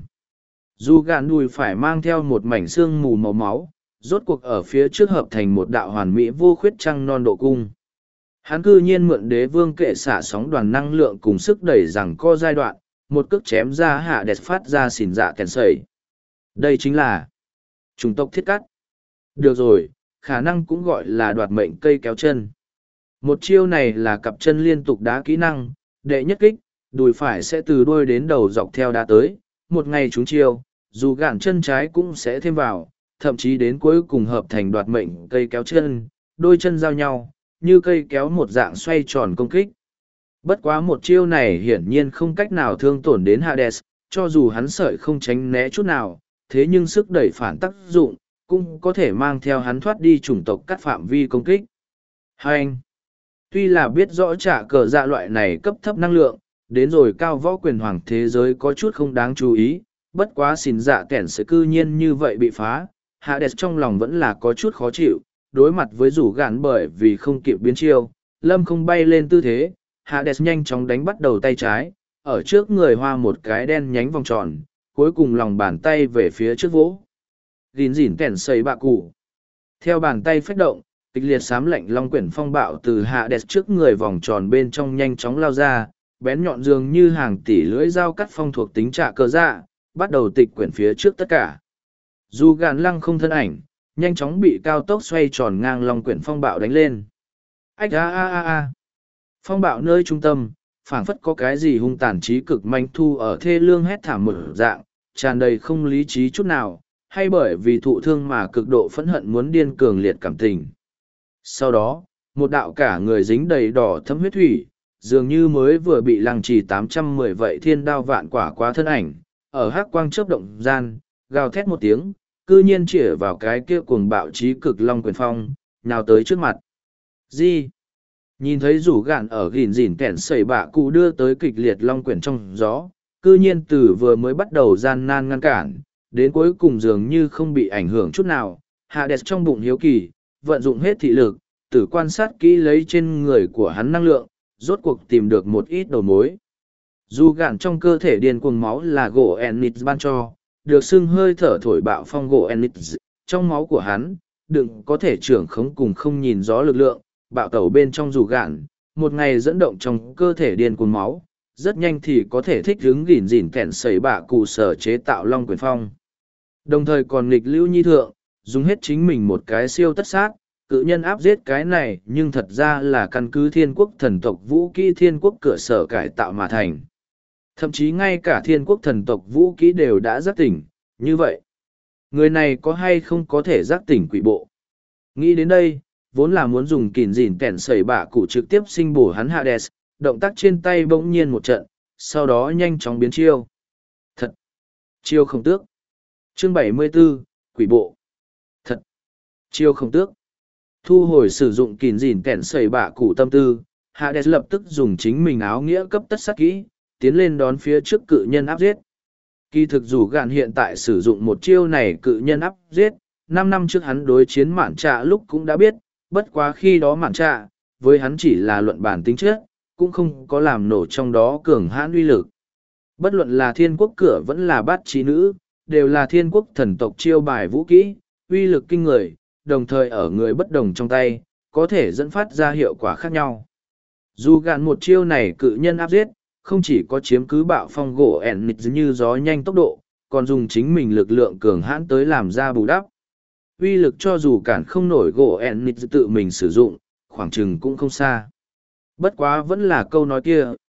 Dù gạn đùi phải mang theo một mảnh xương mù màu máu, rốt cuộc ở phía trước hợp thành một đạo hoàn mỹ vô khuyết trăng non độ cung. Hắn cư nhiên mượn đế vương kệ xả sóng đoàn năng lượng cùng sức đẩy rằng co giai đoạn, một cước chém ra hạ đẹp phát ra xỉn dạ kèn sẩy. Đây chính là chủng tộc thiết cắt. Được rồi, khả năng cũng gọi là đoạt mệnh cây kéo chân. Một chiêu này là cặp chân liên tục đá kỹ năng, đệ nhất kích, đùi phải sẽ từ đuôi đến đầu dọc theo đá tới, một ngày trúng chiêu, dù gạn chân trái cũng sẽ thêm vào, thậm chí đến cuối cùng hợp thành đoạt mệnh cây kéo chân, đôi chân giao nhau, như cây kéo một dạng xoay tròn công kích. Bất quá một chiêu này hiển nhiên không cách nào thương tổn đến Hades, cho dù hắn sợi không tránh né chút nào, thế nhưng sức đẩy phản tác dụng, cũng có thể mang theo hắn thoát đi chủng tộc cắt phạm vi công kích. Hai anh, tuy là biết rõ trả cờ dạ loại này cấp thấp năng lượng, đến rồi cao võ quyền hoàng thế giới có chút không đáng chú ý, bất quá xỉn dạ kẻn sẽ cư nhiên như vậy bị phá, Hades trong lòng vẫn là có chút khó chịu, đối mặt với rủ gạn bởi vì không kịp biến chiêu, lâm không bay lên tư thế, Hades nhanh chóng đánh bắt đầu tay trái, ở trước người hoa một cái đen nhánh vòng tròn, cuối cùng lòng bàn tay về phía trước vỗ. Gìn dỉn kẻn xây bạ cụ. Theo bàn tay phách động, kịch liệt xám lạnh long quyển phong bạo từ Hades trước người vòng tròn bên trong nhanh chóng lao ra, bén nhọn dường như hàng tỷ lưỡi dao cắt phong thuộc tính trả cơ dạ, bắt đầu tịch quyển phía trước tất cả. Dù gàn lăng không thân ảnh, nhanh chóng bị cao tốc xoay tròn ngang long quyển phong bạo đánh lên. Ách a a a a. Phong bạo nơi trung tâm, phảng phất có cái gì hung tàn trí cực manh thu ở thê lương hét thảm mở dạng, tràn đầy không lý trí chút nào, hay bởi vì thụ thương mà cực độ phẫn hận muốn điên cường liệt cảm tình. Sau đó, một đạo cả người dính đầy đỏ thấm huyết thủy, dường như mới vừa bị lăng trì 810 vậy thiên đao vạn quả quá thân ảnh, ở hắc quang chớp động gian, gào thét một tiếng, cư nhiên chĩa vào cái kia cuồng bạo trí cực long quyền phong, nào tới trước mặt. Gì? Nhìn thấy rủ gạn ở gìn dỉn kẻn sẩy bạ cụ đưa tới kịch liệt long quyển trong gió, cư nhiên từ vừa mới bắt đầu gian nan ngăn cản, đến cuối cùng dường như không bị ảnh hưởng chút nào. Hades trong bụng hiếu kỳ, vận dụng hết thị lực, tử quan sát kỹ lấy trên người của hắn năng lượng, rốt cuộc tìm được một ít đầu mối. Dù gạn trong cơ thể điên cuồng máu là gỗ Enix ban cho, được xưng hơi thở thổi bạo phong gỗ Enix, trong máu của hắn, đừng có thể trưởng khống cùng không nhìn gió lực lượng, bạo tẩu bên trong dù gạn, một ngày dẫn động trong cơ thể điên cuồng máu, rất nhanh thì có thể thích ứng gỉn dỉn kẻn sẩy bạ cụ sở chế tạo long quyền phong. Đồng thời còn nghịch lưu nhi thượng, dùng hết chính mình một cái siêu tất sát, cự nhân áp giết cái này nhưng thật ra là căn cứ thiên quốc thần tộc vũ kỹ thiên quốc cửa sở cải tạo mà thành. Thậm chí ngay cả thiên quốc thần tộc vũ kỹ đều đã giác tỉnh, như vậy. Người này có hay không có thể giác tỉnh quỷ bộ? Nghĩ đến đây, vốn là muốn dùng kỉn dỉn kẻn sẩy bạ cụ trực tiếp sinh bổ hắn Hades, động tác trên tay bỗng nhiên một trận, sau đó nhanh chóng biến chiêu. Thật! Chiêu không tước. Chương 74, quỷ bộ. Thật! Chiêu không tước. Thu hồi sử dụng kỉn dỉn kẻn sẩy bạ cụ tâm tư, Hades lập tức dùng chính mình áo nghĩa cấp tất sát kỹ, tiến lên đón phía trước cự nhân áp giết. Kỳ thực dù gạn hiện tại sử dụng một chiêu này cự nhân áp giết, 5 năm trước hắn đối chiến mạn trạ lúc cũng đã biết, bất quá khi đó mạn trạ, với hắn chỉ là luận bản tính chất, cũng không có làm nổ trong đó cường hãn uy lực. Bất luận là thiên quốc cửa vẫn là bát trí nữ, đều là thiên quốc thần tộc chiêu bài vũ kỹ, uy lực kinh người, đồng thời ở người bất đồng trong tay, có thể dẫn phát ra hiệu quả khác nhau. Dù gạn một chiêu này cự nhân áp giết, không chỉ có chiếm cứ bạo phong gỗ ẻn nịt như gió nhanh tốc độ, còn dùng chính mình lực lượng cường hãn tới làm ra bù đắp. Uy lực cho dù cản không nổi gỗ ẻn nịt tự mình sử dụng, khoảng chừng cũng không xa. Bất quá vẫn là câu nói kia,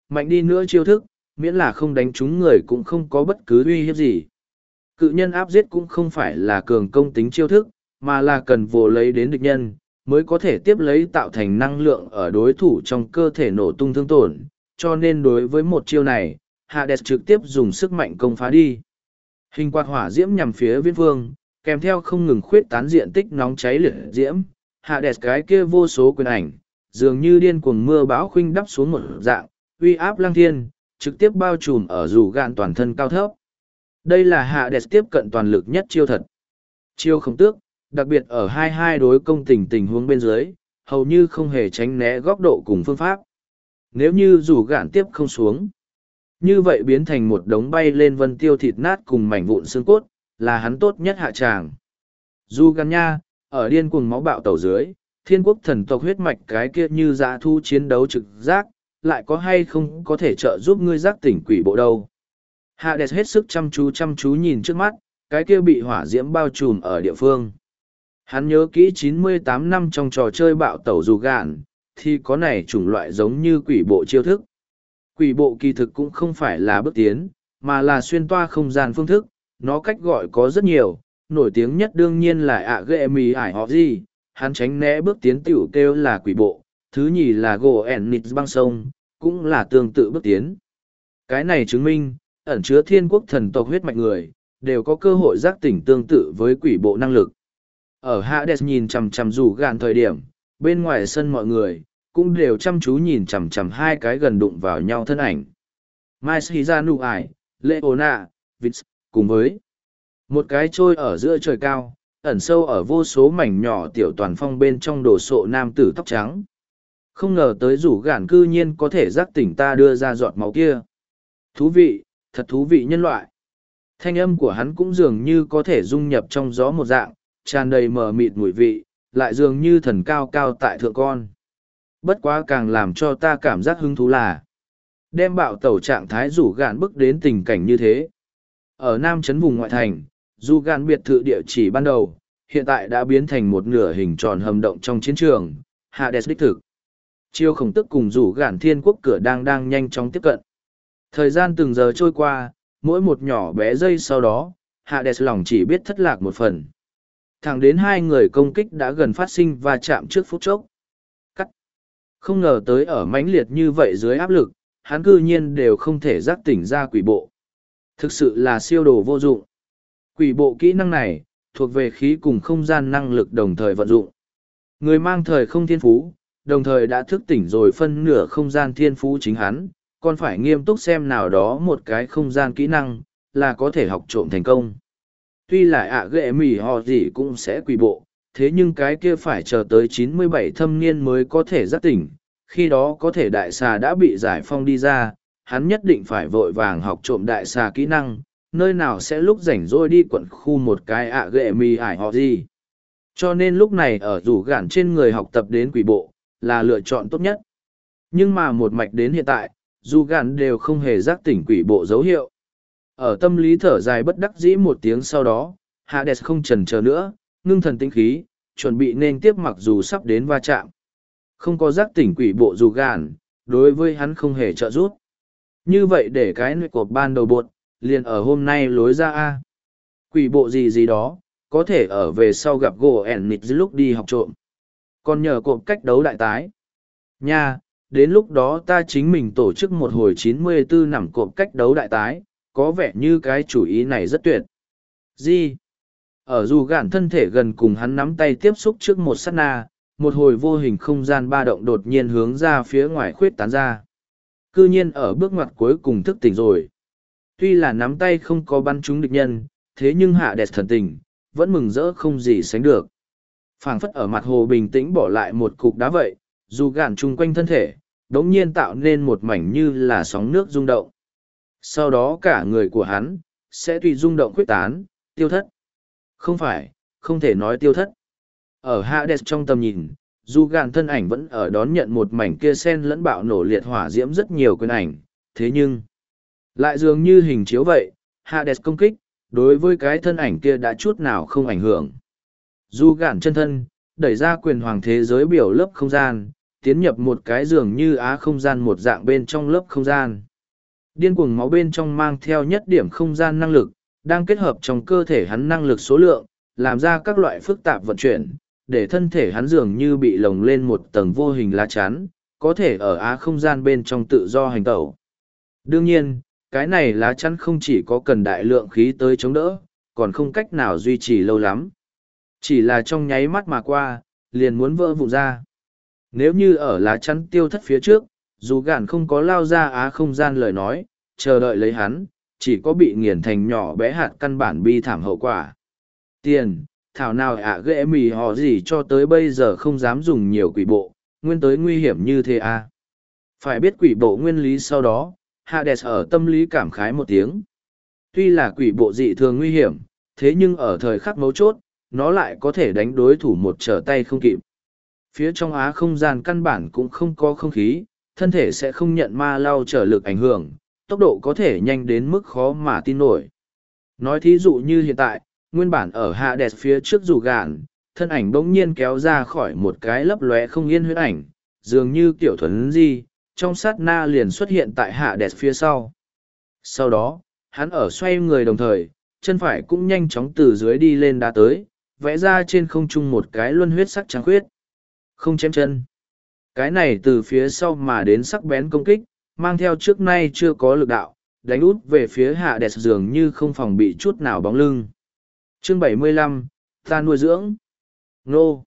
mạnh đi nữa chiêu thức, miễn là không đánh trúng người cũng không có bất cứ uy hiếp gì. Cự nhân áp giết cũng không phải là cường công tính chiêu thức, mà là cần vồ lấy đến địch nhân, mới có thể tiếp lấy tạo thành năng lượng ở đối thủ trong cơ thể nổ tung thương tổn, cho nên đối với một chiêu này, Hades trực tiếp dùng sức mạnh công phá đi. Hình quạt hỏa diễm nhằm phía Viễn Vương, kèm theo không ngừng khuyết tán diện tích nóng cháy liệt diễm, Hades cái kia vô số quyền ảnh, dường như điên cuồng mưa bão khuynh đắp xuống một dạng, uy áp lăng thiên, trực tiếp bao trùm ở dù gạn toàn thân cao thấp. Đây là Hades tiếp cận toàn lực nhất chiêu thật. Chiêu không tước, đặc biệt ở hai đối công tình huống bên dưới, hầu như không hề tránh né góc độ cùng phương pháp. Nếu như dù gạn tiếp không xuống, như vậy biến thành một đống bay lên vân tiêu thịt nát cùng mảnh vụn xương cốt, là hắn tốt nhất hạ tràng. Dù gạn nha, ở điên cuồng máu bạo tẩu dưới, thiên quốc thần tộc huyết mạch cái kia như dã thu chiến đấu trực giác, lại có hay không có thể trợ giúp ngươi giác tỉnh quỷ bộ đâu. Hades hết sức chăm chú nhìn trước mắt, cái kia bị hỏa diễm bao trùm ở địa phương. Hắn nhớ kỹ 98 năm trong trò chơi bạo tẩu dù gạn, thì có này chủng loại giống như quỷ bộ chiêu thức. Quỷ bộ kỳ thực cũng không phải là bước tiến, mà là xuyên toa không gian phương thức, nó cách gọi có rất nhiều, nổi tiếng nhất đương nhiên là ạ ghệ mì ải họ gì, hắn tránh né bước tiến tiểu kêu là quỷ bộ, thứ nhì là gỗ ẻn nịt băng sông, cũng là tương tự bước tiến. Cái này chứng minh, ẩn chứa thiên quốc thần tộc huyết mạch người, đều có cơ hội giác tỉnh tương tự với quỷ bộ năng lực. Ở Hades nhìn chằm chằm rủ gạn thời điểm, bên ngoài sân mọi người, cũng đều chăm chú nhìn chằm chằm hai cái gần đụng vào nhau thân ảnh. Mai Shizanu ải, Leona, Vix, cùng với một cái trôi ở giữa trời cao, ẩn sâu ở vô số mảnh nhỏ tiểu toàn phong bên trong đồ sộ nam tử tóc trắng. Không ngờ tới rủ gạn cư nhiên có thể giác tỉnh ta đưa ra giọt máu kia. Thú vị, thật thú vị nhân loại. Thanh âm của hắn cũng dường như có thể dung nhập trong gió một dạng, tràn đầy mờ mịt mùi vị, lại dường như thần cao cao tại thượng con. Bất quá càng làm cho ta cảm giác hứng thú là đem bạo tẩu trạng thái rủ gạn bước đến tình cảnh như thế. Ở Nam Trấn vùng ngoại thành, dù gạn biệt thự địa chỉ ban đầu, hiện tại đã biến thành một nửa hình tròn hầm động trong chiến trường, Hades đích thực. Chiêu khổng tức cùng rủ gạn thiên quốc cửa đang nhanh chóng tiếp cận. Thời gian từng giờ trôi qua, mỗi một nhỏ bé giây sau đó, Hades lòng chỉ biết thất lạc một phần. Thẳng đến hai người công kích đã gần phát sinh và chạm trước phút chốc. Cắt. Không ngờ tới ở mãnh liệt như vậy dưới áp lực, hắn cư nhiên đều không thể giác tỉnh ra quỷ bộ. Thực sự là siêu đồ vô dụng. Quỷ bộ kỹ năng này, thuộc về khí cùng không gian năng lực đồng thời vận dụng. Người mang thời không thiên phú, đồng thời đã thức tỉnh rồi phân nửa không gian thiên phú chính hắn, còn phải nghiêm túc xem nào đó một cái không gian kỹ năng, là có thể học trộm thành công. Tuy là ạ ghệ mỉ họ gì cũng sẽ quỷ bộ, thế nhưng cái kia phải chờ tới 97 thâm niên mới có thể giác tỉnh, khi đó có thể đại xà đã bị giải phong đi ra, hắn nhất định phải vội vàng học trộm đại xà kỹ năng, nơi nào sẽ lúc rảnh rỗi đi quận khu một cái ạ ghệ mỉ ải họ gì. Cho nên lúc này ở rủ gạn trên người học tập đến quỷ bộ, là lựa chọn tốt nhất. Nhưng mà một mạch đến hiện tại, dù gạn đều không hề giác tỉnh quỷ bộ dấu hiệu. Ở tâm lý thở dài bất đắc dĩ một tiếng sau đó, Hades không chần chờ nữa, ngưng thần tinh khí, chuẩn bị nên tiếp mặc dù sắp đến va chạm. Không có giác tỉnh quỷ bộ dù gạn, đối với hắn không hề trợ giúp. Như vậy để cái nơi cột ban đầu bột, liền ở hôm nay lối ra A. Quỷ bộ gì đó, có thể ở về sau gặp gỗ ẻn nịt lúc đi học trộm. Còn nhờ cột cách đấu đại tái. Nha, đến lúc đó ta chính mình tổ chức một hồi 94 nằm cột cách đấu đại tái, có vẻ như cái chủ ý này rất tuyệt. Gì? Ở dù gạn thân thể gần cùng hắn nắm tay tiếp xúc trước một sát na, một hồi vô hình không gian ba động đột nhiên hướng ra phía ngoài khuyết tán ra. Cư nhiên ở bước ngoặt cuối cùng thức tỉnh rồi. Tuy là nắm tay không có bắn trúng địch nhân, thế nhưng Hades thần tình, vẫn mừng rỡ không gì sánh được. Phảng phất ở mặt hồ bình tĩnh bỏ lại một cục đá vậy, dù gạn chung quanh thân thể, đống nhiên tạo nên một mảnh như là sóng nước rung động. Sau đó cả người của hắn, sẽ tùy rung động khuyết tán, tiêu thất. Không phải, không thể nói tiêu thất. Ở Hades trong tầm nhìn, dù gạn thân ảnh vẫn ở đón nhận một mảnh kia sen lẫn bạo nổ liệt hỏa diễm rất nhiều quyền ảnh, thế nhưng, lại dường như hình chiếu vậy, Hades công kích, đối với cái thân ảnh kia đã chút nào không ảnh hưởng. Dù gạn chân thân, đẩy ra quyền hoàng thế giới biểu lớp không gian, tiến nhập một cái giường như á không gian một dạng bên trong lớp không gian. Điên cuồng máu bên trong mang theo nhất điểm không gian năng lực, đang kết hợp trong cơ thể hắn năng lực số lượng, làm ra các loại phức tạp vận chuyển, để thân thể hắn dường như bị lồng lên một tầng vô hình lá chắn, có thể ở á không gian bên trong tự do hành tẩu. Đương nhiên, cái này lá chắn không chỉ có cần đại lượng khí tới chống đỡ, còn không cách nào duy trì lâu lắm. Chỉ là trong nháy mắt mà qua, liền muốn vỡ vụn ra. Nếu như ở lá chắn tiêu thất phía trước, dù gạn không có lao ra á không gian lời nói, chờ đợi lấy hắn, chỉ có bị nghiền thành nhỏ bé hạt căn bản bi thảm hậu quả. Tiền, thảo nào ghệ mì họ gì cho tới bây giờ không dám dùng nhiều quỷ bộ, nguyên tới nguy hiểm như thế à. Phải biết quỷ bộ nguyên lý sau đó, Hades ở tâm lý cảm khái một tiếng. Tuy là quỷ bộ dị thường nguy hiểm, thế nhưng ở thời khắc mấu chốt, nó lại có thể đánh đối thủ một trở tay không kịp. Phía trong á không gian căn bản cũng không có không khí, thân thể sẽ không nhận ma lau trở lực ảnh hưởng, tốc độ có thể nhanh đến mức khó mà tin nổi. Nói thí dụ như hiện tại, nguyên bản ở Hades phía trước dù gạn, thân ảnh bỗng nhiên kéo ra khỏi một cái lấp lóe không yên huyết ảnh, dường như kiểu thuấn di, trong sát na liền xuất hiện tại Hades phía sau. Sau đó, hắn ở xoay người đồng thời, chân phải cũng nhanh chóng từ dưới đi lên đá tới, vẽ ra trên không trung một cái luân huyết sắc trắng khuyết. Không chém chân. Cái này từ phía sau mà đến sắc bén công kích, mang theo trước nay chưa có lực đạo, đánh út về phía Hades dường như không phòng bị chút nào bóng lưng. Chương 75, ta nuôi dưỡng. Nô.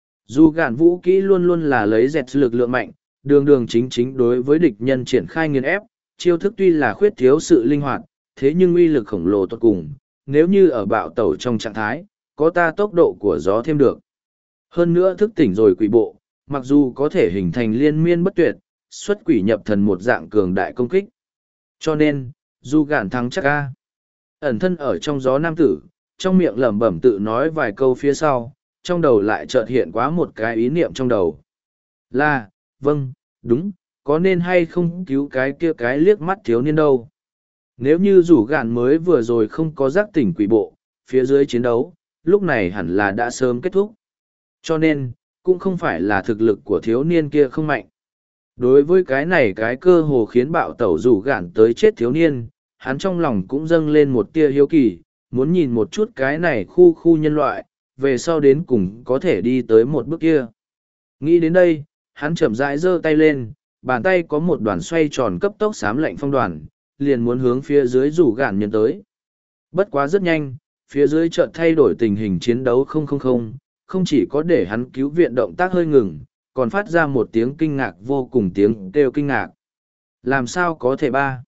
Dù gạn vũ kỹ luôn luôn là lấy dẹt lực lượng mạnh, đường đường chính chính đối với địch nhân triển khai nghiền ép, chiêu thức tuy là khuyết thiếu sự linh hoạt, thế nhưng uy lực khổng lồ tốt cùng, nếu như ở bạo tẩu trong trạng thái, có ta tốc độ của gió thêm được. Hơn nữa thức tỉnh rồi quỷ bộ, mặc dù có thể hình thành liên miên bất tuyệt, xuất quỷ nhập thần một dạng cường đại công kích. Cho nên, dù gạn thắng chắc ca. Ẩn thân ở trong gió nam tử, trong miệng lẩm bẩm tự nói vài câu phía sau, trong đầu lại chợt hiện quá một cái ý niệm trong đầu. Là, vâng, đúng, có nên hay không cứu cái kia cái liếc mắt thiếu niên đâu. Nếu như rủ gạn mới vừa rồi không có giác tỉnh quỷ bộ, phía dưới chiến đấu, lúc này hẳn là đã sớm kết thúc. Cho nên, cũng không phải là thực lực của thiếu niên kia không mạnh. Đối với cái này cái cơ hồ khiến bạo tẩu rủ gạn tới chết thiếu niên, hắn trong lòng cũng dâng lên một tia hiếu kỳ, muốn nhìn một chút cái này khu nhân loại, về sau đến cùng có thể đi tới một bước kia. Nghĩ đến đây, hắn chậm rãi giơ tay lên, bàn tay có một đoàn xoay tròn cấp tốc xám lạnh phong đoàn, liền muốn hướng phía dưới rủ gạn nhân tới. Bất quá rất nhanh, phía dưới chợt thay đổi tình hình chiến đấu không chỉ có để hắn cứu viện động tác hơi ngừng, còn phát ra một tiếng kinh ngạc vô cùng tiếng kêu kinh ngạc. Làm sao có thể ba?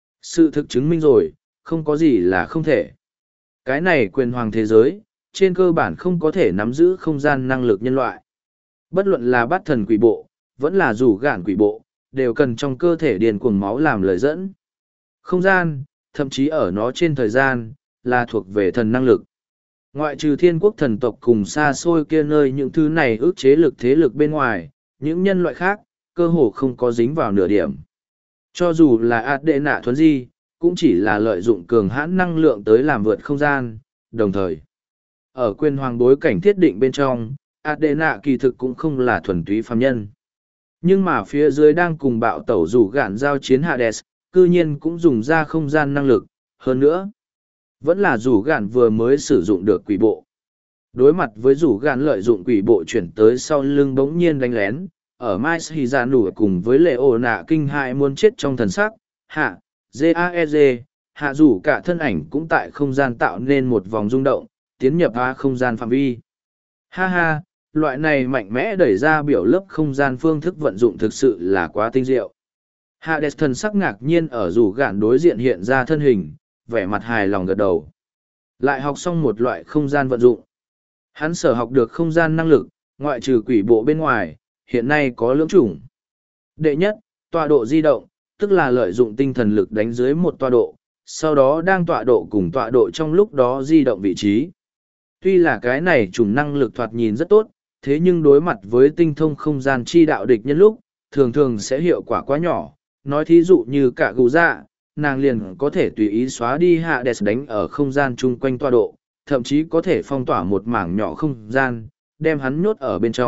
Sự thực chứng minh rồi, không có gì là không thể. Cái này quyền hoàng thế giới, trên cơ bản không có thể nắm giữ không gian năng lực nhân loại. Bất luận là bắt thần quỷ bộ, vẫn là rủ gạn quỷ bộ, đều cần trong cơ thể điền cuồng máu làm lời dẫn. Không gian, thậm chí ở nó trên thời gian, là thuộc về thần năng lực. Ngoại trừ thiên quốc thần tộc cùng xa xôi kia nơi những thứ này ước chế lực thế lực bên ngoài, những nhân loại khác, cơ hồ không có dính vào nửa điểm. Cho dù là ạt đệ nạ thuấn di, cũng chỉ là lợi dụng cường hãn năng lượng tới làm vượt không gian, đồng thời. Ở quyền hoàng bối cảnh thiết định bên trong, ạt đệ nạ kỳ thực cũng không là thuần túy phàm nhân. Nhưng mà phía dưới đang cùng bạo tẩu rủ gạn giao chiến Hades, cư nhiên cũng dùng ra không gian năng lực, hơn nữa. Vẫn là rủ gạn vừa mới sử dụng được quỷ bộ. Đối mặt với rủ gạn lợi dụng quỷ bộ chuyển tới sau lưng bỗng nhiên đánh lén, ở Mai Sĩ Gia Nủ cùng với lệ ổ nạ kinh hại muốn chết trong thần sắc, hạ, G.A.E.G. Hạ rủ cả thân ảnh cũng tại không gian tạo nên một vòng rung động, tiến nhập ra không gian phạm vi. Ha ha, loại này mạnh mẽ đẩy ra biểu lớp không gian phương thức vận dụng thực sự là quá tinh diệu. Hades thần sắc ngạc nhiên ở rủ gạn đối diện hiện ra thân hình, vẻ mặt hài lòng gật đầu. Lại học xong một loại không gian vận dụng. Hắn sở học được không gian năng lực, ngoại trừ quỷ bộ bên ngoài, hiện nay có lưỡng chủng. Đệ nhất, tọa độ di động, tức là lợi dụng tinh thần lực đánh dưới một tọa độ, sau đó đang tọa độ cùng tọa độ trong lúc đó di động vị trí. Tuy là cái này chủng năng lực thoạt nhìn rất tốt, thế nhưng đối mặt với tinh thông không gian chi đạo địch nhân lúc, thường thường sẽ hiệu quả quá nhỏ. Nói thí dụ như cả gù dạ, nàng liền có thể tùy ý xóa đi Hades đánh ở không gian chung quanh tọa độ, thậm chí có thể phong tỏa một mảng nhỏ không gian, đem hắn nhốt ở bên trong,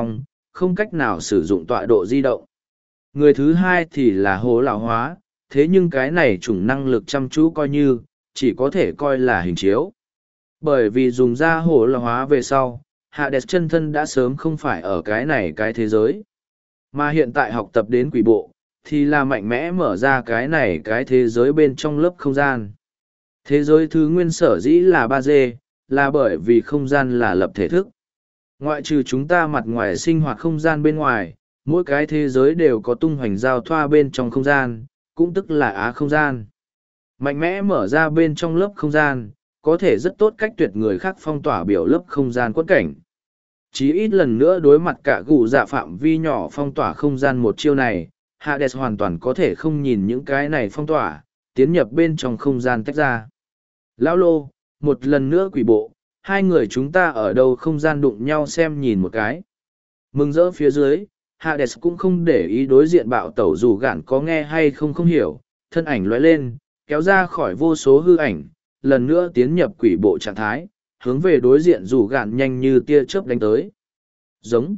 không cách nào sử dụng tọa độ di động. Người thứ hai thì là hố lão hóa, thế nhưng cái này chủng năng lực chăm chú coi như, chỉ có thể coi là hình chiếu. Bởi vì dùng ra hố lão hóa về sau, Hades chân thân đã sớm không phải ở cái này cái thế giới. Mà hiện tại học tập đến quỷ bộ, thì là mạnh mẽ mở ra cái này cái thế giới bên trong lớp không gian. Thế giới thứ nguyên sở dĩ là 3D, là bởi vì không gian là lập thể thức. Ngoại trừ chúng ta mặt ngoài sinh hoạt không gian bên ngoài, mỗi cái thế giới đều có tung hoành giao thoa bên trong không gian, cũng tức là á không gian. Mạnh mẽ mở ra bên trong lớp không gian, có thể rất tốt cách tuyệt người khác phong tỏa biểu lớp không gian quẫn cảnh. Chỉ ít lần nữa đối mặt cả gù dạ phạm vi nhỏ phong tỏa không gian một chiêu này, Hades hoàn toàn có thể không nhìn những cái này phong tỏa, tiến nhập bên trong không gian tách ra. Lão Lô, một lần nữa quỷ bộ, hai người chúng ta ở đâu không gian đụng nhau xem nhìn một cái. Mừng rỡ phía dưới, Hades cũng không để ý đối diện bạo tẩu dù gạn có nghe hay không hiểu, thân ảnh lóe lên, kéo ra khỏi vô số hư ảnh, lần nữa tiến nhập quỷ bộ trạng thái, hướng về đối diện dù gạn nhanh như tia chớp đánh tới. Giống.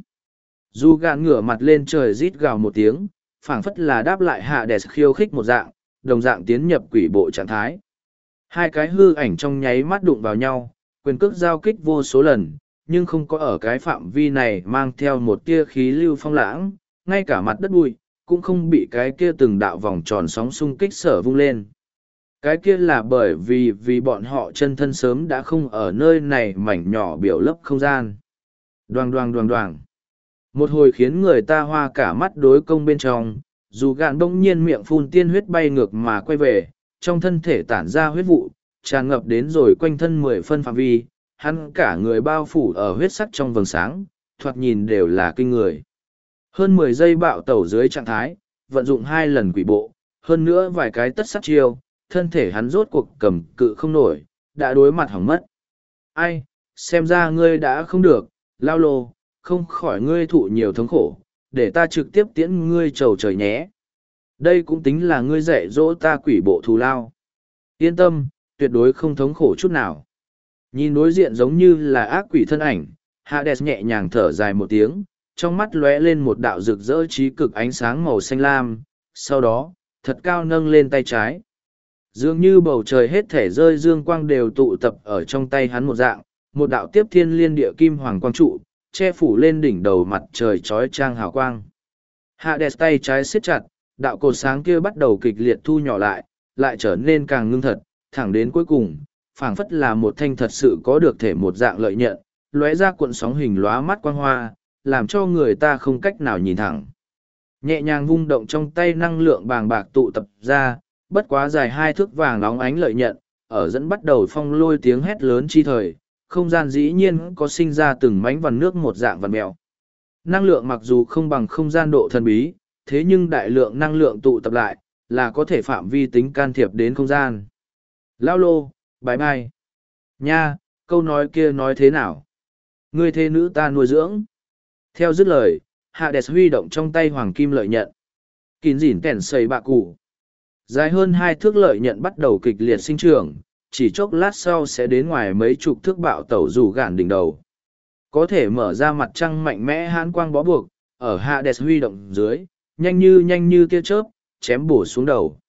Dù gạn ngửa mặt lên trời rít gào một tiếng, phảng phất là đáp lại Hades khiêu khích một dạng, đồng dạng tiến nhập quỷ bộ trạng thái. Hai cái hư ảnh trong nháy mắt đụng vào nhau, quyền cước giao kích vô số lần, nhưng không có ở cái phạm vi này mang theo một tia khí lưu phong lãng, ngay cả mặt đất bụi, cũng không bị cái kia từng đạo vòng tròn sóng xung kích sở vung lên. Cái kia là bởi vì bọn họ chân thân sớm đã không ở nơi này mảnh nhỏ biểu lấp không gian. Đoàng đoàng đoàng đoàng. Một hồi khiến người ta hoa cả mắt đối công bên trong, dù gạn bỗng nhiên miệng phun tiên huyết bay ngược mà quay về, trong thân thể tản ra huyết vụ, tràn ngập đến rồi quanh thân 10 phân phạm vi, hắn cả người bao phủ ở huyết sắc trong vầng sáng, thoạt nhìn đều là kinh người. Hơn 10 giây bạo tẩu dưới trạng thái, vận dụng 2 lần quỷ bộ, hơn nữa vài cái tất sát chiêu, thân thể hắn rốt cuộc cầm cự không nổi, đã đối mặt hỏng mất. Ai, xem ra ngươi đã không được, lao lô, không khỏi ngươi thụ nhiều thống khổ, để ta trực tiếp tiễn ngươi trầu trời nhé. Đây cũng tính là ngươi dạy dỗ ta quỷ bộ thù lao. Yên tâm, tuyệt đối không thống khổ chút nào. Nhìn đối diện giống như là ác quỷ thân ảnh, Hades nhẹ nhàng thở dài một tiếng, trong mắt lóe lên một đạo rực rỡ trí cực ánh sáng màu xanh lam, sau đó, thật cao nâng lên tay trái. Dường như bầu trời hết thể rơi dương quang đều tụ tập ở trong tay hắn một dạng, một đạo tiếp thiên liên địa kim hoàng quang trụ, che phủ lên đỉnh đầu mặt trời trói trang hào quang. Hades tay trái siết chặt, đạo cột sáng kia bắt đầu kịch liệt thu nhỏ lại trở nên càng ngưng thật, thẳng đến cuối cùng, phảng phất là một thanh thật sự có được thể một dạng lợi nhận, lóe ra cuộn sóng hình lóa mắt quang hoa, làm cho người ta không cách nào nhìn thẳng. Nhẹ nhàng vung động trong tay năng lượng bàng bạc tụ tập ra, bất quá dài 2 thước vàng nóng ánh lợi nhận, ở dẫn bắt đầu phong lôi tiếng hét lớn chi thời, không gian dĩ nhiên có sinh ra từng mánh vằn nước một dạng vằn mèo. Năng lượng mặc dù không bằng không gian độ thần bí, thế nhưng đại lượng năng lượng tụ tập lại, là có thể phạm vi tính can thiệp đến không gian. Lao lô, bye bye. Nha, câu nói kia nói thế nào? Ngươi thê nữ ta nuôi dưỡng. Theo dứt lời, Hades huy động trong tay hoàng kim lợi nhận. Kín dỉn kèn xây bạ cụ. Dài hơn 2 thước lợi nhận bắt đầu kịch liệt sinh trưởng, chỉ chốc lát sau sẽ đến ngoài mấy chục thước bạo tẩu rủ gạn đỉnh đầu. Có thể mở ra mặt trăng mạnh mẽ hãn quang bó buộc, ở Hades huy động dưới, nhanh như tia chớp, chém bổ xuống đầu.